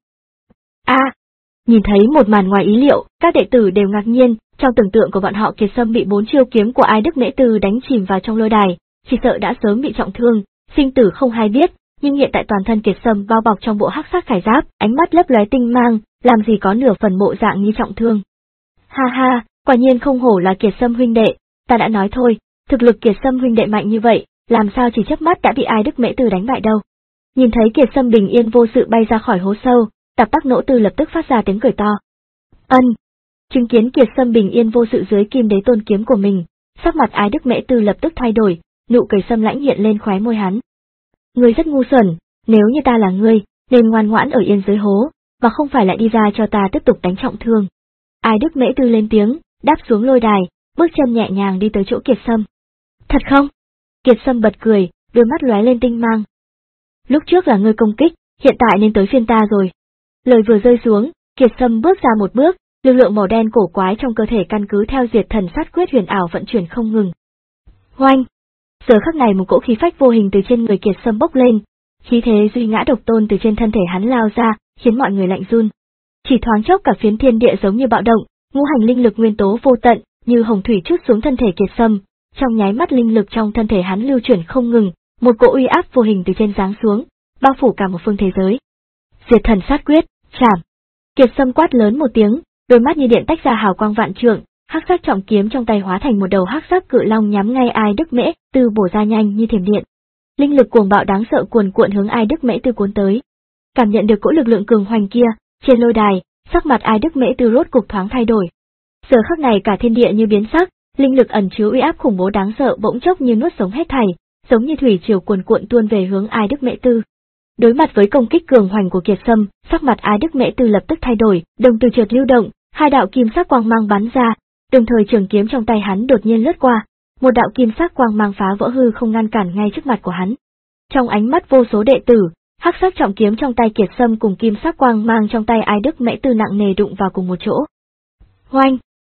A, à, nhìn thấy một màn ngoài ý liệu, các đệ tử đều ngạc nhiên, trong tưởng tượng của bọn họ Kiệt Sâm bị bốn chiêu kiếm của Ai Đức Mễ Tư đánh chìm vào trong lôi đài, chỉ sợ đã sớm bị trọng thương, sinh tử không hay biết, nhưng hiện tại toàn thân Kiệt Sâm bao bọc trong bộ hắc sắc khải giáp, ánh mắt lấp lóe tinh mang, làm gì có nửa phần bộ dạng như trọng thương. Ha ha, quả nhiên không hổ là Kiệt Sâm huynh đệ, ta đã nói thôi, thực lực Kiệt Sâm huynh đệ mạnh như vậy, làm sao chỉ chớp mắt đã bị Ai Đức Mễ Tư đánh bại đâu. Nhìn thấy Kiệt Sâm bình yên vô sự bay ra khỏi hố sâu, Tạp Tác Nỗ Tư lập tức phát ra tiếng cười to. Ân. Chứng kiến Kiệt Sâm bình yên vô sự dưới Kim Đế Tôn kiếm của mình, sắc mặt Ai Đức Mễ Tư lập tức thay đổi, nụ cười xâm lãnh hiện lên khóe môi hắn. Ngươi rất ngu xuẩn, nếu như ta là ngươi, nên ngoan ngoãn ở yên dưới hố, mà không phải lại đi ra cho ta tiếp tục đánh trọng thương. Ai Đức Mễ Tư lên tiếng, đáp xuống lôi đài, bước chân nhẹ nhàng đi tới chỗ Kiệt Sâm. Thật không? Kiệt Sâm bật cười, đôi mắt lóe lên tinh mang. Lúc trước là ngươi công kích, hiện tại nên tới phiên ta rồi. Lời vừa rơi xuống, Kiệt Sâm bước ra một bước, lực lượng màu đen cổ quái trong cơ thể căn cứ theo diệt thần sát quyết huyền ảo vận chuyển không ngừng. Oanh! Giờ khắc này một cỗ khí phách vô hình từ trên người Kiệt Sâm bốc lên, khí thế duy ngã độc tôn từ trên thân thể hắn lao ra, khiến mọi người lạnh run. Chỉ thoáng chốc cả phiến thiên địa giống như bạo động, ngũ hành linh lực nguyên tố vô tận, như hồng thủy trút xuống thân thể Kiệt Sâm, trong nháy mắt linh lực trong thân thể hắn lưu chuyển không ngừng, một cỗ uy áp vô hình từ trên giáng xuống, bao phủ cả một phương thế giới. Diệt thần sát quyết, chảm. Kiệt Sâm quát lớn một tiếng, đôi mắt như điện tách ra hào quang vạn trượng, hắc sắc trọng kiếm trong tay hóa thành một đầu hắc sắc cự long nhắm ngay Ai Đức Mễ Tư bổ ra nhanh như thiểm điện. Linh lực cuồng bạo đáng sợ cuồn cuộn hướng Ai Đức Mễ Tư cuốn tới. Cảm nhận được cỗ lực lượng cường hoành kia, trên lôi đài, sắc mặt Ai Đức Mễ Tư rốt cục thoáng thay đổi. Giờ khắc này cả thiên địa như biến sắc, linh lực ẩn chứa uy áp khủng bố đáng sợ bỗng chốc như nuốt sống hết thảy, giống như thủy triều cuồn cuộn tuôn về hướng Ai Đức Mễ Tư. Đối mặt với công kích cường hoành của Kiệt Sâm, sắc mặt Ai Đức Mễ Tư lập tức thay đổi, đồng tử chợt lưu động, hai đạo kim sắc quang mang bắn ra, đồng thời trường kiếm trong tay hắn đột nhiên lướt qua, một đạo kim sắc quang mang phá vỡ hư không ngăn cản ngay trước mặt của hắn. Trong ánh mắt vô số đệ tử, hắc sắc trọng kiếm trong tay Kiệt Sâm cùng kim sắc quang mang trong tay Ai Đức Mễ Tư nặng nề đụng vào cùng một chỗ. Oanh!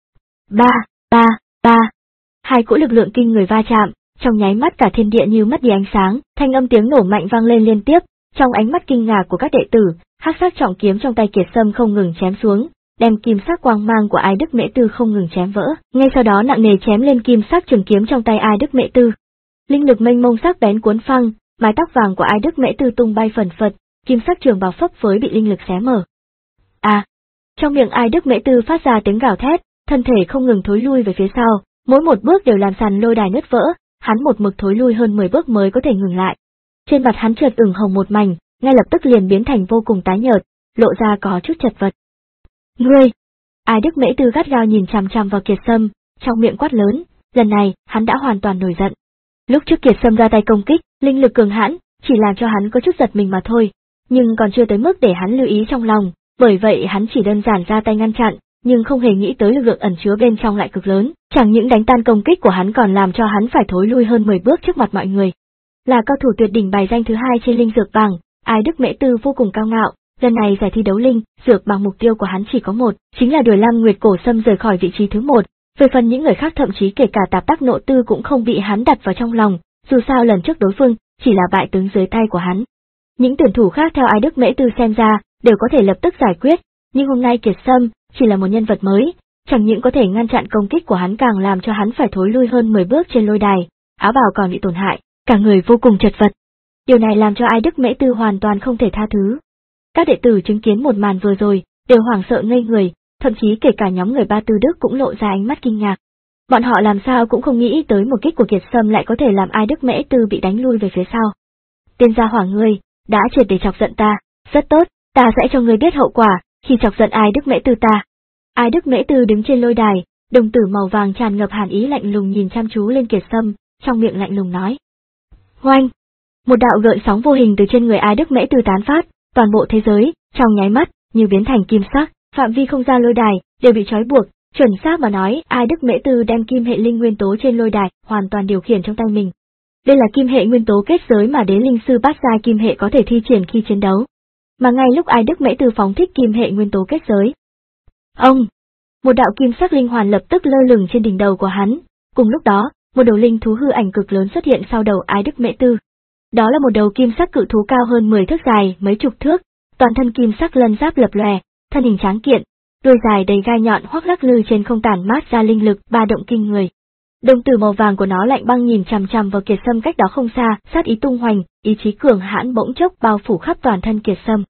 Ba, ba, ba. Hai cỗ lực lượng kinh người va chạm, trong nháy mắt cả thiên địa như mất đi ánh sáng, thanh âm tiếng nổ mạnh vang lên liên tiếp, trong ánh mắt kinh ngạc của các đệ tử, hắc sắc trọng kiếm trong tay Kiệt Sâm không ngừng chém xuống, đem kim sắc quang mang của Ai Đức Mễ Tư không ngừng chém vỡ, ngay sau đó nặng nề chém lên kim sắc trường kiếm trong tay Ai Đức Mễ Tư. Linh lực mênh mông sắc bén cuốn phăng, mái tóc vàng của Ai Đức Mễ Tư tung bay phần phật, kim sắc trường bào phấp phới bị linh lực xé mở. À! Trong miệng Ai Đức Mễ Tư phát ra tiếng gào thét, thân thể không ngừng thối lui về phía sau, mỗi một bước đều làm sàn lôi đài nứt vỡ, hắn một mực thối lui hơn mười bước mới có thể ngừng lại. Trên mặt hắn chợt ửng hồng một mảnh, ngay lập tức liền biến thành vô cùng tái nhợt, lộ ra có chút chật vật. Ngươi! Ai Đức Mễ Tư gắt gao nhìn chằm chằm vào Kiệt Sâm, trong miệng quát lớn, lần này, hắn đã hoàn toàn nổi giận. Lúc trước Kiệt Sâm ra tay công kích, linh lực cường hãn, chỉ làm cho hắn có chút giật mình mà thôi, nhưng còn chưa tới mức để hắn lưu ý trong lòng, bởi vậy hắn chỉ đơn giản ra tay ngăn chặn, nhưng không hề nghĩ tới lực lượng ẩn chứa bên trong lại cực lớn, chẳng những đánh tan công kích của hắn còn làm cho hắn phải thối lui hơn mười bước trước mặt mọi người. Là cao thủ tuyệt đỉnh bài danh thứ hai trên linh dược bảng, Ai Đức Mễ Tư vô cùng cao ngạo, lần này giải thi đấu linh dược bảng mục tiêu của hắn chỉ có một, chính là đuổi Lam Nguyệt Cổ Sâm rời khỏi vị trí thứ một. Về phần những người khác thậm chí kể cả Tạp Tác Nộ Tư cũng không bị hắn đặt vào trong lòng, dù sao lần trước đối phương chỉ là bại tướng dưới tay của hắn. Những tuyển thủ khác theo Ai Đức Mễ Tư xem ra đều có thể lập tức giải quyết, nhưng hôm nay Kiệt Sâm chỉ là một nhân vật mới, chẳng những có thể ngăn chặn công kích của hắn càng làm cho hắn phải thối lui hơn mười bước trên lôi đài, áo bào còn bị tổn hại, cả người vô cùng chật vật. Điều này làm cho Ai Đức Mễ Tư hoàn toàn không thể tha thứ. Các đệ tử chứng kiến một màn vừa rồi đều hoảng sợ ngây người, thậm chí kể cả nhóm người Ba Tư Đức cũng lộ ra ánh mắt kinh ngạc. Bọn họ làm sao cũng không nghĩ tới một kích của Kiệt Sâm lại có thể làm Ai Đức Mễ Tư bị đánh lui về phía sau. Tiên gia hỏa ngươi, đã triệt để chọc giận ta, rất tốt, ta sẽ cho ngươi biết hậu quả khi chọc giận Ai Đức Mễ Tư ta. Ai Đức Mễ Tư đứng trên lôi đài, đồng tử màu vàng tràn ngập hàn ý lạnh lùng nhìn chăm chú lên Kiệt Sâm, trong miệng lạnh lùng nói. Oanh! Một đạo gợn sóng vô hình từ trên người Ai Đức Mễ Tư tán phát, toàn bộ thế giới, trong nháy mắt, như biến thành kim sắc, phạm vi không gian lôi đài, đều bị trói buộc, chuẩn xác mà nói, Ai Đức Mễ Tư đem kim hệ linh nguyên tố trên lôi đài, hoàn toàn điều khiển trong tay mình. Đây là kim hệ nguyên tố kết giới mà đế linh sư bát giai kim hệ có thể thi triển khi chiến đấu. Mà ngay lúc Ai Đức Mễ Tư phóng thích kim hệ nguyên tố kết giới, ông, một đạo kim sắc linh hoàn lập tức lơ lửng trên đỉnh đầu của hắn, cùng lúc đó, một đầu linh thú hư ảnh cực lớn xuất hiện sau đầu Ai Đức Mễ Tư. Đó là một đầu kim sắc cự thú cao hơn mười thước dài, mấy chục thước, toàn thân kim sắc lân giáp lập lòe, thân hình tráng kiện, đuôi dài đầy gai nhọn hoắc lắc lư trên không tản mát ra linh lực ba động kinh người. Đồng tử màu vàng của nó lạnh băng nhìn chằm chằm vào Kiệt Sâm cách đó không xa, sát ý tung hoành, ý chí cường hãn bỗng chốc bao phủ khắp toàn thân Kiệt Sâm.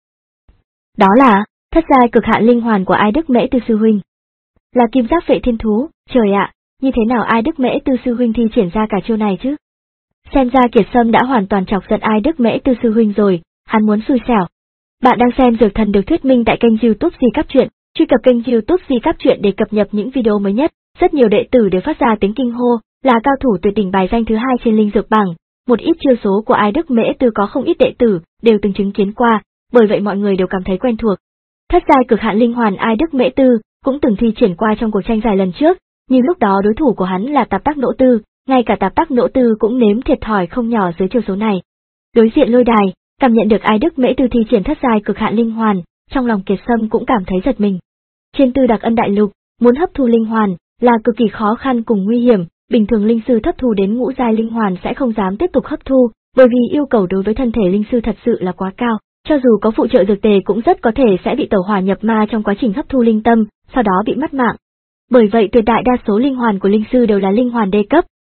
Đó là thất giai cực hạn linh hoàn của Ai Đức Mễ Tư sư huynh. Là kim giáp vệ thiên thú, trời ạ, như thế nào Ai Đức Mễ Tư sư huynh thi triển ra cả chiêu này chứ? Xem ra Kiệt Sâm đã hoàn toàn chọc giận Ai Đức Mễ Tư sư huynh rồi, hắn muốn xui xẻo. Bạn đang xem Dược Thần được thuyết minh tại kênh YouTube Di Cáp Truyện, truy cập kênh YouTube Di Cáp Truyện để cập nhật những video mới nhất. Rất nhiều đệ tử đều phát ra tiếng kinh hô, là cao thủ tuyệt đỉnh bài danh thứ hai trên linh dược bảng, một ít chiêu số của Ai Đức Mễ Tư có không ít đệ tử đều từng chứng kiến qua, bởi vậy mọi người đều cảm thấy quen thuộc. Thất giai cực hạn linh hoàn Ai Đức Mễ Tư cũng từng thi triển qua trong cuộc tranh giải lần trước, nhưng lúc đó đối thủ của hắn là Tạp Tác Nộ Tư, ngay cả Tạp Tác Nộ Tư cũng nếm thiệt thòi không nhỏ dưới chiêu số này. Đối diện lôi đài, cảm nhận được Ai Đức Mễ Tư thi triển thất giai cực hạn linh hoàn, trong lòng Kiệt Sâm cũng cảm thấy giật mình. Trên Tư Đặc Ân Đại Lục, muốn hấp thu linh hoàn là cực kỳ khó khăn cùng nguy hiểm, bình thường linh sư thấp thu đến ngũ giai linh hoàn sẽ không dám tiếp tục hấp thu, bởi vì yêu cầu đối với thân thể linh sư thật sự là quá cao, cho dù có phụ trợ dược tề cũng rất có thể sẽ bị tẩu hỏa nhập ma trong quá trình hấp thu linh tâm, sau đó bị mất mạng. Bởi vậy tuyệt đại đa số linh hoàn của linh sư đều là linh hoàn đê cấp,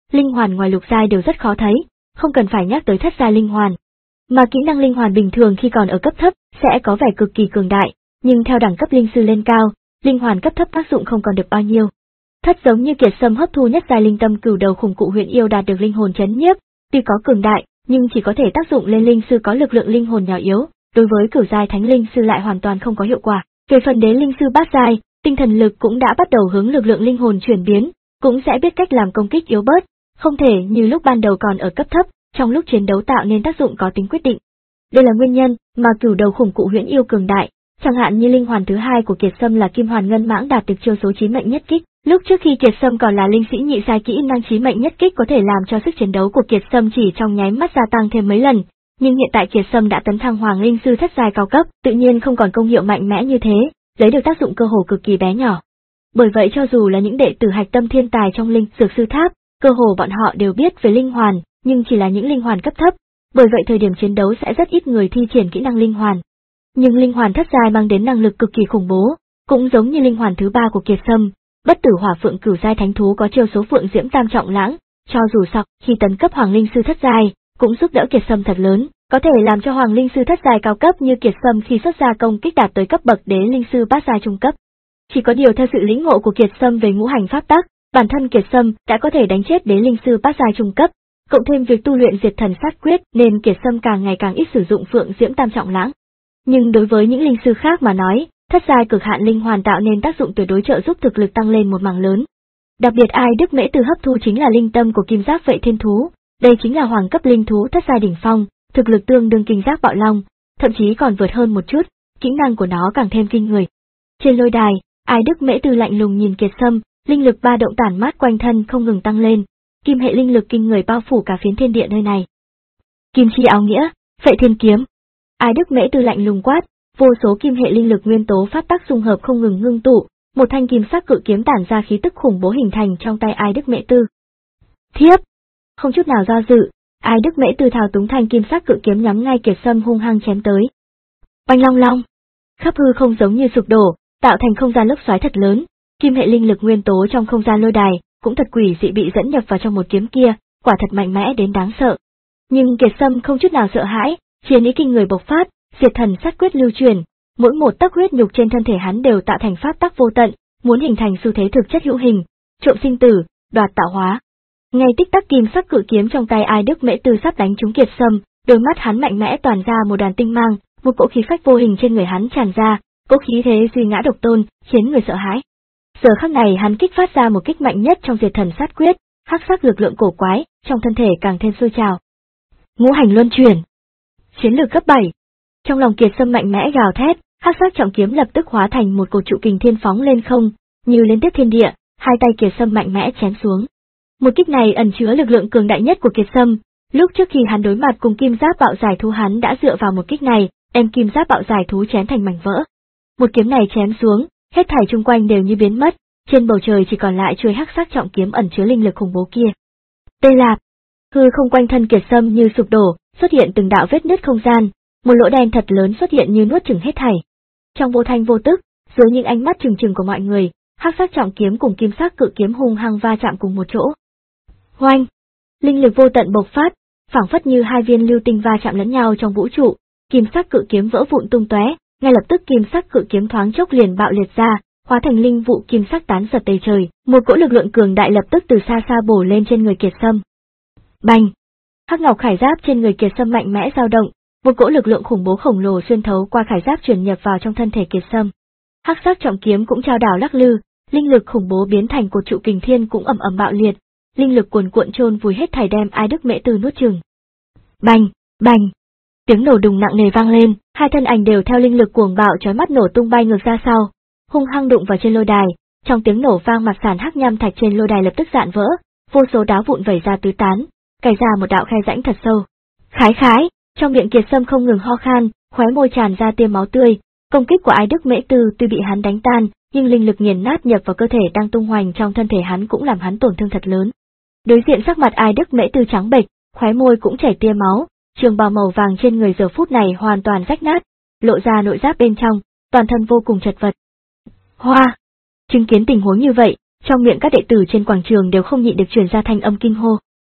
linh hoàn ngoài lục giai đều rất khó thấy, không cần phải nhắc tới thất giai linh hoàn. Mà kỹ năng linh hoàn bình thường khi còn ở cấp thấp sẽ có vẻ cực kỳ cường đại, nhưng theo đẳng cấp linh sư lên cao, linh hoàn cấp thấp tác dụng không còn được bao nhiêu. Thất giống như Kiệt Sâm hấp thu nhất giai linh tâm cửu đầu khủng cụ huyện yêu đạt được linh hồn chấn nhiếp, tuy có cường đại, nhưng chỉ có thể tác dụng lên linh sư có lực lượng linh hồn nhỏ yếu, đối với cửu giai thánh linh sư lại hoàn toàn không có hiệu quả. Về phần đế linh sư bát giai, tinh thần lực cũng đã bắt đầu hướng lực lượng linh hồn chuyển biến, cũng sẽ biết cách làm công kích yếu bớt, không thể như lúc ban đầu còn ở cấp thấp, trong lúc chiến đấu tạo nên tác dụng có tính quyết định. Đây là nguyên nhân mà cửu đầu khủng cụ huyễn yêu cường đại, chẳng hạn như linh hoàn thứ hai của Kiệt Sâm là Kim Hoàn Ngân Mãng đạt được chiêu số chí mệnh nhất kích. Lúc trước khi Kiệt Sâm còn là linh sĩ nhị giai, kỹ năng chí mệnh nhất kích có thể làm cho sức chiến đấu của Kiệt Sâm chỉ trong nháy mắt gia tăng thêm mấy lần, nhưng hiện tại Kiệt Sâm đã tấn thăng Hoàng linh sư thất giai cao cấp, tự nhiên không còn công hiệu mạnh mẽ như thế, lấy được tác dụng cơ hồ cực kỳ bé nhỏ. Bởi vậy cho dù là những đệ tử hạch tâm thiên tài trong linh dược sư tháp, cơ hồ bọn họ đều biết về linh hoàn, nhưng chỉ là những linh hoàn cấp thấp, bởi vậy thời điểm chiến đấu sẽ rất ít người thi triển kỹ năng linh hoàn. Nhưng linh hoàn thất giai mang đến năng lực cực kỳ khủng bố, cũng giống như linh hoàn thứ ba của Kiệt Sâm, bất tử hỏa phượng cửu giai thánh thú có chiêu số phượng diễm tam trọng lãng, cho dù sau khi tấn cấp hoàng linh sư thất giai, cũng giúp đỡ Kiệt Sâm thật lớn, có thể làm cho hoàng linh sư thất giai cao cấp như Kiệt Sâm khi xuất ra công kích đạt tới cấp bậc đế linh sư bát giai trung cấp. Chỉ có điều theo sự lĩnh ngộ của Kiệt Sâm về ngũ hành pháp tắc, bản thân Kiệt Sâm đã có thể đánh chết đế linh sư bát giai trung cấp, cộng thêm việc tu luyện diệt thần sát quyết nên Kiệt Sâm càng ngày càng ít sử dụng phượng diễm tam trọng lãng. Nhưng đối với những linh sư khác mà nói, thất giai cực hạn linh hoàn tạo nên tác dụng tuyệt đối trợ giúp thực lực tăng lên một mảng lớn. Đặc biệt Ai Đức Mễ Từ hấp thu chính là linh tâm của kim giác vệ thiên thú, đây chính là hoàng cấp linh thú thất giai đỉnh phong, thực lực tương đương kinh giác bạo long, thậm chí còn vượt hơn một chút, kỹ năng của nó càng thêm kinh người. Trên lôi đài, Ai Đức Mễ Từ lạnh lùng nhìn Kiệt Sâm, linh lực ba động tản mát quanh thân không ngừng tăng lên, kim hệ linh lực kinh người bao phủ cả phiến thiên địa nơi này. Kim chi áo nghĩa, Phệ Thiên kiếm. Ai Đức Mễ Từ lạnh lùng quát, vô số kim hệ linh lực nguyên tố pháp tắc xung hợp không ngừng ngưng tụ, một thanh kim sắc cự kiếm tản ra khí tức khủng bố hình thành trong tay Ai Đức Mễ Từ. Thiếp! Không chút nào do dự, Ai Đức Mễ Từ thao túng thanh kim sắc cự kiếm nhắm ngay Kiệt Sâm hung hăng chém tới. Oanh long long! Khắp hư không giống như sụp đổ, tạo thành không gian lốc xoáy thật lớn, kim hệ linh lực nguyên tố trong không gian lôi đài cũng thật quỷ dị bị dẫn nhập vào trong một kiếm kia, quả thật mạnh mẽ đến đáng sợ. Nhưng Kiệt Sâm không chút nào sợ hãi, chiến ý kinh người bộc phát, diệt thần sát quyết lưu truyền, mỗi một tấc huyết nhục trên thân thể hắn đều tạo thành pháp tắc vô tận, muốn hình thành xu thế thực chất hữu hình, trộm sinh tử, đoạt tạo hóa. Ngay tích tắc kim sắc cự kiếm trong tay Ai Đức Mễ Từ sắp đánh trúng Kiệt Sâm, đôi mắt hắn mạnh mẽ toàn ra một đoàn tinh mang, một cỗ khí phách vô hình trên người hắn tràn ra, cỗ khí thế duy ngã độc tôn, khiến người sợ hãi. Giờ khắc này hắn kích phát ra một kích mạnh nhất trong diệt thần sát quyết, hắc sắc lực lượng cổ quái, trong thân thể càng thêm sôi trào. Ngũ hành luân chuyển. Chiến lược cấp bảy. Trong lòng Kiệt Sâm mạnh mẽ gào thét, hắc sắc trọng kiếm lập tức hóa thành một cột trụ kình thiên phóng lên không, như liên tiếp thiên địa, hai tay Kiệt Sâm mạnh mẽ chém xuống. Một kích này ẩn chứa lực lượng cường đại nhất của Kiệt Sâm, lúc trước khi hắn đối mặt cùng kim giáp bạo giải thú hắn đã dựa vào một kích này, đem kim giáp bạo giải thú chém thành mảnh vỡ. Một kiếm này chém xuống, hết thảy chung quanh đều như biến mất, trên bầu trời chỉ còn lại chuôi hắc sắc trọng kiếm ẩn chứa linh lực khủng bố kia. Tê Lạp, hư không quanh thân Kiệt Sâm như sụp đổ, xuất hiện từng đạo vết nứt không gian, một lỗ đen thật lớn xuất hiện như nuốt chửng hết thảy. Trong vô thanh vô tức, dưới những ánh mắt trừng trừng của mọi người, hắc sắc trọng kiếm cùng kim sắc cự kiếm hung hăng va chạm cùng một chỗ. Hoành, linh lực vô tận bộc phát, phảng phất như hai viên lưu tinh va chạm lẫn nhau trong vũ trụ, kim sắc cự kiếm vỡ vụn tung tóe, ngay lập tức kim sắc cự kiếm thoáng chốc liền bạo liệt ra, hóa thành linh vụ kim sắc tán giật đầy trời, một cỗ lực lượng cường đại lập tức từ xa xa bổ lên trên người Kiệt Sâm. Bành! Hắc ngọc khải giáp trên người Kiệt Sâm mạnh mẽ dao động, một cỗ lực lượng khủng bố khổng lồ xuyên thấu qua khải giáp truyền nhập vào trong thân thể Kiệt Sâm. Hắc sắc trọng kiếm cũng trao đảo lắc lư, linh lực khủng bố biến thành cột trụ kình thiên cũng ầm ầm bạo liệt, linh lực cuồn cuộn chôn vùi hết thảy đem Ai Đức Mễ Từ nuốt chửng. Bành! Bành! Tiếng nổ đùng nặng nề vang lên, hai thân ảnh đều theo linh lực cuồng bạo chói mắt nổ tung bay ngược ra sau, hung hăng đụng vào trên lôi đài. Trong tiếng nổ vang mặt sàn hắc nham thạch trên lôi đài lập tức dạn vỡ, vô số đá vụn vẩy ra tứ tán, cày ra một đạo khe rãnh thật sâu. Khái khái, trong miệng Kiệt Sâm không ngừng ho khan, khóe môi tràn ra tia máu tươi. Công kích của Ai Đức Mễ Từ tuy bị hắn đánh tan, nhưng linh lực nghiền nát nhập vào cơ thể đang tung hoành trong thân thể hắn cũng làm hắn tổn thương thật lớn. Đối diện sắc mặt Ai Đức Mễ Từ trắng bệch, khóe môi cũng chảy tia máu, trường bào màu vàng trên người giờ phút này hoàn toàn rách nát, lộ ra nội giáp bên trong, toàn thân vô cùng chật vật. Hoa! Chứng kiến tình huống như vậy, Trong miệng các đệ tử trên quảng trường đều không nhịn được truyền ra thanh âm kinh hô.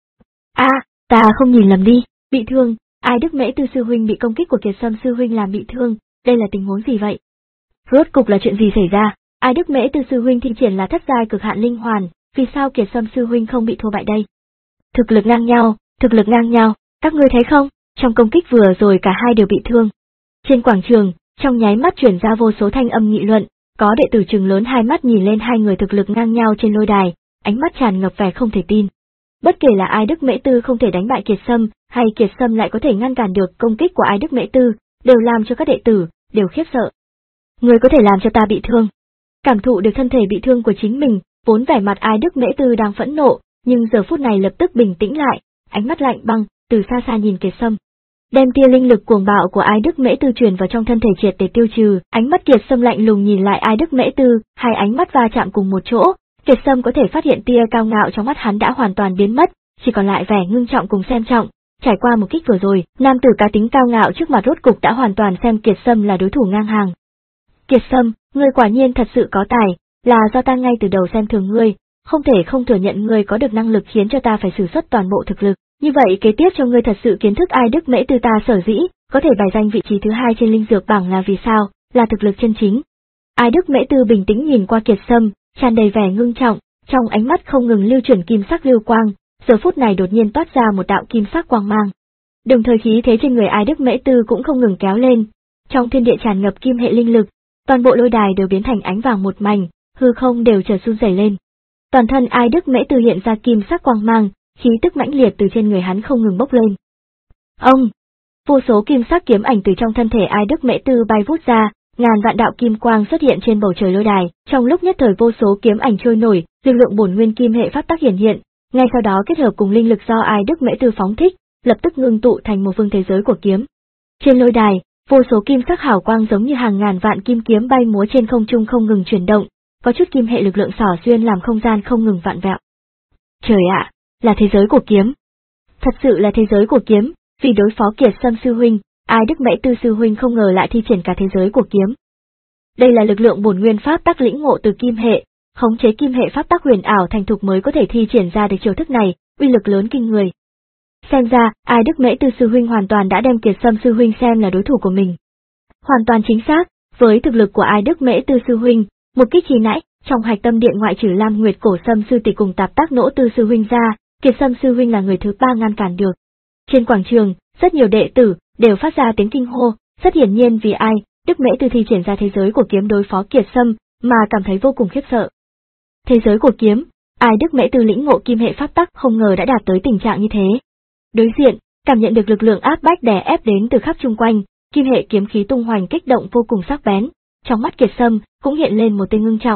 A, à, ta không nhìn lầm đi, bị thương, Ai Đức Mễ Tư sư huynh bị công kích của Kiệt Sâm sư huynh làm bị thương, đây là tình huống gì vậy? Rốt cục là chuyện gì xảy ra? Ai Đức Mễ Tư sư huynh thi triển là thất giai cực hạn linh hoàn, vì sao Kiệt Sâm sư huynh không bị thua bại đây? Thực lực ngang nhau, thực lực ngang nhau, các ngươi thấy không? Trong công kích vừa rồi cả hai đều bị thương. Trên quảng trường, trong nháy mắt truyền ra vô số thanh âm nghị luận, có đệ tử trừng lớn hai mắt nhìn lên hai người thực lực ngang nhau trên lôi đài, ánh mắt tràn ngập vẻ không thể tin. Bất kể là Ai Đức Mễ Tư không thể đánh bại Kiệt Sâm, hay Kiệt Sâm lại có thể ngăn cản được công kích của Ai Đức Mễ Tư, đều làm cho các đệ tử đều khiếp sợ. Người có thể làm cho ta bị thương. Cảm thụ được thân thể bị thương của chính mình, vốn vẻ mặt Ai Đức Mễ Tư đang phẫn nộ, nhưng giờ phút này lập tức bình tĩnh lại, ánh mắt lạnh băng, từ xa xa nhìn Kiệt Sâm. Đem tia linh lực cuồng bạo của Ai Đức Mễ Tư truyền vào trong thân thể triệt để tiêu trừ, ánh mắt Kiệt Sâm lạnh lùng nhìn lại Ai Đức Mễ Tư, hai ánh mắt va chạm cùng một chỗ, Kiệt Sâm có thể phát hiện tia cao ngạo trong mắt hắn đã hoàn toàn biến mất, chỉ còn lại vẻ ngưng trọng cùng xem trọng. Trải qua một kích vừa rồi, nam tử cá tính cao ngạo trước mặt rốt cục đã hoàn toàn xem Kiệt Sâm là đối thủ ngang hàng. Kiệt Sâm, ngươi quả nhiên thật sự có tài, là do ta ngay từ đầu xem thường ngươi, không thể không thừa nhận ngươi có được năng lực khiến cho ta phải sử xuất toàn bộ thực lực. Như vậy kế tiếp cho ngươi thật sự kiến thức Ai Đức Mễ Tư ta sở dĩ có thể bài danh vị trí thứ hai trên linh dược bảng là vì sao, là thực lực chân chính. Ai Đức Mễ Tư bình tĩnh nhìn qua Kiệt Sâm, tràn đầy vẻ ngưng trọng, trong ánh mắt không ngừng lưu chuyển kim sắc lưu quang, giờ phút này đột nhiên toát ra một đạo kim sắc quang mang. Đồng thời khí thế trên người Ai Đức Mễ Tư cũng không ngừng kéo lên, trong thiên địa tràn ngập kim hệ linh lực, toàn bộ lôi đài đều biến thành ánh vàng một mảnh, hư không đều chợt run rẩy lên. Toàn thân Ai Đức Mễ Tư hiện ra kim sắc quang mang, khí tức mãnh liệt từ trên người hắn không ngừng bốc lên. Ông, vô số kim sắc kiếm ảnh từ trong thân thể Ai Đức Mễ Tư bay vút ra, ngàn vạn đạo kim quang xuất hiện trên bầu trời lôi đài, trong lúc nhất thời vô số kiếm ảnh trôi nổi, lực lượng bổn nguyên kim hệ pháp tắc hiển hiện, ngay sau đó kết hợp cùng linh lực do Ai Đức Mễ Tư phóng thích, lập tức ngưng tụ thành một phương thế giới của kiếm. Trên lôi đài, vô số kim sắc hào quang giống như hàng ngàn vạn kim kiếm bay múa trên không trung không ngừng chuyển động, có chút kim hệ lực lượng xỏ xuyên làm không gian không ngừng vạn vẹo. Trời ạ, là thế giới của kiếm. Thật sự là thế giới của kiếm, vì đối phó Kiệt Sâm sư huynh, Ai Đức Mễ Tư sư huynh không ngờ lại thi triển cả thế giới của kiếm. Đây là lực lượng bổn nguyên pháp tắc lĩnh ngộ từ kim hệ, khống chế kim hệ pháp tắc huyền ảo thành thục mới có thể thi triển ra được chiêu thức này, uy lực lớn kinh người. Xem ra, Ai Đức Mễ Tư sư huynh hoàn toàn đã đem Kiệt Sâm sư huynh xem là đối thủ của mình. Hoàn toàn chính xác, với thực lực của Ai Đức Mễ Tư sư huynh, một kích chi nãy, trong hạch tâm điện ngoại trừ Lam Nguyệt Cổ Sâm sư tỷ cùng Tạp Tác Nỗ Tư sư huynh ra, Kiệt Sâm sư huynh là người thứ ba ngăn cản được. Trên quảng trường, rất nhiều đệ tử đều phát ra tiếng kinh hô, rất hiển nhiên vì Ai Đức Mễ Tư thi triển ra thế giới của kiếm đối phó Kiệt Sâm, mà cảm thấy vô cùng khiếp sợ. Thế giới của kiếm, Ai Đức Mễ Tư lĩnh ngộ kim hệ pháp tắc không ngờ đã đạt tới tình trạng như thế. Đối diện, cảm nhận được lực lượng áp bách đè ép đến từ khắp chung quanh, kim hệ kiếm khí tung hoành kích động vô cùng sắc bén, trong mắt Kiệt Sâm cũng hiện lên một tia ngưng trọng.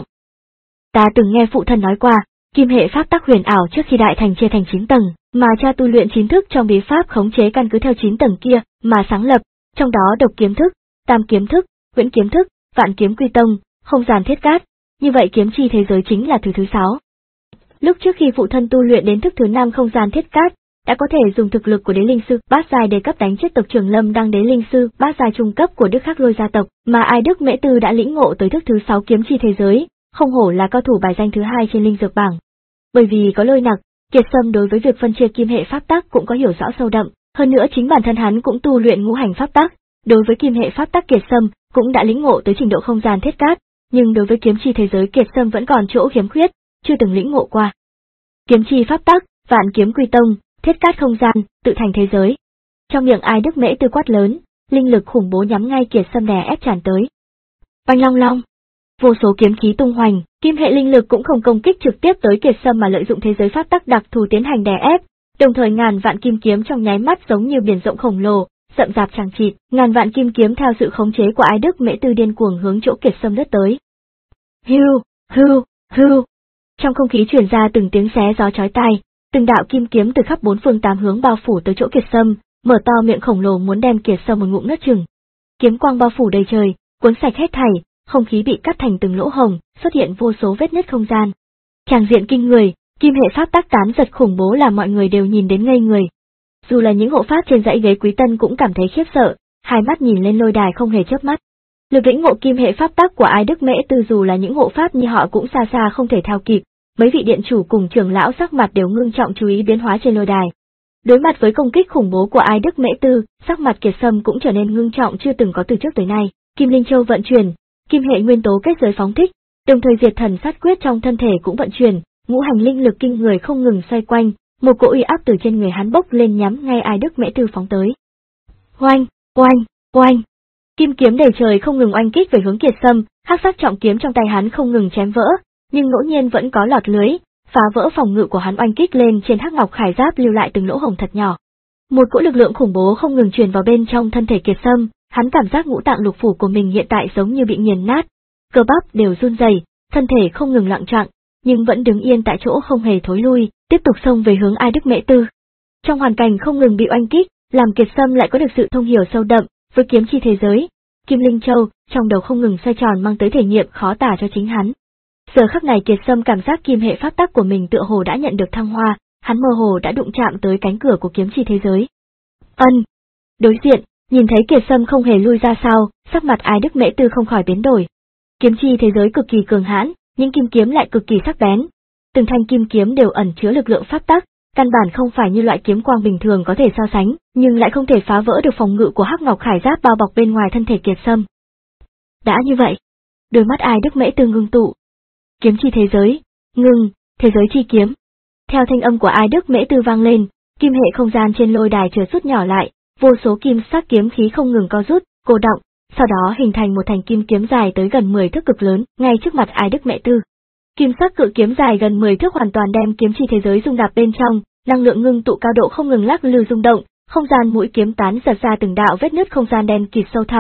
Ta từng nghe phụ thân nói qua, kim hệ pháp tắc huyền ảo trước khi đại thành chia thành chín tầng, mà cha tu luyện chín thức trong bí pháp khống chế căn cứ theo chín tầng kia mà sáng lập, trong đó độc kiếm thức, tam kiếm thức, huyễn kiếm thức, vạn kiếm quy tông, không gian thiết cát, như vậy kiếm chi thế giới chính là thứ thứ sáu. Lúc trước khi phụ thân tu luyện đến thức thứ năm không gian thiết cát, đã có thể dùng thực lực của đế linh sư bát giai đề cấp đánh chết tộc Trường Lâm đang đế linh sư bát giai trung cấp của Đức Khắc Lôi gia tộc, mà Ai Đức Mễ Tư đã lĩnh ngộ tới thức thứ sáu kiếm chi thế giới, không hổ là cao thủ bài danh thứ hai trên linh dược bảng. Bởi vì có lôi nặc, Kiệt Sâm đối với việc phân chia kim hệ pháp tắc cũng có hiểu rõ sâu đậm, hơn nữa chính bản thân hắn cũng tu luyện ngũ hành pháp tắc, đối với kim hệ pháp tắc Kiệt Sâm cũng đã lĩnh ngộ tới trình độ không gian thiết cát, nhưng đối với kiếm chi thế giới Kiệt Sâm vẫn còn chỗ khiếm khuyết, chưa từng lĩnh ngộ qua. Kiếm chi pháp tắc, vạn kiếm quy tông, thiết cát không gian, tự thành thế giới. Trong miệng Ai Đức Mễ Tư quát lớn, linh lực khủng bố nhắm ngay Kiệt Sâm đè ép tràn tới. Oanh long long, vô số kiếm khí tung hoành, kim hệ linh lực cũng không công kích trực tiếp tới Kiệt Sâm mà lợi dụng thế giới pháp tắc đặc thù tiến hành đè ép, đồng thời ngàn vạn kim kiếm trong nháy mắt giống như biển rộng khổng lồ, rậm rạp chằng chịt, ngàn vạn kim kiếm theo sự khống chế của Ai Đức Mễ Tư điên cuồng hướng chỗ Kiệt Sâm lướt tới. Hưu, hưu, hưu. Trong không khí truyền ra từng tiếng xé gió chói tai, từng đạo kim kiếm từ khắp bốn phương tám hướng bao phủ tới chỗ Kiệt Sâm, mở to miệng khổng lồ muốn đem Kiệt Sâm một ngụm nuốt chửng. Kiếm quang bao phủ đầy trời, cuốn sạch hết thảy, không khí bị cắt thành từng lỗ hồng, xuất hiện vô số vết nứt không gian. Tràng diện kinh người, kim hệ pháp tắc tán giật khủng bố làm mọi người đều nhìn đến ngây người. Dù là những hộ pháp trên dãy ghế quý tân cũng cảm thấy khiếp sợ, hai mắt nhìn lên lôi đài không hề chớp mắt. Lực lĩnh ngộ kim hệ pháp tắc của Ai Đức Mễ Tư dù là những hộ pháp như họ cũng xa xa không thể theo kịp, mấy vị điện chủ cùng trưởng lão sắc mặt đều ngưng trọng chú ý biến hóa trên lôi đài. Đối mặt với công kích khủng bố của Ai Đức Mễ Tư, sắc mặt Kiệt Sâm cũng trở nên ngưng trọng chưa từng có từ trước tới nay. Kim Linh Châu vận chuyển, kim hệ nguyên tố kết giới phóng thích, đồng thời diệt thần sát quyết trong thân thể cũng vận chuyển, ngũ hành linh lực kinh người không ngừng xoay quanh, một cỗ uy áp từ trên người hắn bốc lên nhắm ngay Ai Đức Mễ Tư phóng tới. Oanh, oanh, oanh. Kim kiếm đầy trời không ngừng oanh kích về hướng Kiệt Sâm, hắc sắc trọng kiếm trong tay hắn không ngừng chém vỡ, nhưng ngẫu nhiên vẫn có lọt lưới, phá vỡ phòng ngự của hắn oanh kích lên trên hắc ngọc khải giáp lưu lại từng lỗ hổng thật nhỏ. Một cỗ lực lượng khủng bố không ngừng truyền vào bên trong thân thể Kiệt Sâm, hắn cảm giác ngũ tạng lục phủ của mình hiện tại giống như bị nghiền nát, cơ bắp đều run rẩy, thân thể không ngừng loạng choạng, nhưng vẫn đứng yên tại chỗ không hề thối lui, tiếp tục xông về hướng Ai Đức Mễ Tư. Trong hoàn cảnh không ngừng bị oanh kích, làm Kiệt Sâm lại có được sự thông hiểu sâu đậm với kiếm chi thế giới. Kim Linh Châu trong đầu không ngừng xoay tròn mang tới thể nghiệm khó tả cho chính hắn. Giờ khắc này Kiệt Sâm cảm giác kim hệ pháp tắc của mình tựa hồ đã nhận được thăng hoa, hắn mơ hồ đã đụng chạm tới cánh cửa của kiếm chi thế giới. Ân. Đối diện, nhìn thấy Kiệt Sâm không hề lui ra sau, sắc mặt Ai Đức Mễ Tư không khỏi biến đổi. Kiếm chi thế giới cực kỳ cường hãn, nhưng kim kiếm lại cực kỳ sắc bén. Từng thanh kim kiếm đều ẩn chứa lực lượng pháp tắc, căn bản không phải như loại kiếm quang bình thường có thể so sánh, nhưng lại không thể phá vỡ được phòng ngự của hắc ngọc khải giáp bao bọc bên ngoài thân thể Kiệt Sâm. Đã như vậy, đôi mắt Ai Đức Mễ Tư ngưng tụ. Kiếm chi thế giới, ngưng, thế giới chi kiếm. Theo thanh âm của Ai Đức Mễ Tư vang lên, kim hệ không gian trên lôi đài chợt rút nhỏ lại, vô số kim sắc kiếm khí không ngừng co rút, cô động, sau đó hình thành một thành kim kiếm dài tới gần mười thước cực lớn, ngay trước mặt Ai Đức Mễ Tư. Kim sắc cự kiếm dài gần mười thước hoàn toàn đem kiếm chi thế giới rung đạp bên trong, năng lượng ngưng tụ cao độ không ngừng lắc lư rung động, không gian mũi kiếm tán giật ra từng đạo vết nứt không gian đen kịt sâu thẳm.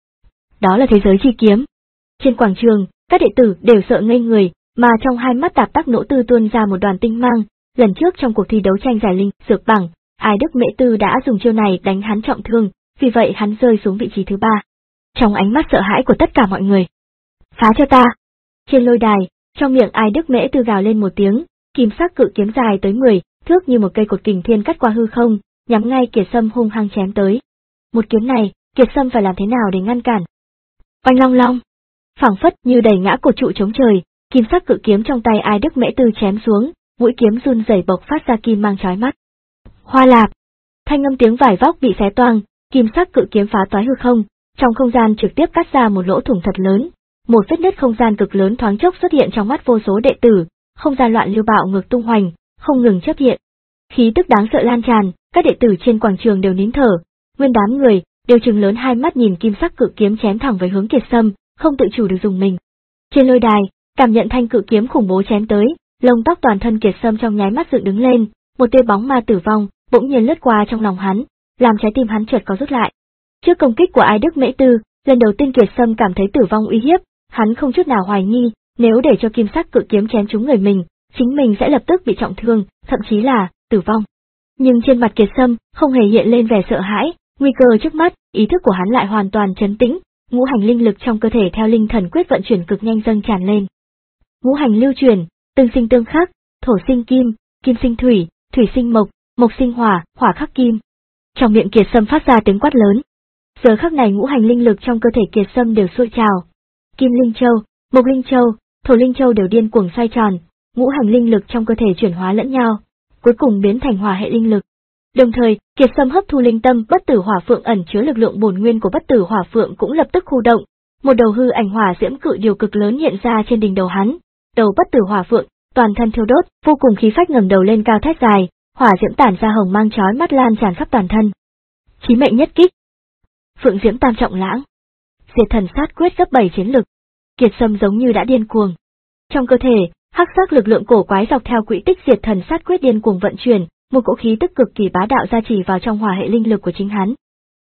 Đó là thế giới chi kiếm. Trên quảng trường, các đệ tử đều sợ ngây người, mà trong hai mắt tạp tắc nỗ tư tuôn ra một đoàn tinh mang. Lần trước trong cuộc thi đấu tranh giải linh dược bảng, Ai Đức Mễ Tư đã dùng chiêu này đánh hắn trọng thương, vì vậy hắn rơi xuống vị trí thứ ba. Trong ánh mắt sợ hãi của tất cả mọi người, phá cho ta! Trên lôi đài, trong miệng Ai Đức Mễ Tư gào lên một tiếng, kim sắc cự kiếm dài tới mười thước như một cây cột kình thiên cắt qua hư không, nhắm ngay Kiệt Sâm hung hăng chém tới. Một kiếm này, Kiệt Sâm phải làm thế nào để ngăn cản? Oanh long long, phảng phất như đẩy ngã cột trụ chống trời, kim sắc cự kiếm trong tay Ai Đức Mễ Tư chém xuống, mũi kiếm run rẩy bộc phát ra kim mang chói mắt. Hoa lạp, thanh âm tiếng vải vóc bị xé toang, kim sắc cự kiếm phá toái hư không, trong không gian trực tiếp cắt ra một lỗ thủng thật lớn, một vết nứt không gian cực lớn thoáng chốc xuất hiện trong mắt vô số đệ tử, không gian loạn lưu bạo ngược tung hoành, không ngừng chấp hiện. Khí tức đáng sợ lan tràn, các đệ tử trên quảng trường đều nín thở, nguyên đám người đều trừng lớn hai mắt nhìn kim sắc cự kiếm chém thẳng về hướng Kiệt Sâm, không tự chủ được dùng mình. Trên lôi đài, cảm nhận thanh cự kiếm khủng bố chém tới, lông tóc toàn thân Kiệt Sâm trong nháy mắt dựng đứng lên, một tia bóng ma tử vong bỗng nhiên lướt qua trong lòng hắn, làm trái tim hắn chợt có rút lại. Trước công kích của Ai Đức Mễ Tư, lần đầu tiên Kiệt Sâm cảm thấy tử vong uy hiếp, hắn không chút nào hoài nghi, nếu để cho kim sắc cự kiếm chém trúng người mình, chính mình sẽ lập tức bị trọng thương, thậm chí là tử vong. Nhưng trên mặt Kiệt Sâm không hề hiện lên vẻ sợ hãi, nguy cơ trước mắt, ý thức của hắn lại hoàn toàn trấn tĩnh, ngũ hành linh lực trong cơ thể theo linh thần quyết vận chuyển cực nhanh dâng tràn lên. Ngũ hành lưu chuyển, tương sinh tương khắc, thổ sinh kim, kim sinh thủy, thủy sinh mộc, mộc sinh hỏa, hỏa khắc kim. Trong miệng Kiệt Sâm phát ra tiếng quát lớn. Giờ khắc này ngũ hành linh lực trong cơ thể Kiệt Sâm đều sôi trào. Kim linh châu, mộc linh châu, thổ linh châu đều điên cuồng xoay tròn, ngũ hành linh lực trong cơ thể chuyển hóa lẫn nhau, cuối cùng biến thành hỏa hệ linh lực. Đồng thời, Kiệt Sâm hấp thu linh tâm bất tử hỏa phượng ẩn chứa lực lượng bổn nguyên của bất tử hỏa phượng cũng lập tức khu động, một đầu hư ảnh hỏa diễm cự điều cực lớn hiện ra trên đỉnh đầu hắn. Đầu bất tử hỏa phượng, toàn thân thiêu đốt, vô cùng khí phách ngẩng đầu lên cao thét dài, hỏa diễm tản ra hồng mang chói mắt lan tràn khắp toàn thân. Chí mệnh nhất kích. Phượng diễm tam trọng lãng. Diệt thần sát quyết gấp bảy chiến lực. Kiệt Sâm giống như đã điên cuồng. Trong cơ thể, hắc sắc lực lượng cổ quái dọc theo quỹ tích diệt thần sát quyết điên cuồng vận chuyển, một cỗ khí tức cực kỳ bá đạo gia trì vào trong hỏa hệ linh lực của chính hắn.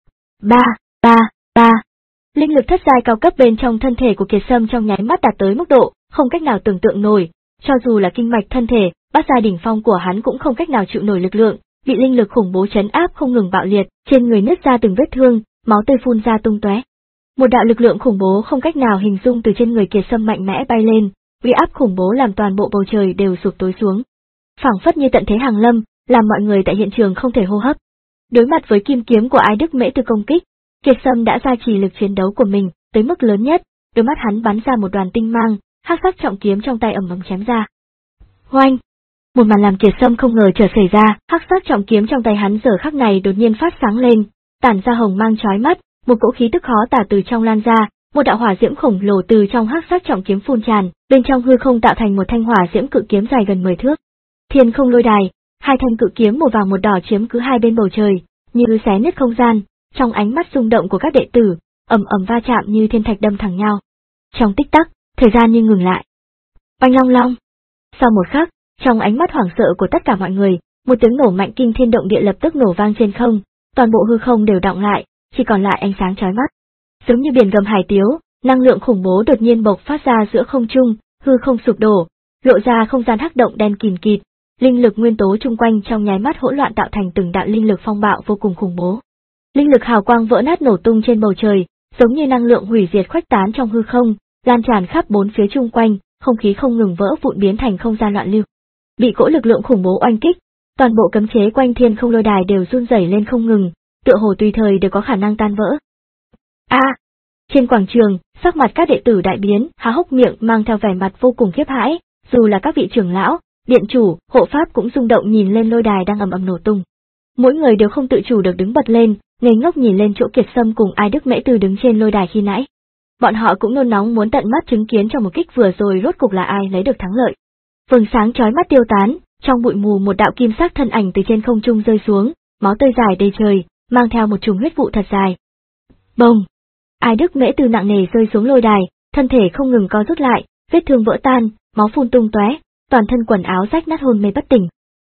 Ba, ba, ba. Linh lực thất giai cao cấp bên trong thân thể của Kiệt Sâm trong nháy mắt đạt tới mức độ không cách nào tưởng tượng nổi, cho dù là kinh mạch thân thể, bát giai đỉnh phong của hắn cũng không cách nào chịu nổi lực lượng, bị linh lực khủng bố trấn áp không ngừng bạo liệt, trên người nứt ra từng vết thương, máu tươi phun ra tung tóe. Một đạo lực lượng khủng bố không cách nào hình dung từ trên người Kiệt Sâm mạnh mẽ bay lên, uy áp khủng bố làm toàn bộ bầu trời đều sụp tối xuống. Phảng phất như tận thế hàng lâm, làm mọi người tại hiện trường không thể hô hấp. Đối mặt với kim kiếm của Ai Đức Mễ Tư công kích, Kiệt Sâm đã gia trì lực chiến đấu của mình tới mức lớn nhất, đôi mắt hắn bắn ra một đoàn tinh mang, hắc sắc trọng kiếm trong tay ầm ầm chém ra. Oanh! Một màn làm Kiệt Sâm không ngờ chợt xảy ra, hắc sắc trọng kiếm trong tay hắn giờ khắc này đột nhiên phát sáng lên, tản ra hồng mang chói mắt, một cỗ khí tức khó tả từ trong lan ra, một đạo hỏa diễm khổng lồ từ trong hắc sắc trọng kiếm phun tràn, bên trong hư không tạo thành một thanh hỏa diễm cự kiếm dài gần mười thước. Thiên không lôi đài, hai thanh cự kiếm một vàng một đỏ chiếm cứ hai bên bầu trời, như xé nứt không gian, trong ánh mắt rung động của các đệ tử, ầm ầm va chạm như thiên thạch đâm thẳng nhau. Trong tích tắc, thời gian như ngừng lại. Oanh long long. Sau một khắc, trong ánh mắt hoảng sợ của tất cả mọi người, một tiếng nổ mạnh kinh thiên động địa lập tức nổ vang trên không, toàn bộ hư không đều đọng lại, chỉ còn lại ánh sáng chói mắt. Giống như biển gầm hải tiếu, năng lượng khủng bố đột nhiên bộc phát ra giữa không trung, hư không sụp đổ, lộ ra không gian hắc động đen kìn kịt, linh lực nguyên tố chung quanh trong nháy mắt hỗn loạn tạo thành từng đạo linh lực phong bạo vô cùng khủng bố. Linh lực hào quang vỡ nát nổ tung trên bầu trời, giống như năng lượng hủy diệt khuếch tán trong hư không, lan tràn khắp bốn phía chung quanh, không khí không ngừng vỡ vụn biến thành không gian loạn lưu. Bị cỗ lực lượng khủng bố oanh kích, toàn bộ cấm chế quanh thiên không lôi đài đều run rẩy lên không ngừng, tựa hồ tùy thời đều có khả năng tan vỡ. A! À, trên quảng trường, sắc mặt các đệ tử đại biến, há hốc miệng mang theo vẻ mặt vô cùng khiếp hãi, dù là các vị trưởng lão, điện chủ, hộ pháp cũng rung động nhìn lên lôi đài đang ầm ầm nổ tung. Mỗi người đều không tự chủ được đứng bật lên, ngây ngốc nhìn lên chỗ Kiệt Sâm cùng Ai Đức Mễ Tư đứng trên lôi đài khi nãy. Bọn họ cũng nôn nóng muốn tận mắt chứng kiến trong một kích vừa rồi rốt cục là ai lấy được thắng lợi. Vầng sáng chói mắt tiêu tán, trong bụi mù một đạo kim sắc thân ảnh từ trên không trung rơi xuống, máu tươi dài đầy trời, mang theo một chùm huyết vụ thật dài. Bông! Ai Đức Mễ Tư nặng nề rơi xuống lôi đài, thân thể không ngừng co rút lại, vết thương vỡ tan, máu phun tung tóe, toàn thân quần áo rách nát hôn mê bất tỉnh.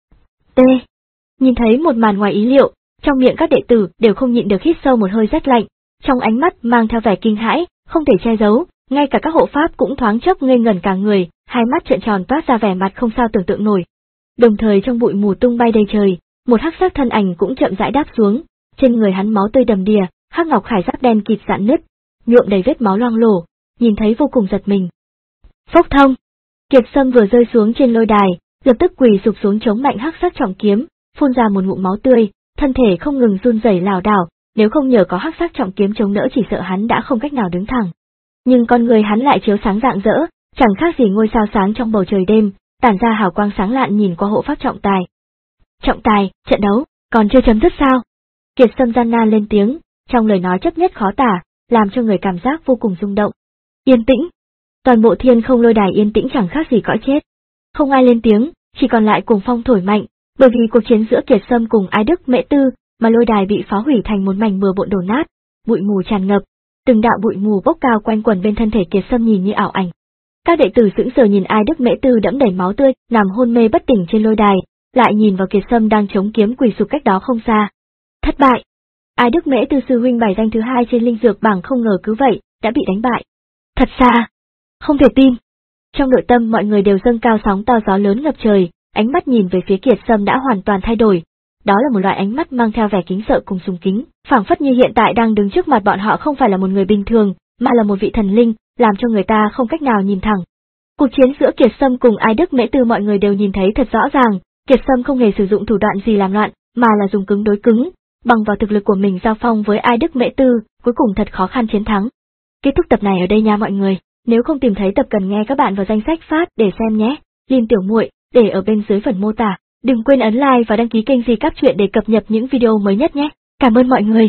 T. Nhìn thấy một màn ngoài ý liệu, trong miệng các đệ tử đều không nhịn được hít sâu một hơi rét lạnh, trong ánh mắt mang theo vẻ kinh hãi, không thể che giấu, ngay cả các hộ pháp cũng thoáng chốc ngây ngẩn cả người, hai mắt trợn tròn toát ra vẻ mặt không sao tưởng tượng nổi. Đồng thời trong bụi mù tung bay đầy trời, một hắc sắc thân ảnh cũng chậm rãi đáp xuống, trên người hắn máu tươi đầm đìa, hắc ngọc khải giáp đen kịt rạn nứt, nhuộm đầy vết máu loang lổ, nhìn thấy vô cùng giật mình. Phốc thông! Kiệt Sâm vừa rơi xuống trên lôi đài, lập tức quỳ sụp xuống chống mạnh hắc sắc trọng kiếm, phun ra một ngụm máu tươi, thân thể không ngừng run rẩy lảo đảo, nếu không nhờ có hắc sắc trọng kiếm chống đỡ chỉ sợ hắn đã không cách nào đứng thẳng. Nhưng con người hắn lại chiếu sáng rạng rỡ, chẳng khác gì ngôi sao sáng trong bầu trời đêm, tản ra hào quang sáng lạn nhìn qua hộ pháp trọng tài. Trọng tài, trận đấu, còn chưa chấm dứt sao? Kiệt Sâm gian nan lên tiếng, trong lời nói chấp nhất khó tả, làm cho người cảm giác vô cùng rung động. Yên tĩnh. Toàn bộ thiên không lôi đài yên tĩnh chẳng khác gì cõi chết. Không ai lên tiếng, chỉ còn lại cuồng phong thổi mạnh, bởi vì cuộc chiến giữa Kiệt Sâm cùng Ai Đức Mễ Tư, mà lôi đài bị phá hủy thành một mảnh bừa bộn đổ nát, bụi mù tràn ngập, từng đạo bụi mù bốc cao quanh quẩn bên thân thể Kiệt Sâm nhìn như ảo ảnh. Các đệ tử sững sờ nhìn Ai Đức Mễ Tư đẫm đầy máu tươi, nằm hôn mê bất tỉnh trên lôi đài, lại nhìn vào Kiệt Sâm đang chống kiếm quỳ sụp cách đó không xa. Thất bại. Ai Đức Mễ Tư sư huynh bài danh thứ hai trên linh dược bảng không ngờ cứ vậy đã bị đánh bại. Thật xa. Không thể tin. Trong nội tâm mọi người đều dâng cao sóng to gió lớn ngập trời, ánh mắt nhìn về phía Kiệt Sâm đã hoàn toàn thay đổi. Đó là một loại ánh mắt mang theo vẻ kính sợ cùng sùng kính, phảng phất như hiện tại đang đứng trước mặt bọn họ không phải là một người bình thường, mà là một vị thần linh, làm cho người ta không cách nào nhìn thẳng. Cuộc chiến giữa Kiệt Sâm cùng Ai Đức Mễ Tư mọi người đều nhìn thấy thật rõ ràng, Kiệt Sâm không hề sử dụng thủ đoạn gì làm loạn, mà là dùng cứng đối cứng, bằng vào thực lực của mình giao phong với Ai Đức Mễ Tư, cuối cùng thật khó khăn chiến thắng. Kết thúc tập này ở đây nha mọi người, nếu không tìm thấy tập cần nghe các bạn vào danh sách phát để xem nhé. Link tiểu muội để ở bên dưới phần mô tả. Đừng quên ấn like và đăng ký kênh Di Cáp Truyện để cập nhật những video mới nhất nhé. Cảm ơn mọi người.